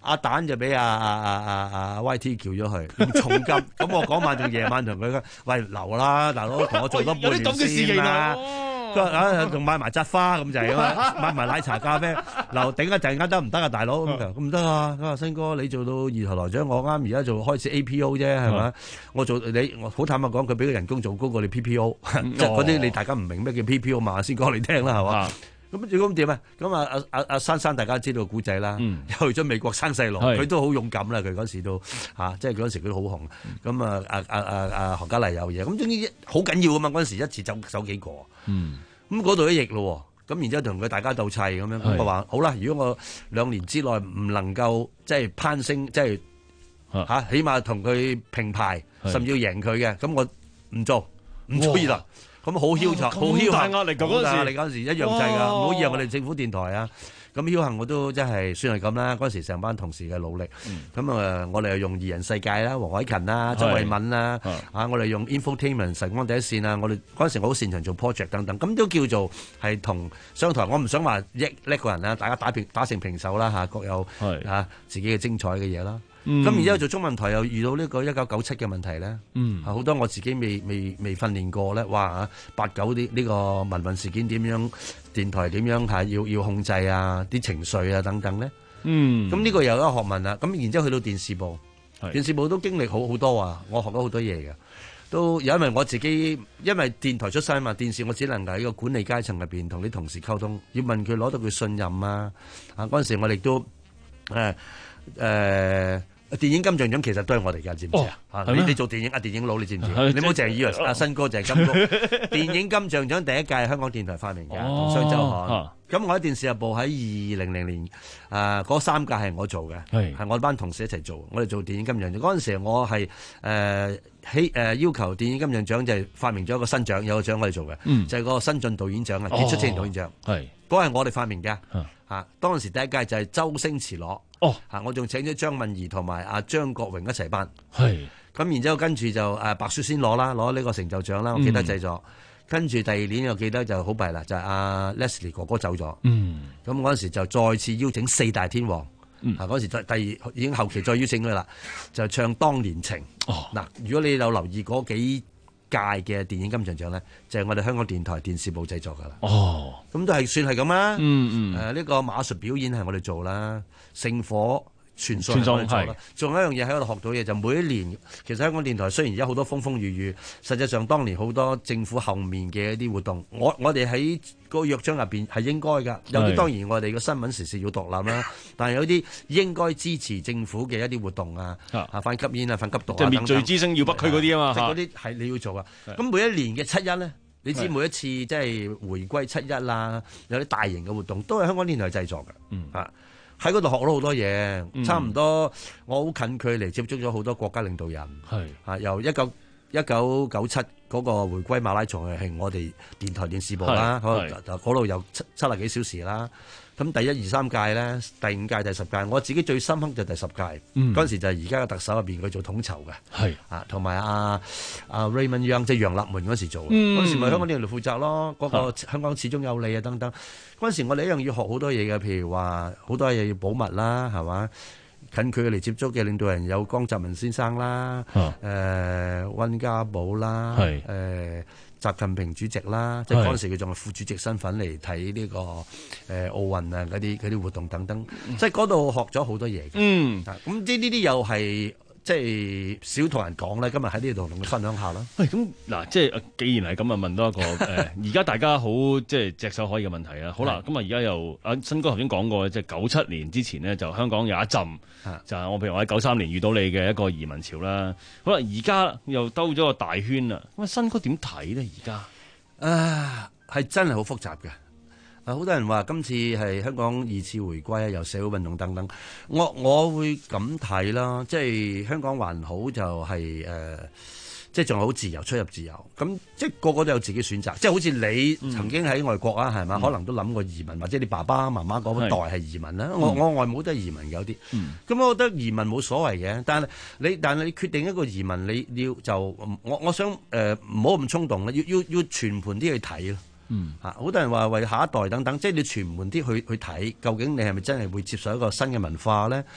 阿蛋就俾阿阿阿阿阿 Y T 叫咗佢用重金，咁我嗰晚仲夜晚同佢講，喂留啦，大佬同我做多半年先啦。佢話啊，仲買埋紮花咁就係啊嘛，買埋奶茶咖啡，留頂一陣間得唔得啊，大佬？咁佢話唔得啊，佢話新哥你做到二台台長，我啱而家做開始 A P O 啫，係咪？我做你，我好坦白講，佢俾個人工做高過你 P P O， 即係嗰啲你大家唔明咩叫 P P O 嘛，先講你聽啦，係嘛？咁如果咁點啊？咁啊阿阿阿珊珊大家知道古仔啦，嗯、去咗美國生細路，佢都好勇敢啦。佢嗰時都嚇、啊，即係嗰時佢都好紅。咁啊阿阿阿阿何嘉麗有嘢，咁總之好緊要啊嘛！嗰陣時一次走走幾個，咁嗰度一役咯。咁然之後同佢大家鬥砌咁樣，咁我話好啦，如果我兩年之內唔能夠即係攀升，即係嚇、啊，起碼同佢平排，甚至要贏佢嘅，咁我唔做，唔做熱啦。咁好僥倖，好僥倖，大壓力㗎嗰陣時，你嗰陣時一樣制㗎，唔好以為我哋政府電台啊。咁僥倖我都真係算係咁啦。嗰陣時成班同事嘅努力，咁啊、嗯，我哋又用二人世界啦，黃凱芹啦，周慧敏啦，啊，我哋用 Infotainment 晨光第一線啊，我哋嗰陣時我好擅長做 project 等等，咁都叫做係同商台。我唔想話益叻個人啦，大家打平打成平手啦嚇，各有嚇自己嘅精彩嘅嘢啦。咁、嗯、然之後做中文台又遇到呢個一九九七嘅問題咧，好、嗯、多我自己未未未訓練過咧，哇八九啲呢個民運事件點樣，電台點樣係要要控制啊，啲情緒啊等等咧，咁呢、嗯、個又有一個學問啦。咁然之後去到電視部，電視部都經歷好好多啊，我學咗好多嘢嘅，都因為我自己因為電台出身嘛，電視我只能夠喺個管理階層入邊同啲同事溝通，要問佢攞到佢信任啊，啊嗰陣時我哋都誒誒。呃呃電影金像獎其實都係我哋㗎，知唔知啊？你你做電影啊，電影佬你知唔知？你唔好淨係以為阿新哥就係金哥。電影金像獎第一屆係香港電台發明嘅，同雙週刊。咁我喺電視日報喺二零零年誒嗰三屆係我做嘅，係我班同事一齊做。我哋做電影金像獎嗰陣時，我係誒希誒要求電影金像獎就係發明咗一個新獎，有個獎我哋做嘅，就係個新晉導演獎啊，傑出青年導演獎。係嗰個係我哋發明嘅。嚇！當時第一屆就係周星馳攞。哦，嚇！我仲請咗張敏儀同埋阿張國榮一齊頒，係咁，然之後跟住就誒白雪仙攞啦，攞呢個成就獎啦，我記得製作。嗯、跟住第二年又記得就好弊啦，就係、是、阿 Leslie 哥哥走咗。嗯，咁嗰陣時就再次邀請四大天王，嗯，嗰時第第二已經後期再邀請佢啦，就唱《當年情》。哦，嗱，如果你有留意嗰幾屆嘅電影金像獎咧，就係、是、我哋香港電台電視部製作噶啦。哦，咁都係算係咁啦。嗯嗯，誒、呃、呢、這個馬術表演係我哋做啦，聖火傳送係我哋做啦。仲有一樣嘢喺度學到嘢，就每一年其實香港電台雖然而家好多風風雨雨，實際上當年好多政府後面嘅一啲活動，我我哋喺個約章入邊係應該㗎。有啲當然我哋嘅新聞時事要獨立啦，但係有啲應該支持政府嘅一啲活動啊，啊反吸煙啊、反吸毒啊，即係滅罪之聲要北區嗰啲啊嘛，嗰啲係你要做啊。咁每一年嘅七一咧。你知每一次即係回歸七一啦，有啲大型嘅活動都係香港電台製作嘅，嗯、啊喺嗰度學咗好多嘢，嗯、差唔多我好近距離接觸咗好多國家領導人，係啊由一九一九九七嗰個回歸馬拉松係我哋電台電視部啦，嗰度有七七十幾小時啦。咁第一二三屆咧，第五屆第十屆，我自己最深刻就第十屆，嗰陣、嗯、時就係而家嘅特首入邊佢做統籌嘅，係啊，同埋阿阿 Raymond Young 即係楊立門嗰時做，嗰、嗯、時咪香港電台負責咯，嗰、嗰個香港始終有利啊等等。嗰陣時我哋一樣要學好多嘢嘅，譬如話好多嘢要保密啦，係嘛？近距離接觸嘅領導人有江澤民先生啦，誒、啊呃、温家寶啦，誒。呃習近平主席啦，即係嗰陣時佢仲係副主席身份嚟睇呢個誒、呃、奧運啊嗰啲嗰啲活動等等，嗯、即係嗰度學咗好多嘢。嗯，咁呢呢啲又係即係少同人講咧。今日喺呢度同佢分享下啦。喂，咁嗱，即係既然係咁啊，問多一個誒，而、呃、家大家好即係隻手可以嘅問題啦。好啦，咁啊而家又阿新哥頭先講過，即係九七年之前呢，就香港有一陣，就係我譬如我喺九三年遇到你嘅一個移民潮啦。好啦，而家又兜咗個大圈啦。咁啊，新哥點睇咧？而家啊，係真係好複雜嘅。啊，好多人話今次係香港二次回歸啊，由社會運動等等。我我會咁睇啦，即係香港還好就係、是、誒。呃即係仲係好自由，出入自由，咁即係個個都有自己選擇。即係好似你曾經喺外國啊，係嘛？嗯、可能都諗過移民，或者你爸爸媽媽嗰代係移民啦。嗯、我我外母都係移民有啲。咁、嗯、我覺得移民冇所謂嘅，但係你但係你決定一個移民，你要就我我想誒唔好咁衝動啦，要要要全盤啲去睇咯。嗯，嚇好多人話為下一代等等，即係你全盤啲去去睇，究竟你係咪真係會接受一個新嘅文化咧？誒、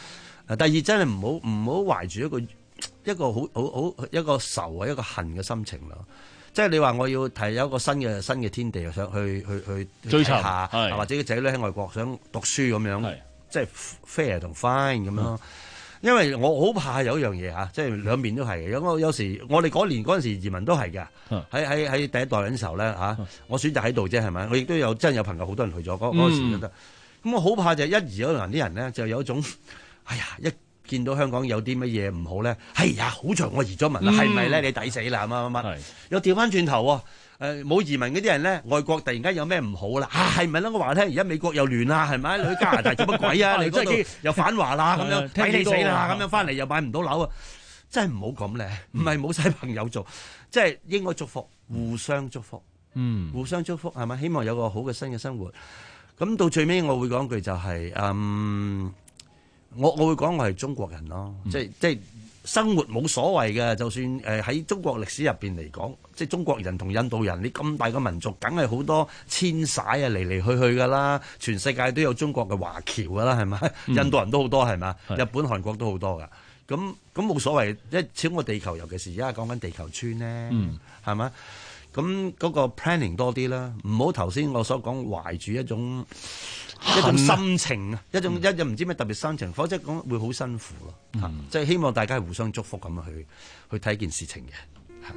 第二真係唔好唔好懷住一個一個好好好一個仇啊一個恨嘅心情咯。即係你話我要提有一個新嘅新嘅天地，想去去去追查下，或者個仔女喺外國想讀書咁樣，即係 fair 同 fine 咁咯。因為我好怕有一樣嘢嚇，即係兩邊都係嘅。有我有時我哋嗰年嗰陣時移民都係嘅，喺喺喺第一代嗰陣時候咧嚇，我選擇喺度啫係咪？我亦都有真係有朋友好多人去咗嗰嗰時覺得。咁我好怕就係一移咗人啲人咧，就有一種哎呀一見到香港有啲乜嘢唔好咧，哎呀好在我移咗民啦，係咪咧？你抵死啦乜乜乜，又調翻轉頭喎。誒冇、呃、移民嗰啲人咧，外國突然間有咩唔好啦？啊係咪咧？我話聽，而家美國又亂啦，係咪？你去加拿大做乜鬼啊？你嗰度又反華啦，咁樣抵你死啦，咁樣翻嚟又買唔到樓啊！真係唔好咁咧，唔係冇晒朋友做，即係應該祝福，互相祝福，嗯，互相祝福係咪？希望有個好嘅新嘅生活。咁到最尾我會講句就係、是，嗯，我我會講我係中國人咯，嗯、即係即係。生活冇所謂嘅，就算誒喺中國歷史入邊嚟講，即係中國人同印度人，你咁大個民族，梗係好多遷徙啊，嚟嚟去去噶啦。全世界都有中國嘅華僑噶啦，係咪？嗯、印度人都好多係嘛？日本、韓國都好多噶。咁咁冇所謂，一整個地球，尤其是而家講緊地球村咧，係咪、嗯？咁嗰個 planning 多啲啦，唔好頭先我所講懷住一種。一種心情啊，一種一又唔知咩特別心情，否則講會好辛苦咯。嗯、即係希望大家係互相祝福咁去去睇件事情嘅。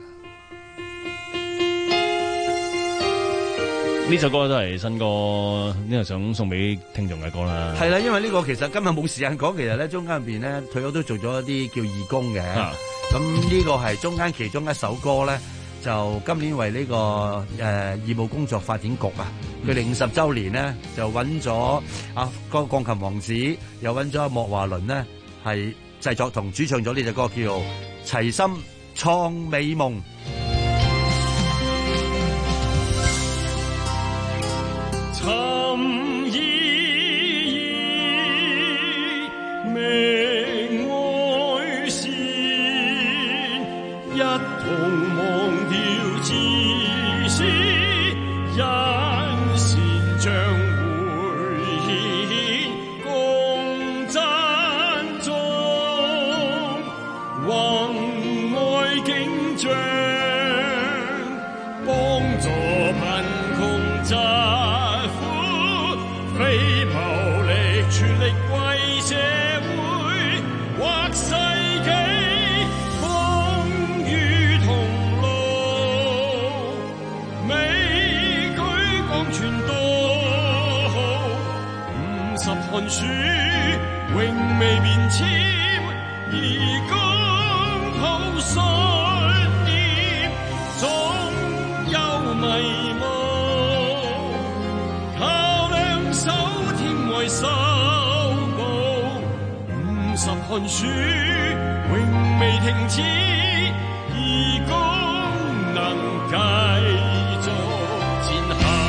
呢首歌都係新歌，呢個想送俾聽眾嘅歌啦。 係啦，因為呢個其實今日冇時間講，其實咧中間入邊咧，退休都做咗一啲叫義工嘅。咁呢、啊、個係中間其中一首歌咧。就今年為呢、這個誒、呃、義務工作發展局啊，佢哋五十週年呢，就揾咗啊個鋼琴王子，又揾咗莫華倫呢，係製作同主唱咗呢隻歌，叫做《齊心創美夢》。 尋意義明愛善，一同忘掉自私，因善將會顯，共珍重，宏愛景象，幫助貧窮疾苦，非牟利，全力為社會劃世紀。寒暑永未變遷，而剛好信念總有迷霧，靠兩手天為修補，五十寒暑永未停止，而剛能繼續前行。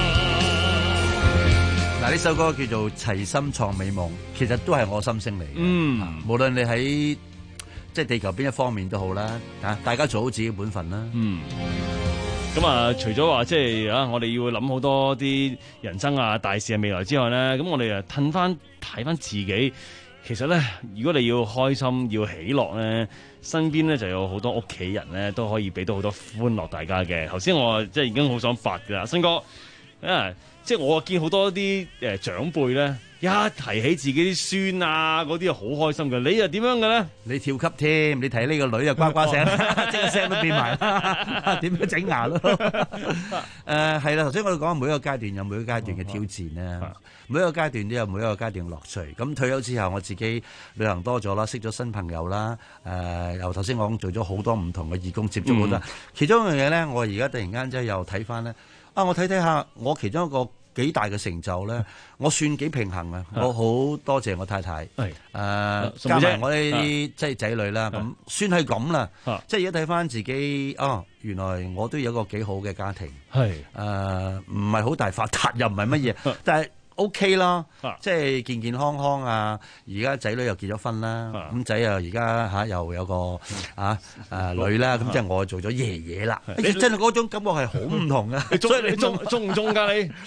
嗱，呢首歌叫做《齊心創美夢》，其實都係我心聲嚟嘅。嗯，無論你喺即係地球邊一方面都好啦，啊，大家做好自己本分啦。 嗯。咁啊，除咗話即係啊，我哋要諗好多啲人生啊、大事啊、未來之外咧，咁我哋啊褪翻睇翻自己。其實咧，如果你要開心、要喜樂咧，身邊咧就有好多屋企人咧都可以俾到好多歡樂大家嘅。頭先我即係已經好想發㗎啦，新哥啊！即係我見好多啲誒長輩咧，一提起自己啲孫啊嗰啲啊，好開心嘅。你又點樣嘅咧？ 你跳級添，你睇呢個女啊，呱呱聲，即係聲都變埋啦。點樣整牙咯？誒係啦，頭先我哋講每一個階段有每一個階段嘅挑戰咧，每一個階段都有每一個階段嘅樂趣。咁退休之後，我自己旅行多咗啦，識咗新朋友啦。誒由頭先我講做咗好多唔同嘅義工，接觸好多。其中一樣嘢咧，我而家突然間即係又睇翻咧。啊！我睇睇下，我其中一個幾大嘅成就咧，我算幾平衡啊！我好多謝我太太，誒加埋我啲即係仔女啦，咁算係咁啦。即係而家睇翻自己，哦，原來我都有一個幾好嘅家庭，係誒唔係好大發達，又唔係乜嘢，但係 OK 啦，即係健健康康啊！而家仔女又結咗婚啦，咁仔啊而家嚇又有個啊誒女啦，咁即係我做咗爺爺啦。真係嗰種感覺係好唔同嘅。 所以你中中唔中㗎你？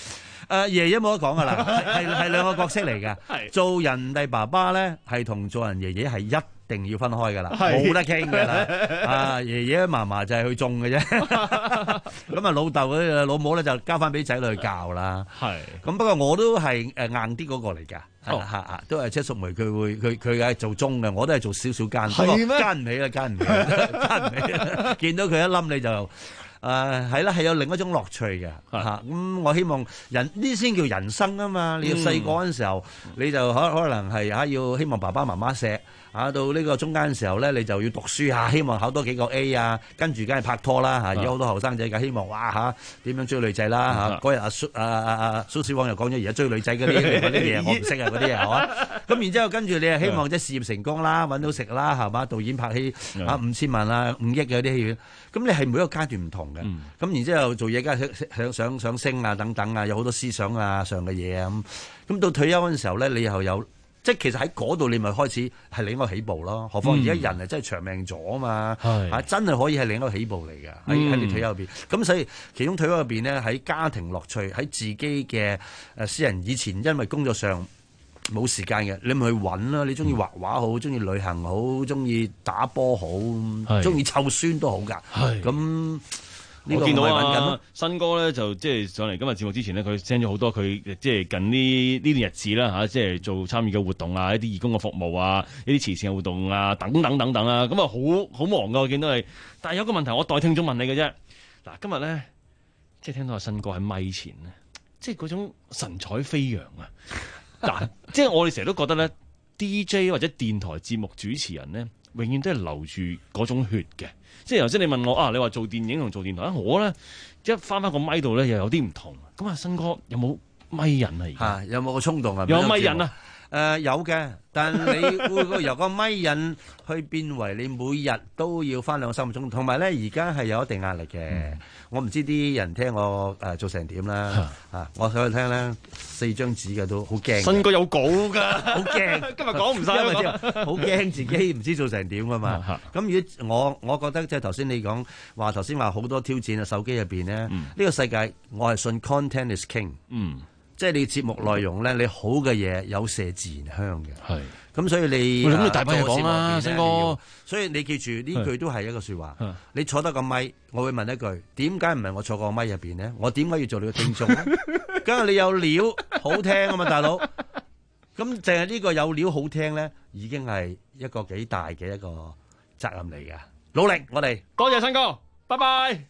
誒爺爺冇得講噶啦，係係兩個角色嚟嘅。做人哋爸爸咧，係同做人爺爺係一定要分開噶啦，冇得傾噶啦。啊，爺爺嫲嫲就係去種嘅啫。咁啊，老豆嗰老母咧就交翻俾仔女去教啦。係。咁不過我都係誒硬啲嗰個嚟㗎。係啦嚇，都係車淑梅，佢會佢佢係做中嘅，我都係做少少奸。係咩？奸唔起啦，奸唔起，奸唔起。見到佢一冧你就誒係啦，係有另一種樂趣嘅嚇。咁我希望人呢先叫人生啊嘛！你要細個嗰陣時候，你就可可能係嚇要希望爸爸媽媽錫。啊，到呢個中間嘅時候咧，你就要讀書啊，希望考多幾個 A 啊，跟住梗係拍拖啦嚇。而家好多後生仔梗希望哇嚇點樣追女仔啦嚇。嗰日阿蘇阿阿阿蘇小旺又講咗，而家追女仔嗰啲嗰啲嘢我唔識啊嗰啲嘢係嘛。咁然之後跟住你係希望即係事業成功啦，揾到食啦係嘛，導演拍戲啊五千萬啊五億嘅啲戲院。咁你係每一個階段唔同嘅。咁然之後做嘢梗係想想想升啊等等啊，有好多思想啊上嘅嘢啊咁。咁到退休嗰陣時候咧，你又有。即係其實喺嗰度你咪開始係另一個起步咯，何況而家人係真係長命咗啊嘛，嗯、啊真係可以係另一個起步嚟嘅喺喺你退休入邊。咁所以其中退休入邊咧，喺家庭樂趣，喺自己嘅誒私人以前因為工作上冇時間嘅，你咪去揾啦。你中意畫畫好，中意旅行好，中意打波好，中意湊孫都好㗎。咁我見到啊，新哥咧就即係上嚟今日節目之前呢，佢 send 咗好多佢即係近呢呢段日子啦嚇，即係做參與嘅活動啊，一啲義工嘅服務啊，一啲慈善嘅活動啊，等等等等啊，咁啊好好忙噶，我見到你。但係有個問題，我代聽眾問你嘅啫。嗱，今日咧即係聽到阿新哥喺咪前咧，即係嗰種神采飛揚啊！嗱，即係我哋成日都覺得咧 D J 或者電台節目主持人咧，永遠都係流住嗰種血嘅。即係頭先你問我啊，你話做電影同做電台，我咧一翻翻個咪度咧又有啲唔同。咁啊，新哥有冇咪癮啊？而家有冇個衝動啊？ 有咪癮啊？ 誒、呃、有嘅，但你會唔會由個咪癮去變為你每日都要翻兩三個鐘？同埋咧，而家係有一定壓力嘅。嗯、我唔知啲人聽我誒、呃、做成點啦。啊，我想去聽咧，四張紙嘅都好驚。 新哥有稿㗎， 好驚。今日講唔晒，因為好驚自己唔知做成點㗎嘛。咁如果我我覺得即係頭先你講話頭先話好多挑戰啊，手機入邊咧，呢、嗯、個世界我係信 content is king。嗯。即係你節目內容咧，你好嘅嘢有麝自然香嘅。係，咁所以你咁你大把嘢講啦，星哥。 所以你記住呢句都係一個説話。你坐得個咪，我會問一句：點解唔係我坐個咪入邊咧？我點解要做你嘅聽眾咧？梗係你有料好聽啊嘛，大佬。咁淨係呢個有料好聽咧，已經係一個幾大嘅一個責任嚟嘅。努力，我哋多謝新哥，拜拜。